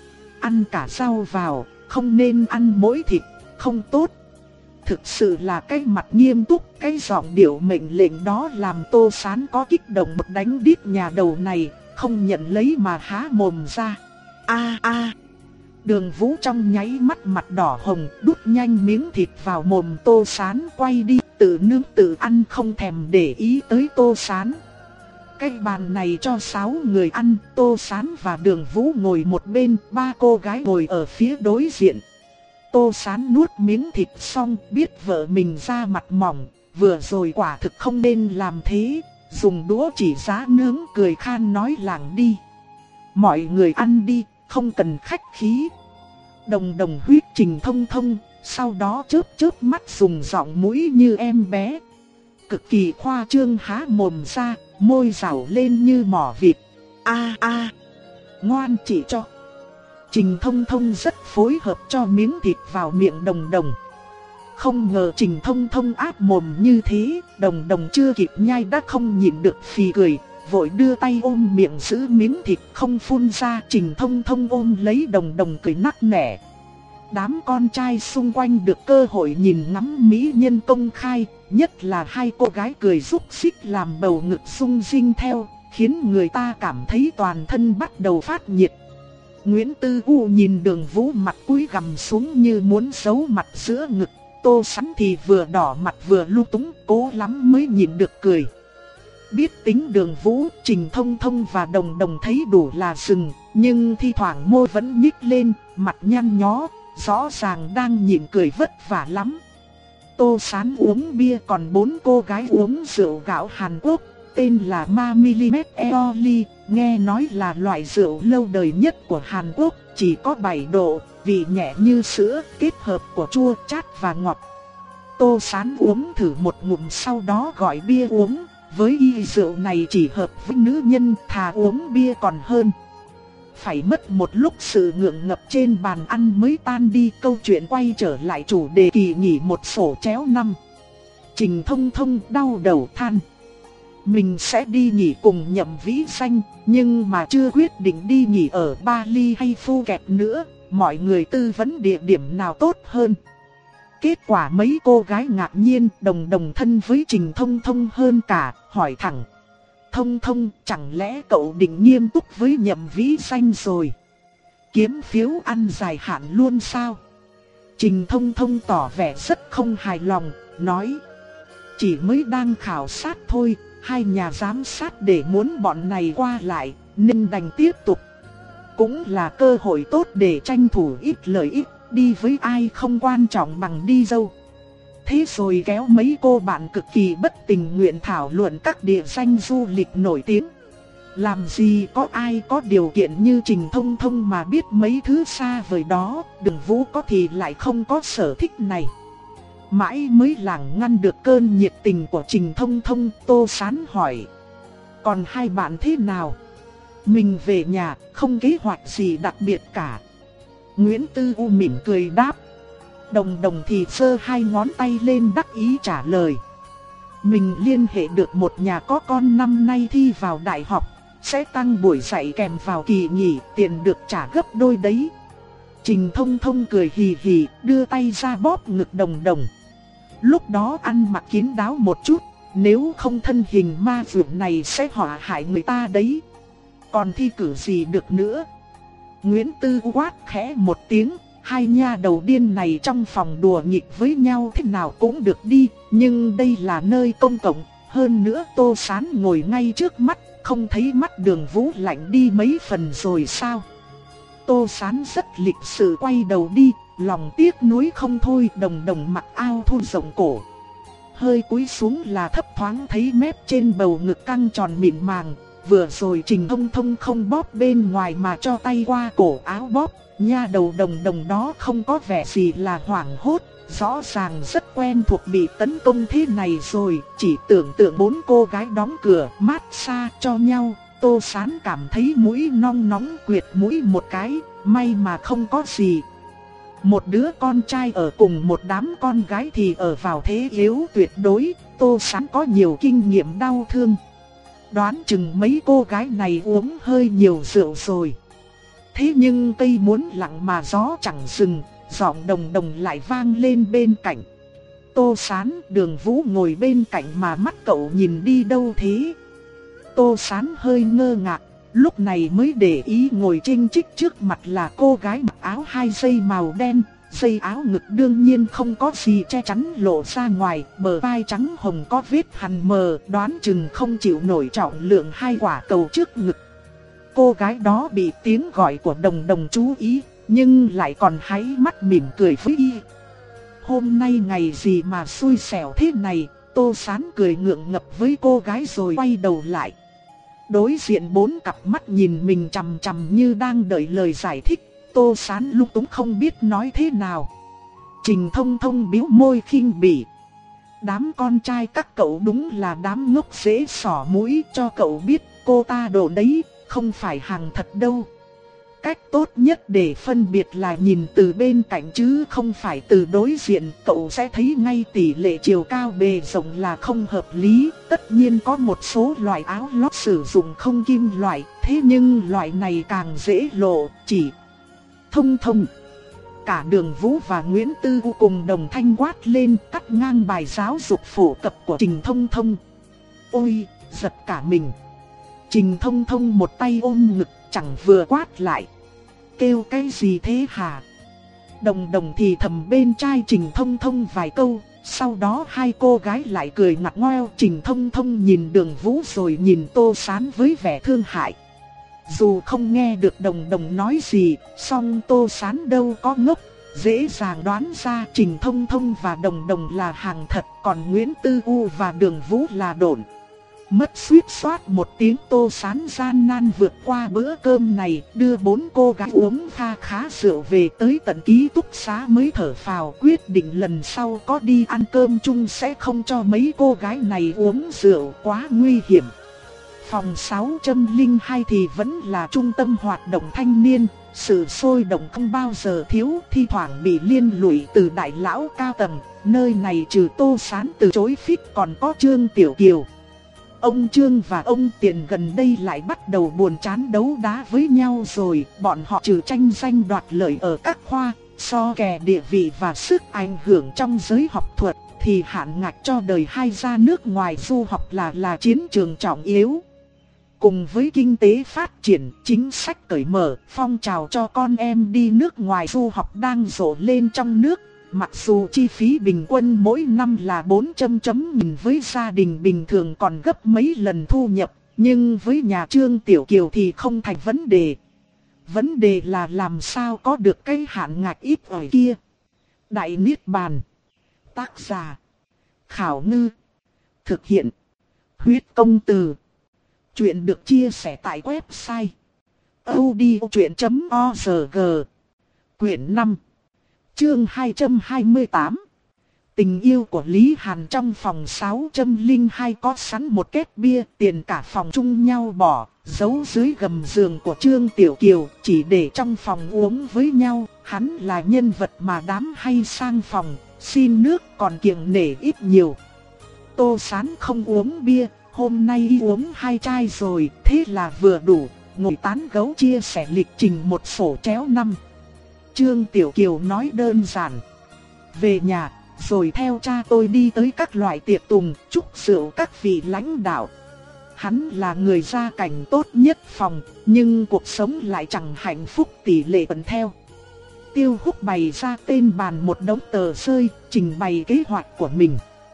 Ăn cả rau vào, không nên ăn mỗi thịt, không tốt. Thực sự là cái mặt nghiêm túc, cái giọng điệu mệnh lệnh đó làm Tô Sán có kích động một đánh đít nhà đầu này, không nhận lấy mà há mồm ra. A a. Đường Vũ trong nháy mắt mặt đỏ hồng, đút nhanh miếng thịt vào mồm Tô Sán, quay đi, tự nướng tự ăn không thèm để ý tới Tô Sán. Cái bàn này cho sáu người ăn, Tô Sán và Đường Vũ ngồi một bên, ba cô gái ngồi ở phía đối diện. Tô Sán nuốt miếng thịt xong, biết vợ mình da mặt mỏng, vừa rồi quả thực không nên làm thế, dùng đũa chỉ giá nướng cười khan nói làng đi. Mọi người ăn đi, không cần khách khí. Đồng Đồng huyết Trình Thông Thông, sau đó chớp chớp mắt dùng giọng mũi như em bé. Cực kỳ khoa trương há mồm ra, môi rảo lên như mỏ vịt. A a, ngoan chỉ cho. Trình Thông Thông rất phối hợp cho miếng thịt vào miệng Đồng Đồng. Không ngờ Trình Thông Thông áp mồm như thế, Đồng Đồng chưa kịp nhai đã không nhịn được phì cười, vội đưa tay ôm miệng giữ miếng thịt không phun ra. Trình Thông Thông ôm lấy Đồng Đồng cười nắc nẻ. Đám con trai xung quanh được cơ hội nhìn ngắm mỹ nhân công khai, nhất là hai cô gái cười rúc xích làm bầu ngực sung sinh theo, khiến người ta cảm thấy toàn thân bắt đầu phát nhiệt. Nguyễn Tư U nhìn Đường Vũ mặt cúi gằm xuống như muốn giấu mặt giữa ngực, Tô Sán thì vừa đỏ mặt vừa lung túng, cố lắm mới nhịn được cười. Biết tính Đường Vũ, Trình Thông Thông và Đồng Đồng thấy đủ là dừng, nhưng thi thoảng môi vẫn nhích lên, mặt nhăn nhó, rõ ràng đang nhịn cười vất vả lắm. Tô Sán uống bia, còn bốn cô gái uống rượu gạo Hàn Quốc, tên là Ma Milimet Eoli, nghe nói là loại rượu lâu đời nhất của Hàn Quốc, chỉ có bảy độ, vị nhẹ như sữa, kết hợp của chua, chát và ngọt. Tô Sán uống thử một ngụm sau đó gọi bia uống, với y rượu này chỉ hợp với nữ nhân, thà uống bia còn hơn. Phải mất một lúc sự ngượng ngập trên bàn ăn mới tan đi, câu chuyện quay trở lại chủ đề kỳ nghỉ một sổ chéo năm. Trình Thông Thông đau đầu than. Mình sẽ đi nghỉ cùng Nhậm Vĩ Xanh, nhưng mà chưa quyết định đi nghỉ ở Bali hay Phuket nữa, mọi người tư vấn địa điểm nào tốt hơn. Kết quả mấy cô gái ngạc nhiên, Đồng Đồng thân với Trình Thông Thông hơn cả, hỏi thẳng. Thông Thông, chẳng lẽ cậu định nghiêm túc với Nhậm Vĩ Xanh rồi? Kiếm phiếu ăn dài hạn luôn sao? Trình Thông Thông tỏ vẻ rất không hài lòng, nói. Chỉ mới đang khảo sát thôi, hai nhà giám sát để muốn bọn này qua lại, nên đành tiếp tục. Cũng là cơ hội tốt để tranh thủ ít lợi ích, đi với ai không quan trọng bằng đi dâu. Thế rồi kéo mấy cô bạn cực kỳ bất tình nguyện thảo luận các địa danh du lịch nổi tiếng. Làm gì có ai có điều kiện như Trình Thông Thông mà biết mấy thứ xa vời đó, Đường Vũ có thì lại không có sở thích này. Mãi mới lảng ngăn được cơn nhiệt tình của Trình Thông Thông, Tô Sán hỏi. Còn hai bạn thế nào? Mình về nhà, không kế hoạch gì đặc biệt cả. Nguyễn Tư U mỉm cười đáp. Đồng Đồng thì giơ hai ngón tay lên đắc ý trả lời. Mình liên hệ được một nhà có con năm nay thi vào đại học, sẽ tăng buổi dạy kèm vào kỳ nghỉ, tiền được trả gấp đôi đấy. Trình Thông Thông cười hì hì, đưa tay ra bóp ngực Đồng Đồng. Lúc đó ăn mặc kín đáo một chút, nếu không thân hình ma vượn này sẽ họa hại người ta đấy. Còn thi cử gì được nữa? Nguyễn Tư quát khẽ một tiếng, hai nha đầu điên này trong phòng đùa nghịch với nhau thế nào cũng được đi, nhưng đây là nơi công cộng, hơn nữa Tô Sán ngồi ngay trước mắt, không thấy mắt Đường Vũ lạnh đi mấy phần rồi sao? Tô Sán rất lịch sự quay đầu đi, lòng tiếc nuối không thôi. Đồng Đồng mặc áo thun rộng cổ, hơi cúi xuống là thấp thoáng thấy mép trên bầu ngực căng tròn mịn màng. Vừa rồi Trình Thông Thông không bóp bên ngoài mà cho tay qua cổ áo bóp, nha đầu Đồng Đồng đó không có vẻ gì là hoảng hốt, rõ ràng rất quen thuộc bị tấn công thế này rồi. Chỉ tưởng tượng bốn cô gái đóng cửa mát xa cho nhau, Tô Sán cảm thấy mũi nong nóng quệt mũi một cái, may mà không có gì. Một đứa con trai ở cùng một đám con gái thì ở vào thế yếu tuyệt đối, Tô Sán có nhiều kinh nghiệm đau thương. Đoán chừng mấy cô gái này uống hơi nhiều rượu rồi. Thế nhưng cây muốn lặng mà gió chẳng dừng, giọng Đồng Đồng lại vang lên bên cạnh. Tô Sán, Đường Vũ ngồi bên cạnh mà mắt cậu nhìn đi đâu thế? Tô Sán hơi ngơ ngác, lúc này mới để ý ngồi chênh chích trước mặt là cô gái mặc áo hai dây màu đen. Dây áo ngực đương nhiên không có gì che chắn lộ ra ngoài, bờ vai trắng hồng có vết hằn mờ, đoán chừng không chịu nổi trọng lượng hai quả cầu trước ngực. Cô gái đó bị tiếng gọi của Đồng Đồng chú ý, nhưng lại còn háy mắt mỉm cười với y. Hôm nay ngày gì mà xui xẻo thế này? Tô Sán cười ngượng ngập với cô gái rồi quay đầu lại. Đối diện bốn cặp mắt nhìn mình chằm chằm như đang đợi lời giải thích. Tô Sán lung túng không biết nói thế nào. Trình Thông Thông bĩu môi khinh bỉ. Đám con trai các cậu đúng là đám ngốc dễ xỏ mũi, cho cậu biết cô ta đồ đấy, không phải hàng thật đâu. Cách tốt nhất để phân biệt là nhìn từ bên cạnh chứ không phải từ đối diện. Cậu sẽ thấy ngay tỷ lệ chiều cao bề rộng là không hợp lý. Tất nhiên có một số loại áo lót sử dụng không kim loại, thế nhưng loại này càng dễ lộ. Chỉ Thông Thông, cả Đường Vũ và Nguyễn Tư U cùng đồng thanh quát lên, cắt ngang bài giáo dục phổ cập của Trình Thông Thông. Ôi, giật cả mình. Trình Thông Thông một tay ôm ngực, chẳng vừa quát lại. Kêu cái gì thế hả? Đồng Đồng thì thầm bên trai Trình Thông Thông vài câu, sau đó hai cô gái lại cười ngặt ngoeo. Trình Thông Thông nhìn Đường Vũ rồi nhìn Tô Sán với vẻ thương hại. Dù không nghe được Đồng Đồng nói gì, song Tô Sán đâu có ngốc, dễ dàng đoán ra Trình Thông Thông và Đồng Đồng là hàng thật, còn Nguyễn Tư U và Đường Vũ là độn. Mất suýt soát một tiếng, Tô Sán gian nan vượt qua bữa cơm này, đưa bốn cô gái uống kha khá rượu về tới tận ký túc xá mới thở phào, quyết định lần sau có đi ăn cơm chung sẽ không cho mấy cô gái này uống rượu, quá nguy hiểm. Phòng sáu không hai thì vẫn là trung tâm hoạt động thanh niên, sự sôi động không bao giờ thiếu, thi thoảng bị liên lụy từ đại lão cao tầng. Nơi này trừ Tô Sán từ chối phích còn có Trương Tiểu Kiều. Ông Trương và ông Tiền gần đây lại bắt đầu buồn chán đấu đá với nhau rồi. Bọn họ trừ tranh danh đoạt lợi ở các khoa, so kè địa vị và sức ảnh hưởng trong giới học thuật, thì hạn ngạch cho đời hai ra nước ngoài du học là là chiến trường trọng yếu. cùng với kinh tế phát triển, chính sách cởi mở, phong trào cho con em đi nước ngoài du học đang rộ lên trong nước. Mặc dù chi phí bình quân mỗi năm là bốn trăm chấm nghìn với gia đình bình thường còn gấp mấy lần thu nhập, nhưng với nhà Trương Tiểu Kiều thì không thành vấn đề. Vấn đề là làm sao có được cái hạn ngạch ít ỏi kia. Đại Niết Bàn. Tác giả Khảo Ngư. Thực hiện Huyết Công Từ. Chuyện được chia sẻ tại website audiochuyện chấm org. Quyển năm, chương hai trăm hai mươi tám. Tình yêu của Lý Hàn. Trong phòng sáu trăm lẻ hai có sẵn một két bia, tiền cả phòng chung nhau bỏ, giấu dưới gầm giường của Trương Tiểu Kiều, chỉ để trong phòng uống với nhau. Hắn là nhân vật mà đám hay sang phòng, xin nước còn kiêng nể ít nhiều. Tô Sán không uống bia, hôm nay uống hai chai rồi, thế là vừa đủ, ngồi tán gẫu chia sẻ lịch trình một sổ chéo năm. Trương Tiểu Kiều nói đơn giản: về nhà, rồi theo cha tôi đi tới các loại tiệc tùng, chúc rượu các vị lãnh đạo. Hắn là người gia cảnh tốt nhất phòng, nhưng cuộc sống lại chẳng hạnh phúc tỷ lệ tuần theo. Tiêu Húc bày ra tên bàn một đống tờ rơi, trình bày kế hoạch của mình.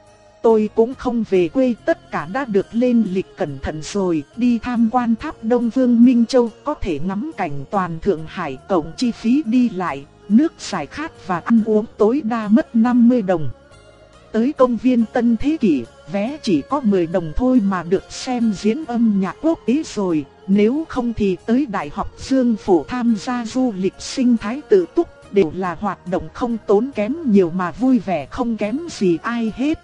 Tôi cũng không về quê, tất cả đã được lên lịch cẩn thận rồi, đi tham quan tháp Đông Vương Minh Châu, có thể ngắm cảnh toàn Thượng Hải, cộng chi phí đi lại, nước giải khát và ăn uống tối đa mất năm mươi đồng. Tới công viên Tân Thế Kỷ, vé chỉ có mười đồng thôi mà được xem diễn âm nhạc quốc tế rồi, nếu không thì tới Đại học Dương Phổ tham gia du lịch sinh thái tự túc, đều là hoạt động không tốn kém nhiều mà vui vẻ không kém gì ai hết.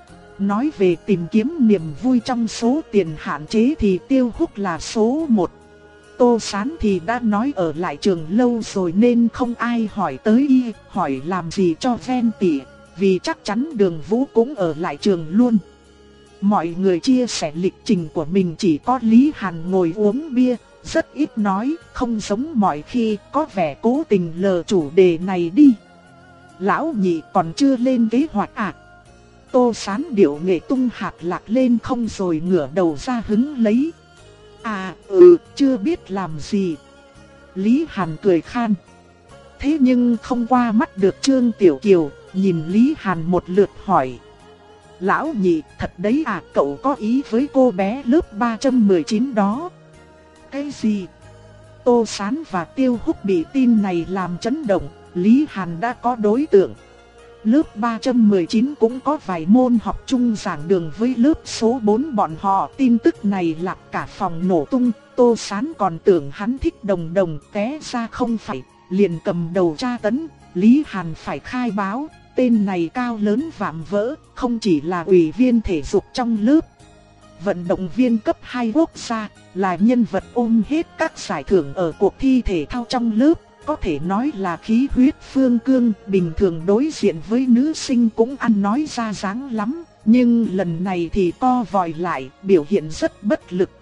Nói về tìm kiếm niềm vui trong số tiền hạn chế thì Tiêu Húc là số một. Tô Sán thì đã nói ở lại trường lâu rồi nên không ai hỏi tới y, hỏi làm gì cho ven tỉ, vì chắc chắn Đường Vũ cũng ở lại trường luôn. Mọi người chia sẻ lịch trình của mình, chỉ có Lý Hàn ngồi uống bia, rất ít nói, không giống mọi khi, có vẻ cố tình lờ chủ đề này đi. Lão nhị còn chưa lên kế hoạch à? Tô Sán điệu nghệ tung hạt lạc lên không rồi ngửa đầu ra hứng lấy. À ừ, chưa biết làm gì. Lý Hàn cười khan. Thế nhưng không qua mắt được Trương Tiểu Kiều, nhìn Lý Hàn một lượt hỏi: lão nhị, thật đấy à, cậu có ý với cô bé lớp ba trăm mười chín đó? Cái gì? Tô Sán và Tiêu Húc bị tin này làm chấn động. Lý Hàn đã có đối tượng. Lớp ba trăm mười chín cũng có vài môn học chung giảng đường với lớp số bốn bọn họ. Tin tức này lạc cả phòng nổ tung. Tô Sán còn tưởng hắn thích Đồng Đồng, té ra không phải, liền cầm đầu tra tấn. Lý Hàn phải khai báo, tên này cao lớn vạm vỡ, không chỉ là ủy viên thể dục trong lớp, vận động viên cấp hai quốc gia, là nhân vật ôm hết các giải thưởng ở cuộc thi thể thao trong lớp. Có thể nói là khí huyết phương cương, bình thường đối diện với nữ sinh cũng ăn nói ra dáng lắm, nhưng lần này thì co vòi lại, biểu hiện rất bất lực.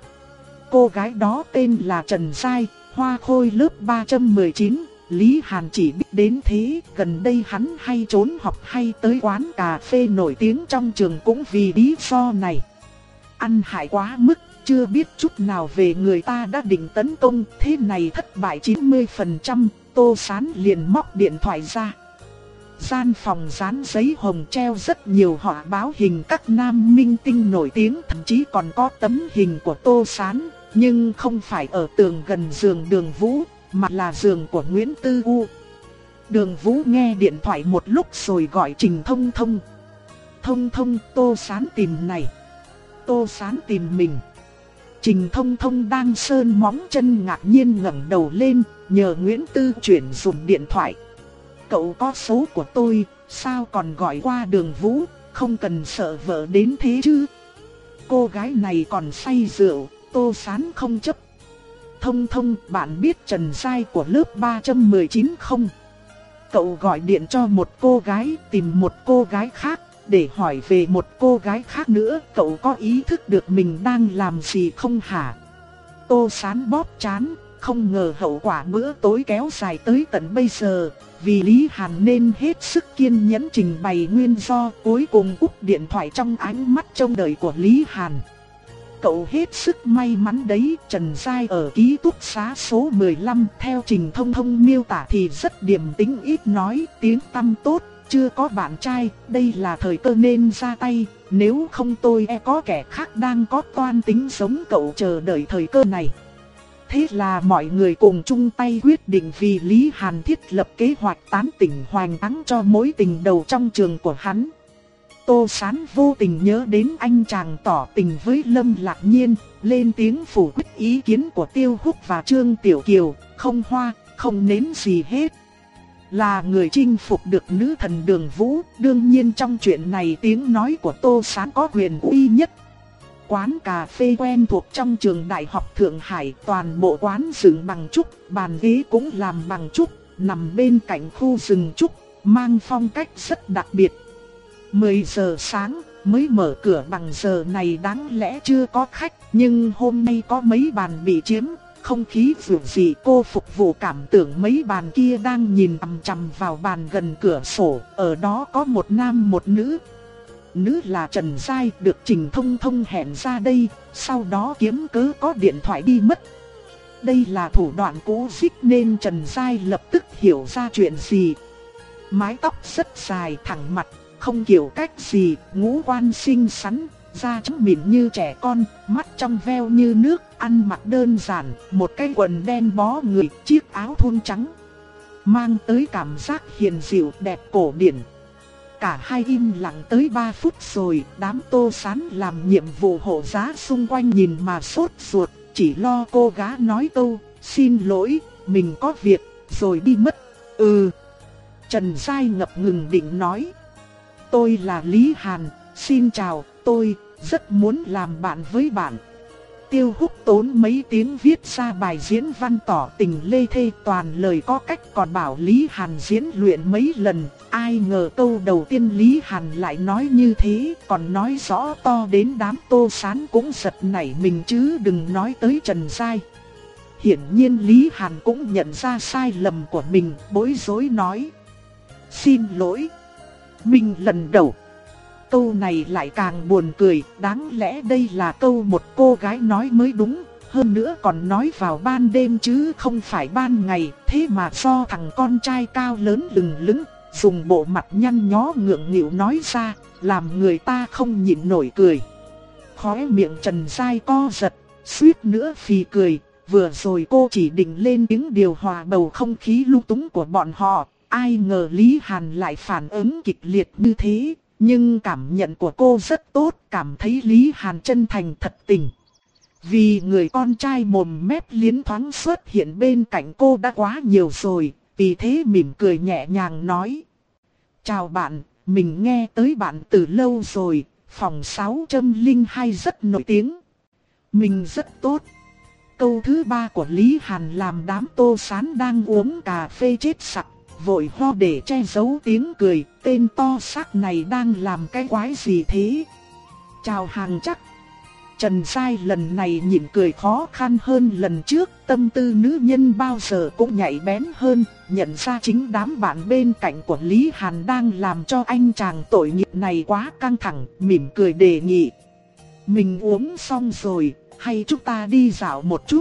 Cô gái đó tên là Trần Giai, hoa khôi lớp ba trăm mười chín, Lý Hàn chỉ biết đến thế. Gần đây hắn hay trốn học hay tới quán cà phê nổi tiếng trong trường cũng vì lý do này. Ăn hại quá mức, chưa biết chút nào về người ta đã định tấn công, thế này thất bại chín mươi phần trăm, Tô Sán liền móc điện thoại ra. Gian phòng dán giấy hồng treo rất nhiều họa báo hình các nam minh tinh nổi tiếng, thậm chí còn có tấm hình của Tô Sán, nhưng không phải ở tường gần giường Đường Vũ, mà là giường của Nguyễn Tư U. Đường Vũ nghe điện thoại một lúc rồi gọi Trình Thông Thông. Thông Thông, Tô Sán tìm này. Tô Sán tìm mình. Trình Thông Thông đang sơn móng chân ngạc nhiên ngẩng đầu lên, nhờ Nguyễn Tư chuyển dùng điện thoại. Cậu có số của tôi, sao còn gọi qua Đường Vũ, không cần sợ vợ đến thế chứ. Cô gái này còn say rượu, Tô Sán không chấp. Thông Thông, bạn biết Trần Giai của lớp ba trăm mười chín không? Cậu gọi điện cho một cô gái, tìm một cô gái khác, để hỏi về một cô gái khác nữa. Cậu có ý thức được mình đang làm gì không hả? Tô Sán bóp trán, không ngờ hậu quả bữa tối kéo dài tới tận bây giờ. Vì Lý Hàn nên hết sức kiên nhẫn trình bày nguyên do, cuối cùng cúp điện thoại trong ánh mắt trông đợi của Lý Hàn. Cậu hết sức may mắn đấy. Trần Giai ở ký túc xá số mười lăm, theo Trình Thông Thông miêu tả thì rất điềm tĩnh, ít nói, tiếng tăm tốt, chưa có bạn trai. Đây là thời cơ nên ra tay, nếu không tôi e có kẻ khác đang có toan tính giống cậu chờ đợi thời cơ này. Thế là mọi người cùng chung tay quyết định vì Lý Hàn thiết lập kế hoạch tán tỉnh hoành thắng cho mối tình đầu trong trường của hắn. Tô Sán vô tình nhớ đến anh chàng tỏ tình với Lâm Lạc Nhiên, lên tiếng phủ quyết ý kiến của Tiêu Húc và Trương Tiểu Kiều, không hoa, không nến gì hết. Là người chinh phục được nữ thần Đường Vũ, đương nhiên trong chuyện này tiếng nói của Tô Sán có quyền uy nhất. Quán cà phê quen thuộc trong trường Đại học Thượng Hải, toàn bộ quán dựng bằng trúc, bàn ghế cũng làm bằng trúc, nằm bên cạnh khu rừng trúc, mang phong cách rất đặc biệt. mười giờ sáng mới mở cửa, bằng giờ này đáng lẽ chưa có khách, nhưng hôm nay có mấy bàn bị chiếm, không khí dịu dị. Cô phục vụ cảm tưởng mấy bàn kia đang nhìn chằm chằm vào bàn gần cửa sổ, ở đó có một nam một nữ. Nữ là Trần Giai, được Trình Thông Thông hẹn ra đây, sau đó kiếm cớ có điện thoại đi mất. Đây là thủ đoạn cũ xích nên Trần Giai lập tức hiểu ra chuyện gì. Mái tóc rất dài thẳng mặt, không kiểu cách gì, ngũ quan xinh xắn, da trắng mịn như trẻ con, mắt trong veo như nước, ăn mặc đơn giản, một cái quần đen bó người, chiếc áo thun trắng, mang tới cảm giác hiền dịu đẹp cổ điển. Cả hai im lặng tới ba phút rồi, đám Tô Sán làm nhiệm vụ hộ giá xung quanh nhìn mà sốt ruột, chỉ lo cô gái nói câu, xin lỗi, mình có việc, rồi đi mất. Ừ. Trần Giai ngập ngừng định nói. Tôi là Lý Hàn, xin chào, tôi rất muốn làm bạn với bạn. Tiêu Húc tốn mấy tiếng viết ra bài diễn văn tỏ tình lê thê, toàn lời có cách, còn bảo Lý Hàn diễn luyện mấy lần. Ai ngờ câu đầu tiên Lý Hàn lại nói như thế, còn nói rõ to đến đám Tô Sán cũng giật nảy mình, chứ đừng nói tới Trần Giai. Hiển nhiên Lý Hàn cũng nhận ra sai lầm của mình, bối rối nói: Xin lỗi, mình lần đầu. Câu này lại càng buồn cười, đáng lẽ đây là câu một cô gái nói mới đúng, hơn nữa còn nói vào ban đêm chứ không phải ban ngày, thế mà do thằng con trai cao lớn lừng lững, dùng bộ mặt nhăn nhó ngượng nghịu nói ra, làm người ta không nhịn nổi cười. Khóe miệng Trần Giai co giật, suýt nữa phì cười, vừa rồi cô chỉ định lên tiếng điều hòa bầu không khí lung túng của bọn họ, ai ngờ Lý Hàn lại phản ứng kịch liệt như thế. Nhưng cảm nhận của cô rất tốt, cảm thấy Lý Hàn chân thành thật tình. Vì người con trai mồm mép liến thoáng xuất hiện bên cạnh cô đã quá nhiều rồi, vì thế mỉm cười nhẹ nhàng nói: Chào bạn, mình nghe tới bạn từ lâu rồi, phòng sáu không hai rất nổi tiếng. Mình rất tốt. Câu thứ ba của Lý Hàn làm đám Tô Sán đang uống cà phê chết sặc, vội ho để che giấu tiếng cười, tên to xác này đang làm cái quái gì thế? Chào hàng chắc. Trần Giai lần này nhịn cười khó khăn hơn lần trước, tâm tư nữ nhân bao giờ cũng nhạy bén hơn, nhận ra chính đám bạn bên cạnh của Lý Hàn đang làm cho anh chàng tội nghiệp này quá căng thẳng, mỉm cười đề nghị: Mình uống xong rồi, hay chúng ta đi dạo một chút?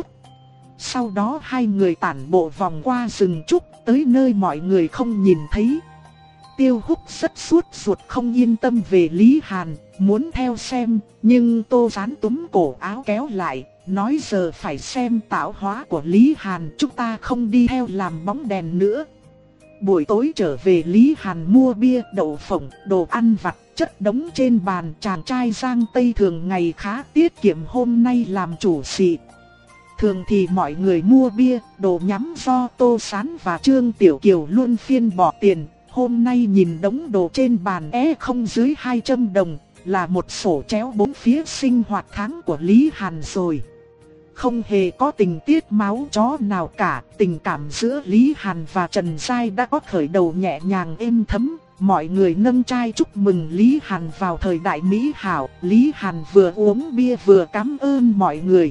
Sau đó hai người tản bộ vòng qua rừng trúc, tới nơi mọi người không nhìn thấy. Tiêu Húc rất sốt ruột không yên tâm về Lý Hàn, muốn theo xem, nhưng Tô Sán túm cổ áo kéo lại, nói giờ phải xem tạo hóa của Lý Hàn, chúng ta không đi theo làm bóng đèn nữa. Buổi tối trở về, Lý Hàn mua bia, đậu phộng, đồ ăn vặt chất đống trên bàn. Chàng trai Giang Tây thường ngày khá tiết kiệm, hôm nay làm chủ xị. Thường thì mọi người mua bia, đồ nhắm do Tô Sán và Trương Tiểu Kiều luôn phiên bỏ tiền. Hôm nay nhìn đống đồ trên bàn é không dưới hai trăm đồng, là một sổ chéo bốn phía sinh hoạt tháng của Lý Hàn rồi. Không hề có tình tiết máu chó nào cả, tình cảm giữa Lý Hàn và Trần Giai đã có khởi đầu nhẹ nhàng êm thấm. Mọi người nâng chai chúc mừng Lý Hàn vào thời đại mỹ hảo. Lý Hàn vừa uống bia vừa cảm ơn mọi người.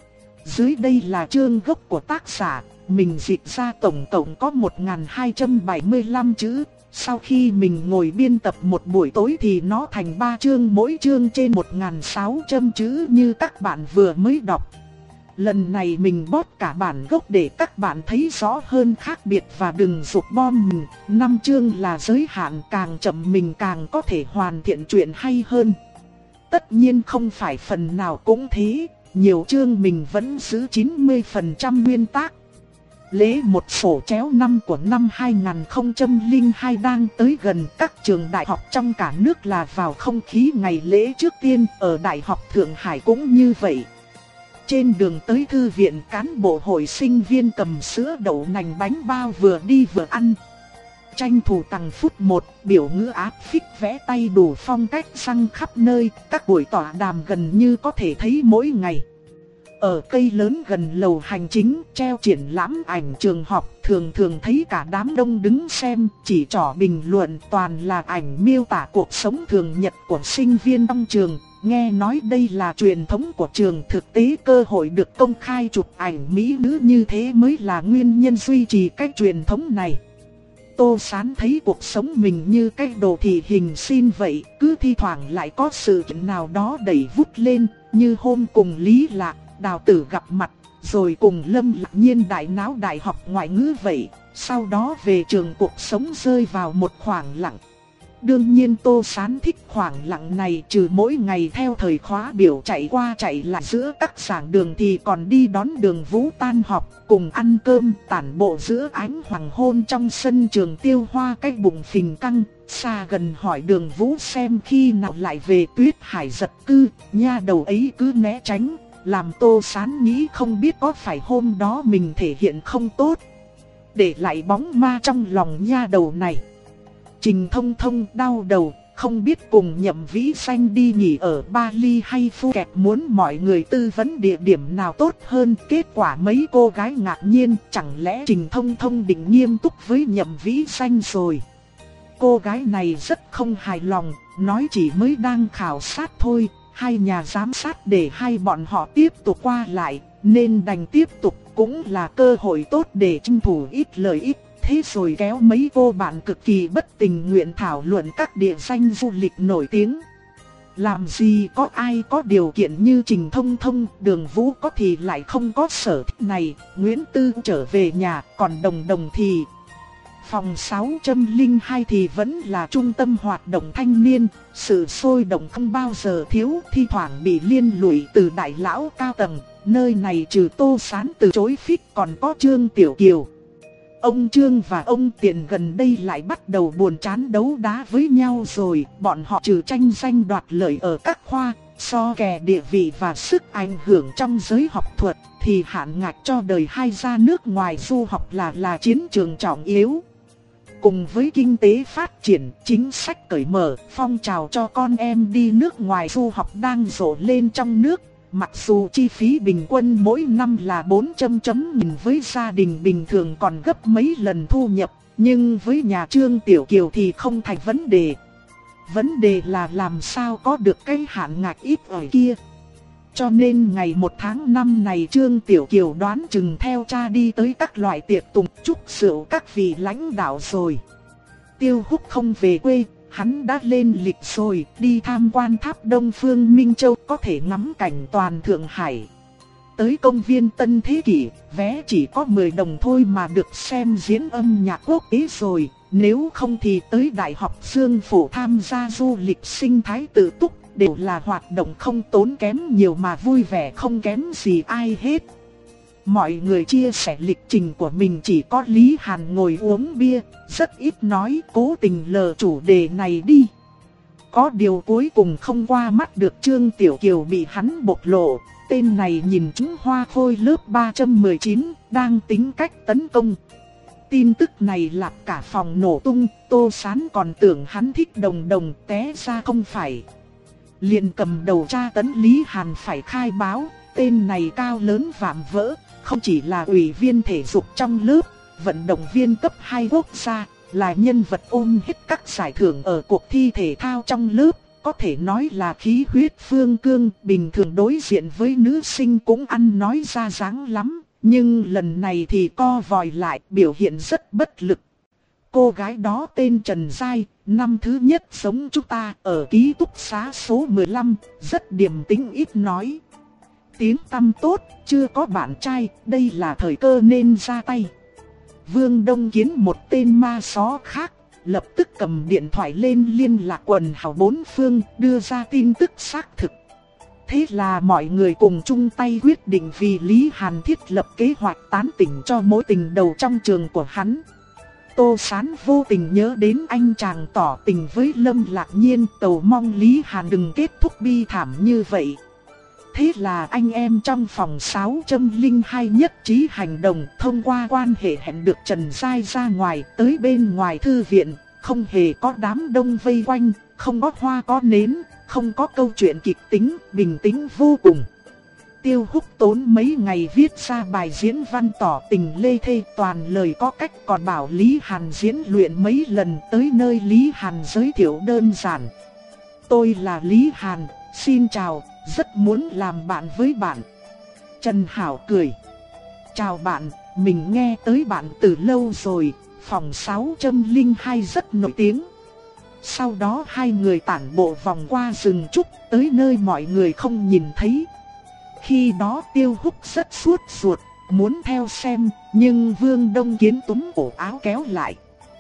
Dưới đây là chương gốc của tác giả, mình dịch ra tổng cộng có một nghìn hai trăm bảy mươi lăm chữ. Sau khi mình ngồi biên tập một buổi tối thì nó thành ba chương, mỗi chương trên một nghìn sáu trăm chữ như các bạn vừa mới đọc. Lần này mình bót cả bản gốc để các bạn thấy rõ hơn khác biệt và đừng giục bom mình. Năm chương là giới hạn, càng chậm mình càng có thể hoàn thiện chuyện hay hơn. Tất nhiên không phải phần nào cũng thế, nhiều chương mình vẫn giữ chín mươi phần trăm nguyên tác. Lễ một sổ chéo năm của năm hai nghìn không trăm lẻ hai đang tới gần, các trường đại học trong cả nước là vào không khí ngày lễ trước tiên, ở Đại học Thượng Hải cũng như vậy. Trên đường tới thư viện, cán bộ hội sinh viên cầm sữa đậu nành bánh bao vừa đi vừa ăn. Tranh thủ tầng phút một, biểu ngữ áp phích vẽ tay đủ phong cách răng khắp nơi, các buổi tọa đàm gần như có thể thấy mỗi ngày. Ở cây lớn gần lầu hành chính, treo triển lãm ảnh trường học, thường thường thấy cả đám đông đứng xem, chỉ trỏ bình luận toàn là ảnh miêu tả cuộc sống thường nhật của sinh viên trong trường. Nghe nói đây là truyền thống của trường, thực tế cơ hội được công khai chụp ảnh mỹ nữ như thế mới là nguyên nhân duy trì cái truyền thống này. Tô Sán thấy cuộc sống mình như cái đồ thị hình xin vậy, cứ thi thoảng lại có sự kiện nào đó đẩy vút lên, như hôm cùng Lý Lạc, Đào Tử gặp mặt, rồi cùng Lâm Lạc Nhiên đại náo đại học ngoại ngữ vậy, sau đó về trường cuộc sống rơi vào một khoảng lặng. Đương nhiên Tô Sán thích khoảng lặng này, trừ mỗi ngày theo thời khóa biểu chạy qua chạy lại giữa các giảng đường thì còn đi đón Đường Vũ tan học, cùng ăn cơm tản bộ giữa ánh hoàng hôn trong sân trường tiêu hoa cái bụng phình căng. Xa gần hỏi Đường Vũ xem khi nào lại về Tuyết Hải giật cư, nha đầu ấy cứ né tránh, làm Tô Sán nghĩ không biết có phải hôm đó mình thể hiện không tốt, để lại bóng ma trong lòng nha đầu này. Trình Thông Thông đau đầu, không biết cùng Nhậm Vĩ Xanh đi nghỉ ở Bali hay Phuket, muốn mọi người tư vấn địa điểm nào tốt hơn. Kết quả mấy cô gái ngạc nhiên, chẳng lẽ Trình Thông Thông định nghiêm túc với Nhậm Vĩ Xanh rồi. Cô gái này rất không hài lòng, nói chỉ mới đang khảo sát thôi, hai nhà giám sát để hai bọn họ tiếp tục qua lại, nên đành tiếp tục, cũng là cơ hội tốt để tranh thủ ít lợi ích. Thế rồi kéo mấy cô bạn cực kỳ bất tình nguyện thảo luận các địa danh du lịch nổi tiếng. Làm gì có ai có điều kiện như Trình Thông Thông, Đường Vũ có thì lại không có sở thích này. Nguyễn Tư trở về nhà, còn Đồng Đồng thì phòng sáu trăm lẻ hai thì vẫn là trung tâm hoạt động thanh niên. Sự sôi động không bao giờ thiếu, thi thoảng bị liên lụy từ đại lão cao tầng. Nơi này trừ Tô Sán từ chối phích còn có Trương Tiểu Kiều. Ông Trương và ông Tiền gần đây lại bắt đầu buồn chán đấu đá với nhau rồi. Bọn họ trừ tranh giành đoạt lợi ở các khoa, so kè địa vị và sức ảnh hưởng trong giới học thuật, thì hạn ngạch cho đời hai ra nước ngoài du học là là chiến trường trọng yếu. Cùng với kinh tế phát triển, chính sách cởi mở, phong trào cho con em đi nước ngoài du học đang rộ lên trong nước. Mặc dù chi phí bình quân mỗi năm là bốn trăm chấm nghìn với gia đình bình thường còn gấp mấy lần thu nhập, nhưng với nhà Trương Tiểu Kiều thì không thành vấn đề. Vấn đề là làm sao có được cái hạn ngạch ít ỏi kia. Cho nên ngày một tháng năm này Trương Tiểu Kiều đoán chừng theo cha đi tới các loại tiệc tùng chúc rượu các vị lãnh đạo rồi. Tiêu Húc không về quê. Hắn đã lên lịch rồi, đi tham quan tháp Đông Phương Minh Châu, có thể ngắm cảnh toàn Thượng Hải. Tới công viên Tân Thế Kỷ, vé chỉ có mười đồng thôi mà được xem diễn âm nhạc quốc tế rồi. Nếu không thì tới Đại học Dương Phủ tham gia du lịch sinh thái tự túc, đều là hoạt động không tốn kém nhiều mà vui vẻ không kém gì ai hết. Mọi người chia sẻ lịch trình của mình, chỉ có Lý Hàn ngồi uống bia, rất ít nói, cố tình lờ chủ đề này đi. Có điều cuối cùng không qua mắt được Trương Tiểu Kiều bị hắn bộc lộ. Tên này nhìn chúng hoa khôi lớp ba trăm mười chín, đang tính cách tấn công. Tin tức này lạc cả phòng nổ tung, Tô Sán còn tưởng hắn thích Đồng Đồng, té ra không phải. Liền cầm đầu tra tấn Lý Hàn phải khai báo, tên này cao lớn vạm vỡ. Không chỉ là ủy viên thể dục trong lớp, vận động viên cấp hai quốc gia, là nhân vật ôm hết các giải thưởng ở cuộc thi thể thao trong lớp, có thể nói là khí huyết phương cương, bình thường đối diện với nữ sinh cũng ăn nói ra dáng lắm, nhưng lần này thì co vòi lại, biểu hiện rất bất lực. Cô gái đó tên Trần Giai, năm thứ nhất sống chúng ta ở ký túc xá số mười lăm, rất điềm tĩnh ít nói. Tiếng tăm tốt, chưa có bạn trai, đây là thời cơ nên ra tay. Vương Đông Kiến, một tên ma só khác, lập tức cầm điện thoại lên liên lạc quần hào bốn phương, đưa ra tin tức xác thực. Thế là mọi người cùng chung tay quyết định vì Lý Hàn thiết lập kế hoạch tán tỉnh cho mối tình đầu trong trường của hắn. Tô Sán vô tình nhớ đến anh chàng tỏ tình với Lâm Lạc Nhiên, cầu mong Lý Hàn đừng kết thúc bi thảm như vậy. Thế là anh em trong phòng sáu không hai nhất trí hành động, thông qua quan hệ hẹn được Trần Giai ra ngoài, tới bên ngoài thư viện, không hề có đám đông vây quanh, không có hoa có nến, không có câu chuyện kịch tính, bình tĩnh vô cùng. Tiêu Húc tốn mấy ngày viết ra bài diễn văn tỏ tình lê thê, toàn lời có cách, còn bảo Lý Hàn diễn luyện mấy lần, tới nơi Lý Hàn giới thiệu đơn giản. Tôi là Lý Hàn, xin chào, rất muốn làm bạn với bạn. Trần Hảo cười. Chào bạn, mình nghe tới bạn từ lâu rồi, phòng sáu không hai rất nổi tiếng. Sau đó hai người tản bộ vòng qua rừng trúc, tới nơi mọi người không nhìn thấy. Khi đó Tiêu Húc rất sốt ruột, muốn theo xem, nhưng Vương Đông Kiến túm cổ áo kéo lại.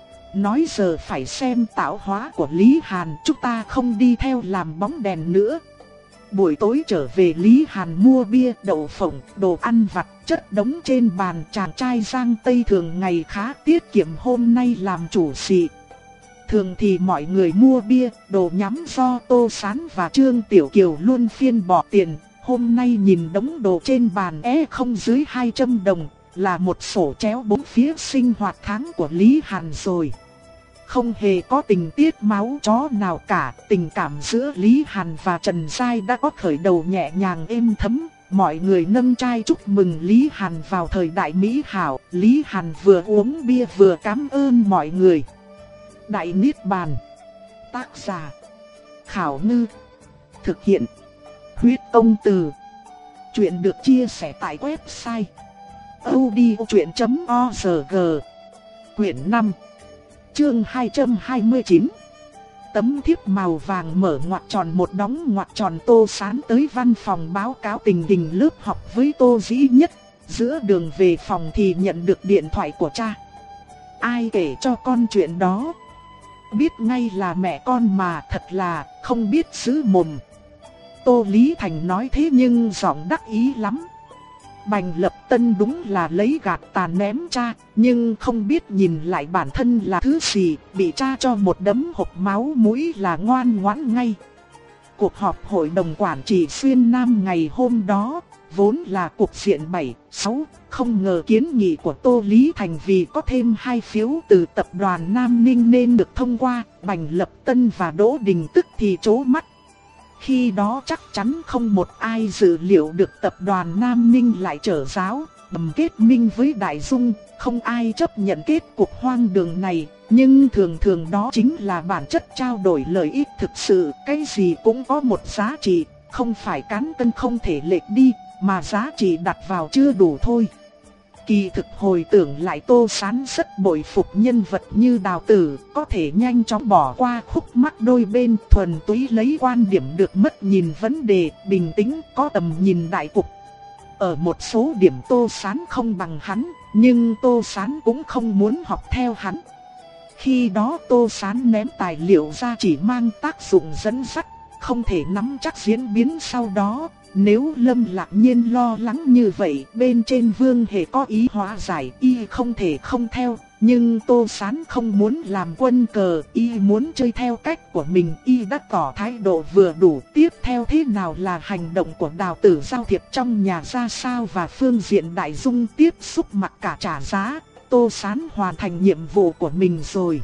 Nói giờ phải xem tạo hóa của Lý Hàn, chúng ta không đi theo làm bóng đèn nữa. Buổi tối trở về, Lý Hàn mua bia, đậu phộng, đồ ăn vặt chất đống trên bàn. Chàng trai Giang Tây thường ngày khá tiết kiệm, hôm nay làm chủ xị. Thường thì mọi người mua bia, đồ nhắm do Tô Sán và Trương Tiểu Kiều luôn phiên bỏ tiền. Hôm nay nhìn đống đồ trên bàn é không dưới hai trăm đồng, là một sổ chéo bốn phía sinh hoạt tháng của Lý Hàn rồi. Không hề có tình tiết máu chó nào cả, tình cảm giữa Lý Hàn và Trần Giai đã có khởi đầu nhẹ nhàng êm thấm. Mọi người nâng chai chúc mừng Lý Hàn vào thời đại mỹ hảo. Lý Hàn vừa uống bia vừa cảm ơn mọi người. Đại Niết Bàn. Tác giả Khảo Ngư. Thực hiện Huyết Công Từ. Chuyện được chia sẻ tại website audiochuyện chấm org. Quyển năm, chương hai trăm hai mươi chín. Tấm thiếp màu vàng mở ngoặc tròn một đóng ngoặc tròn. Tô Sán tới văn phòng báo cáo tình hình lớp học với Tô Dĩ Nhất. Giữa đường về phòng thì nhận được điện thoại của cha. Ai kể cho con chuyện đó? Biết ngay là mẹ con mà, thật là không biết giữ mồm. Tô Lý Thành nói thế nhưng giọng đắc ý lắm. Bành Lập Tân đúng là lấy gạt tàn ném cha, nhưng không biết nhìn lại bản thân là thứ gì, bị cha cho một đấm hộc máu mũi là ngoan ngoãn ngay. Cuộc họp hội đồng quản trị xuyên Nam ngày hôm đó, vốn là cục diện bảy, sáu, không ngờ kiến nghị của Tô Lý Thành vì có thêm hai phiếu từ tập đoàn Nam Ninh nên được thông qua. Bành Lập Tân và Đỗ Đình tức thì trố mắt. Khi đó chắc chắn không một ai dự liệu được tập đoàn Nam Ninh lại trở giáo, bầm kết minh với Đại Dung, không ai chấp nhận kết cục hoang đường này. Nhưng thường thường đó chính là bản chất trao đổi lợi ích thực sự, cái gì cũng có một giá trị, không phải cán cân không thể lệch đi, mà giá trị đặt vào chưa đủ thôi. Kỳ thực hồi tưởng lại, Tô Sán rất bội phục nhân vật như Đào Tử, có thể nhanh chóng bỏ qua khúc mắc đôi bên, thuần túy lấy quan điểm được mất nhìn vấn đề, bình tĩnh, có tầm nhìn đại cục. Ở một số điểm Tô Sán không bằng hắn, nhưng Tô Sán cũng không muốn học theo hắn. Khi đó Tô Sán ném tài liệu ra chỉ mang tác dụng dẫn dắt, không thể nắm chắc diễn biến sau đó. Nếu Lâm Lạc Nhiên lo lắng như vậy, bên trên Vương Hề có ý hóa giải, y không thể không theo. Nhưng Tô Sán không muốn làm quân cờ, y muốn chơi theo cách của mình, y đã tỏ thái độ vừa đủ. Tiếp theo thế nào là hành động của Đào Tử giao thiệp trong nhà ra sao, và phương diện Đại Dung tiếp xúc mặc cả trả giá, Tô Sán hoàn thành nhiệm vụ của mình rồi.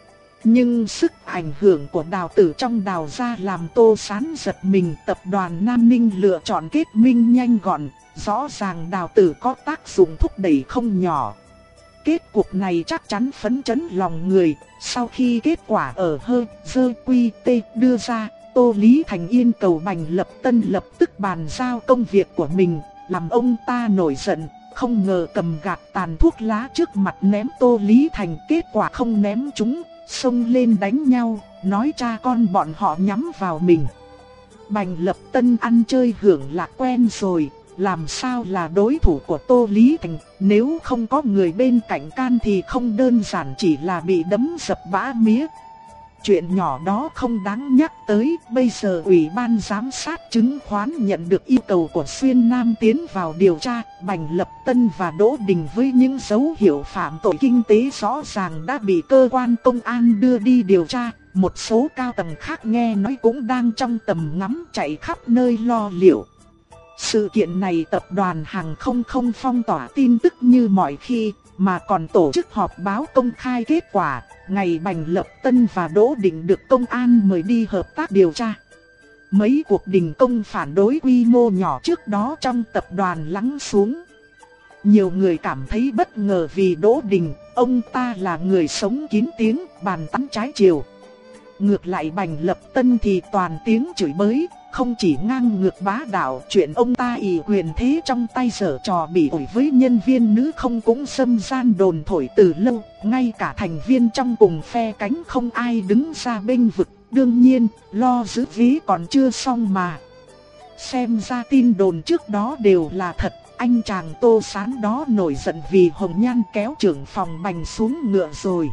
Nhưng sức ảnh hưởng của Đào Tử trong Đào gia làm Tô Sán giật mình. Tập đoàn Nam Ninh lựa chọn kết minh nhanh gọn, rõ ràng Đào Tử có tác dụng thúc đẩy không nhỏ. Kết cục này chắc chắn phấn chấn lòng người. Sau khi kết quả ở Hơ, Dơ, Quy, Tê đưa ra, Tô Lý Thành yên cầu Bành Lập Tân lập tức bàn giao công việc của mình, làm ông ta nổi giận. không ngờ cầm gạt tàn thuốc lá trước mặt ném Tô Lý Thành, kết quả không ném chúng, xông lên đánh nhau, nói cha con bọn họ nhắm vào mình. Bành Lập Tân ăn chơi hưởng lạc quen rồi, làm sao là đối thủ của Tô Lý Thành, nếu không có người bên cạnh can thì không đơn giản chỉ là bị đấm dập bã mía. Chuyện nhỏ đó không đáng nhắc tới, bây giờ Ủy ban Giám sát chứng khoán nhận được yêu cầu của Xuyên Nam tiến vào điều tra, Bành Lập Tân và Đỗ Đình với những dấu hiệu phạm tội kinh tế rõ ràng đã bị cơ quan công an đưa đi điều tra, một số cao tầng khác nghe nói cũng đang trong tầm ngắm chạy khắp nơi lo liệu. Sự kiện này tập đoàn hàng không không phong tỏa tin tức như mọi khi, mà còn tổ chức họp báo công khai kết quả. Ngày Bành Lập Tân và Đỗ Đình được công an mời đi hợp tác điều tra. Mấy cuộc đình công phản đối quy mô nhỏ trước đó trong tập đoàn lắng xuống. Nhiều người cảm thấy bất ngờ vì Đỗ Đình, ông ta là người sống kín tiếng, bàn tán trái chiều. Ngược lại Bành Lập Tân thì toàn tiếng chửi bới, không chỉ ngang ngược bá đạo, chuyện ông ta ỷ quyền thế trong tay giở trò bỉ ổi với nhân viên nữ không cũng xâm gian đồn thổi từ lâu, ngay cả thành viên trong cùng phe cánh không ai đứng ra bênh vực, đương nhiên, lo giữ ví còn chưa xong mà. Xem ra tin đồn trước đó đều là thật, anh chàng Tô Sán đó nổi giận vì Hồng Nhan kéo trưởng phòng Bành xuống ngựa rồi.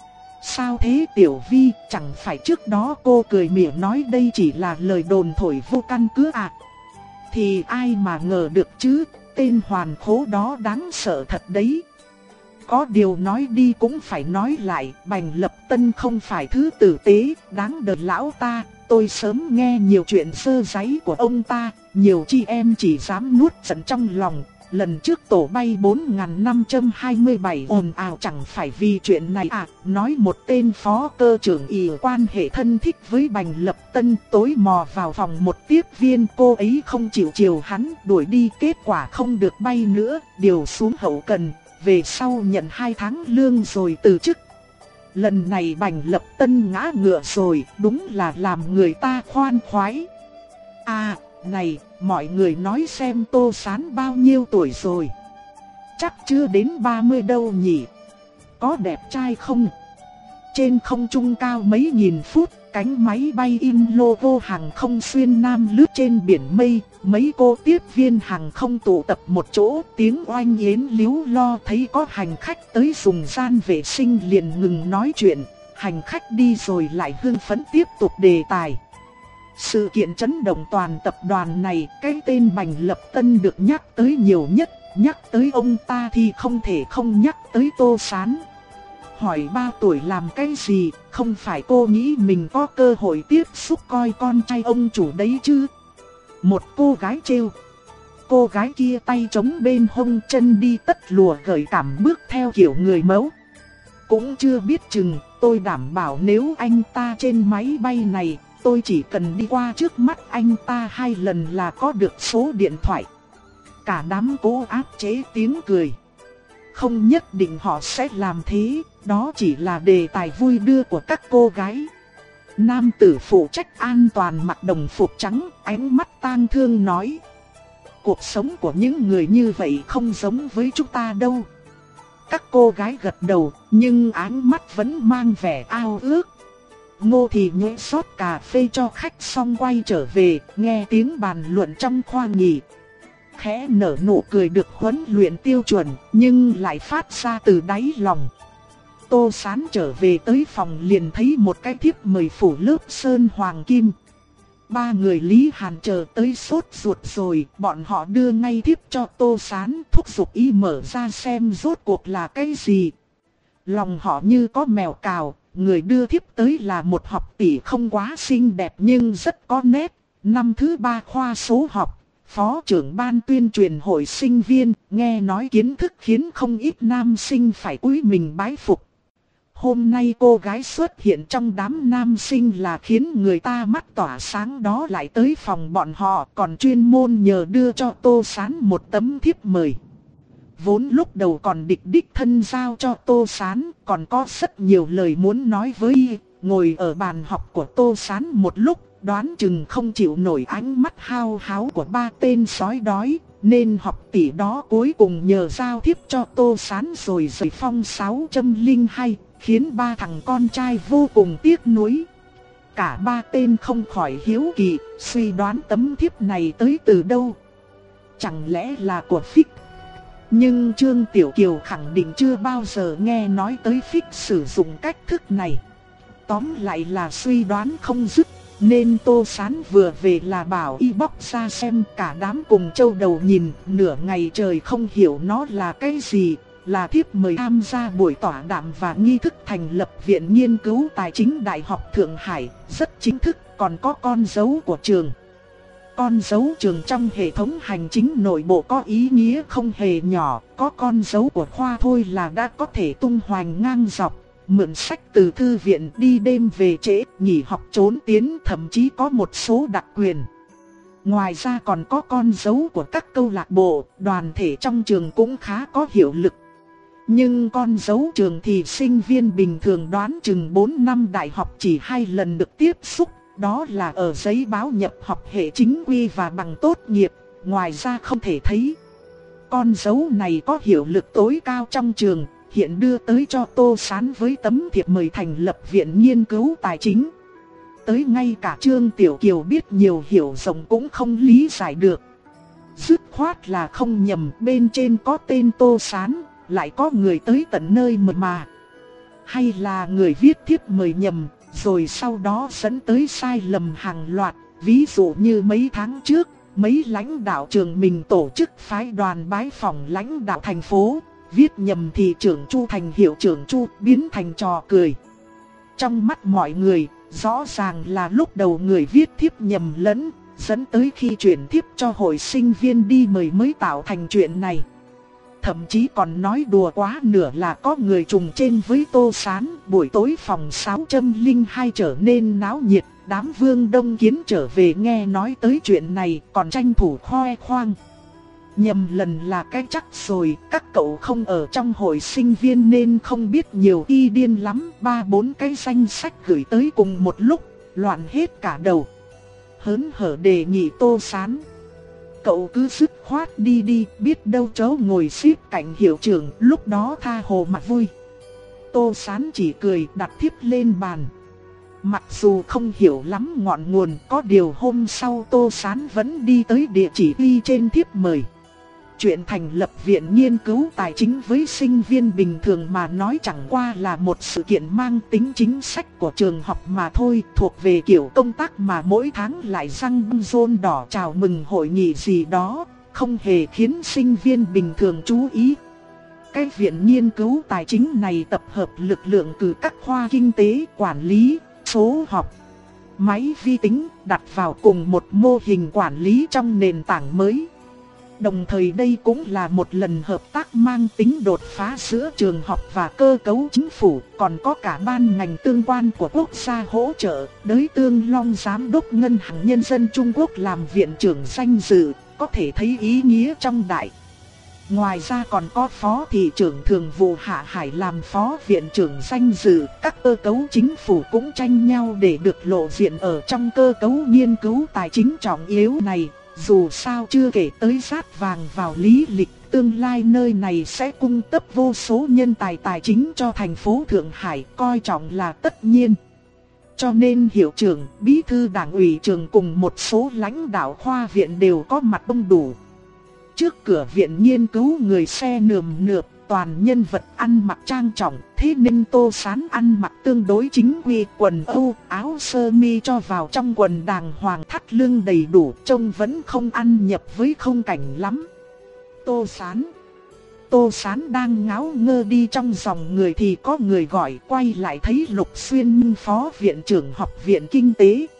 Sao thế Tiểu Vi, chẳng phải trước đó cô cười mỉa nói đây chỉ là lời đồn thổi vô căn cứ à? Thì ai mà ngờ được chứ, tên hoàn khố đó đáng sợ thật đấy. Có điều nói đi cũng phải nói lại, Bành Lập Tân không phải thứ tử tế, đáng đời lão ta. Tôi sớm nghe nhiều chuyện sơ sáy của ông ta, nhiều chị em chỉ dám nuốt giận trong lòng. Lần trước tổ bay bốn nghìn năm trăm hai mươi bảy ồn ào chẳng phải vì chuyện này à, nói một tên phó cơ trưởng ỷ quan hệ thân thích với Bành Lập Tân tối mò vào phòng một tiếp viên, cô ấy không chịu chiều hắn, đuổi đi, kết quả không được bay nữa, điều xuống hậu cần, về sau nhận hai tháng lương rồi từ chức. Lần này Bành Lập Tân ngã ngựa rồi, đúng là làm người ta khoan khoái. À, này, mọi người nói xem Tô Sán bao nhiêu tuổi rồi? Chắc chưa đến ba mươi đâu nhỉ? Có đẹp trai không? Trên không trung cao mấy nghìn phút, cánh máy bay in logo hàng không Xuyên Nam lướt trên biển mây, mấy cô tiếp viên hàng không tụ tập một chỗ, tiếng oanh yến líu lo, thấy có hành khách tới dùng gian vệ sinh liền ngừng nói chuyện, hành khách đi rồi lại hưng phấn tiếp tục đề tài. Sự kiện chấn động toàn tập đoàn này, cái tên Bành Lập Tân được nhắc tới nhiều nhất, nhắc tới ông ta thì không thể không nhắc tới Tô Sán. Hỏi bao tuổi làm cái gì, không phải cô nghĩ mình có cơ hội tiếp xúc coi con trai ông chủ đấy chứ? Một cô gái trêu. Cô gái kia tay chống bên hông, chân đi tất lùa gợi cảm bước theo kiểu người mẫu. Cũng chưa biết chừng, tôi đảm bảo nếu anh ta trên máy bay này, tôi chỉ cần đi qua trước mắt anh ta hai lần là có được số điện thoại. Cả đám cố áp chế tiếng cười. Không nhất định họ sẽ làm thế, đó chỉ là đề tài vui đưa của các cô gái. Nam tử phụ trách an toàn mặc đồng phục trắng, ánh mắt tang thương nói: cuộc sống của những người như vậy không giống với chúng ta đâu. Các cô gái gật đầu, nhưng ánh mắt vẫn mang vẻ ao ước. Ngô Thị nhớ rót cà phê cho khách xong quay trở về, nghe tiếng bàn luận trong khoa nghỉ. Khẽ nở nụ cười được huấn luyện tiêu chuẩn, nhưng lại phát ra từ đáy lòng. Tô Sán trở về tới phòng liền thấy một cái thiếp mời phủ lớp sơn hoàng kim. Ba người Lý Hàn chờ tới sốt ruột rồi, bọn họ đưa ngay thiếp cho Tô Sán, thúc giục y mở ra xem rốt cuộc là cái gì. Lòng họ như có mèo cào, người đưa thiếp tới là một học tỷ không quá xinh đẹp nhưng rất có nét, năm thứ ba khoa số học, phó trưởng ban tuyên truyền hội sinh viên, nghe nói kiến thức khiến không ít nam sinh phải cúi mình bái phục. Hôm nay cô gái xuất hiện trong đám nam sinh là khiến người ta mắt tỏa sáng, đó lại tới phòng bọn họ, còn chuyên môn nhờ đưa cho Tô Sán một tấm thiếp mời. Vốn lúc đầu còn địch đích thân giao cho Tô Sán, còn có rất nhiều lời muốn nói với y. Ngồi ở bàn học của Tô Sán một lúc, đoán chừng không chịu nổi ánh mắt hao háo của ba tên sói đói, nên học tỷ đó cuối cùng nhờ giao thiếp cho Tô Sán rồi rời phong sáu không hai, khiến ba thằng con trai vô cùng tiếc nuối. Cả ba tên không khỏi hiếu kỳ, suy đoán tấm thiếp này tới từ đâu. Chẳng lẽ là của Phích? Nhưng Trương Tiểu Kiều khẳng định chưa bao giờ nghe nói tới Phích sử dụng cách thức này. Tóm lại là suy đoán không dứt, nên Tô Sán vừa về là bảo y bóc ra xem. Cả đám cùng châu đầu nhìn, nửa ngày trời không hiểu nó là cái gì. Là thiếp mời tham gia buổi tọa đàm và nghi thức thành lập Viện Nghiên cứu Tài chính Đại học Thượng Hải, rất chính thức, còn có con dấu của trường. Con dấu trường trong hệ thống hành chính nội bộ có ý nghĩa không hề nhỏ, có con dấu của khoa thôi là đã có thể tung hoành ngang dọc, mượn sách từ thư viện, đi đêm về trễ, nghỉ học trốn tiến, thậm chí có một số đặc quyền. Ngoài ra còn có con dấu của các câu lạc bộ, đoàn thể trong trường cũng khá có hiệu lực. Nhưng con dấu trường thì sinh viên bình thường đoán chừng bốn năm đại học chỉ hai lần được tiếp xúc, đó là ở giấy báo nhập học hệ chính quy và bằng tốt nghiệp, ngoài ra không thể thấy. Con dấu này có hiệu lực tối cao trong trường, hiện đưa tới cho Tô Sán với tấm thiệp mời thành lập Viện Nghiên cứu Tài chính. Tới ngay cả Trương Tiểu Kiều biết nhiều hiểu rộng cũng không lý giải được. Dứt khoát là không nhầm, bên trên có tên Tô Sán, lại có người tới tận nơi mời mà. Hay là người viết thiếp mời nhầm, rồi sau đó dẫn tới sai lầm hàng loạt. Ví dụ như mấy tháng trước, mấy lãnh đạo trường mình tổ chức phái đoàn bái phỏng lãnh đạo thành phố, viết nhầm thì trưởng Chu thành hiệu trưởng Chu, biến thành trò cười. Trong mắt mọi người, rõ ràng là lúc đầu người viết thiếp nhầm lẫn, dẫn tới khi chuyển thiếp cho hội sinh viên đi mời mới tạo thành chuyện này. Thậm chí còn nói đùa quá nửa là có người trùng trên với Tô Sán. Buổi tối phòng sáu không hai trở nên náo nhiệt, đám Vương Đông Kiến trở về nghe nói tới chuyện này còn tranh thủ khoe khoang. Nhầm lần là cái chắc rồi, các cậu không ở trong hội sinh viên nên không biết nhiều, y điên lắm. Ba bốn cái danh sách gửi tới cùng một lúc, loạn hết cả đầu. Hớn hở đề nghị Tô Sán: cậu cứ dứt khoát đi đi, biết đâu cháu ngồi xếp cạnh hiệu trưởng, lúc đó tha hồ mà vui. Tô Sán chỉ cười đặt thiếp lên bàn. Mặc dù không hiểu lắm ngọn nguồn, có điều hôm sau Tô Sán vẫn đi tới địa chỉ ghi trên thiếp mời. Chuyện thành lập Viện Nghiên cứu Tài chính với sinh viên bình thường mà nói chẳng qua là một sự kiện mang tính chính sách của trường học mà thôi, thuộc về kiểu công tác mà mỗi tháng lại răng rôn đỏ chào mừng hội nghị gì đó, không hề khiến sinh viên bình thường chú ý. Cái Viện Nghiên cứu Tài chính này tập hợp lực lượng từ các khoa kinh tế, quản lý, số học, máy vi tính, đặt vào cùng một mô hình quản lý trong nền tảng mới. Đồng thời đây cũng là một lần hợp tác mang tính đột phá giữa trường học và cơ cấu chính phủ, còn có cả ban ngành tương quan của quốc gia hỗ trợ. Đới Tương Long Giám đốc Ngân hàng Nhân dân Trung Quốc làm viện trưởng danh dự, có thể thấy ý nghĩa trong đại. Ngoài ra còn có Phó Thị trưởng Thường vụ Hạ Hải làm Phó Viện trưởng danh dự, các cơ cấu chính phủ cũng tranh nhau để được lộ diện ở trong cơ cấu nghiên cứu tài chính trọng yếu này. Dù sao chưa kể tới sát vàng vào lý lịch, tương lai nơi này sẽ cung cấp vô số nhân tài tài chính cho thành phố Thượng Hải, coi trọng là tất nhiên. Cho nên hiệu trưởng, bí thư đảng ủy trường cùng một số lãnh đạo khoa viện đều có mặt đông đủ. Trước cửa viện nghiên cứu người xe nườm nượp, toàn nhân vật ăn mặc trang trọng, thế nên Tô Sán ăn mặc tương đối chính quy, quần âu, áo sơ mi cho vào trong quần đàng hoàng, thắt lưng đầy đủ, trông vẫn không ăn nhập với không cảnh lắm. Tô Sán Tô Sán đang ngáo ngơ đi trong dòng người thì có người gọi, quay lại thấy Lục Xuyên Minh, Phó Viện trưởng Học viện Kinh tế.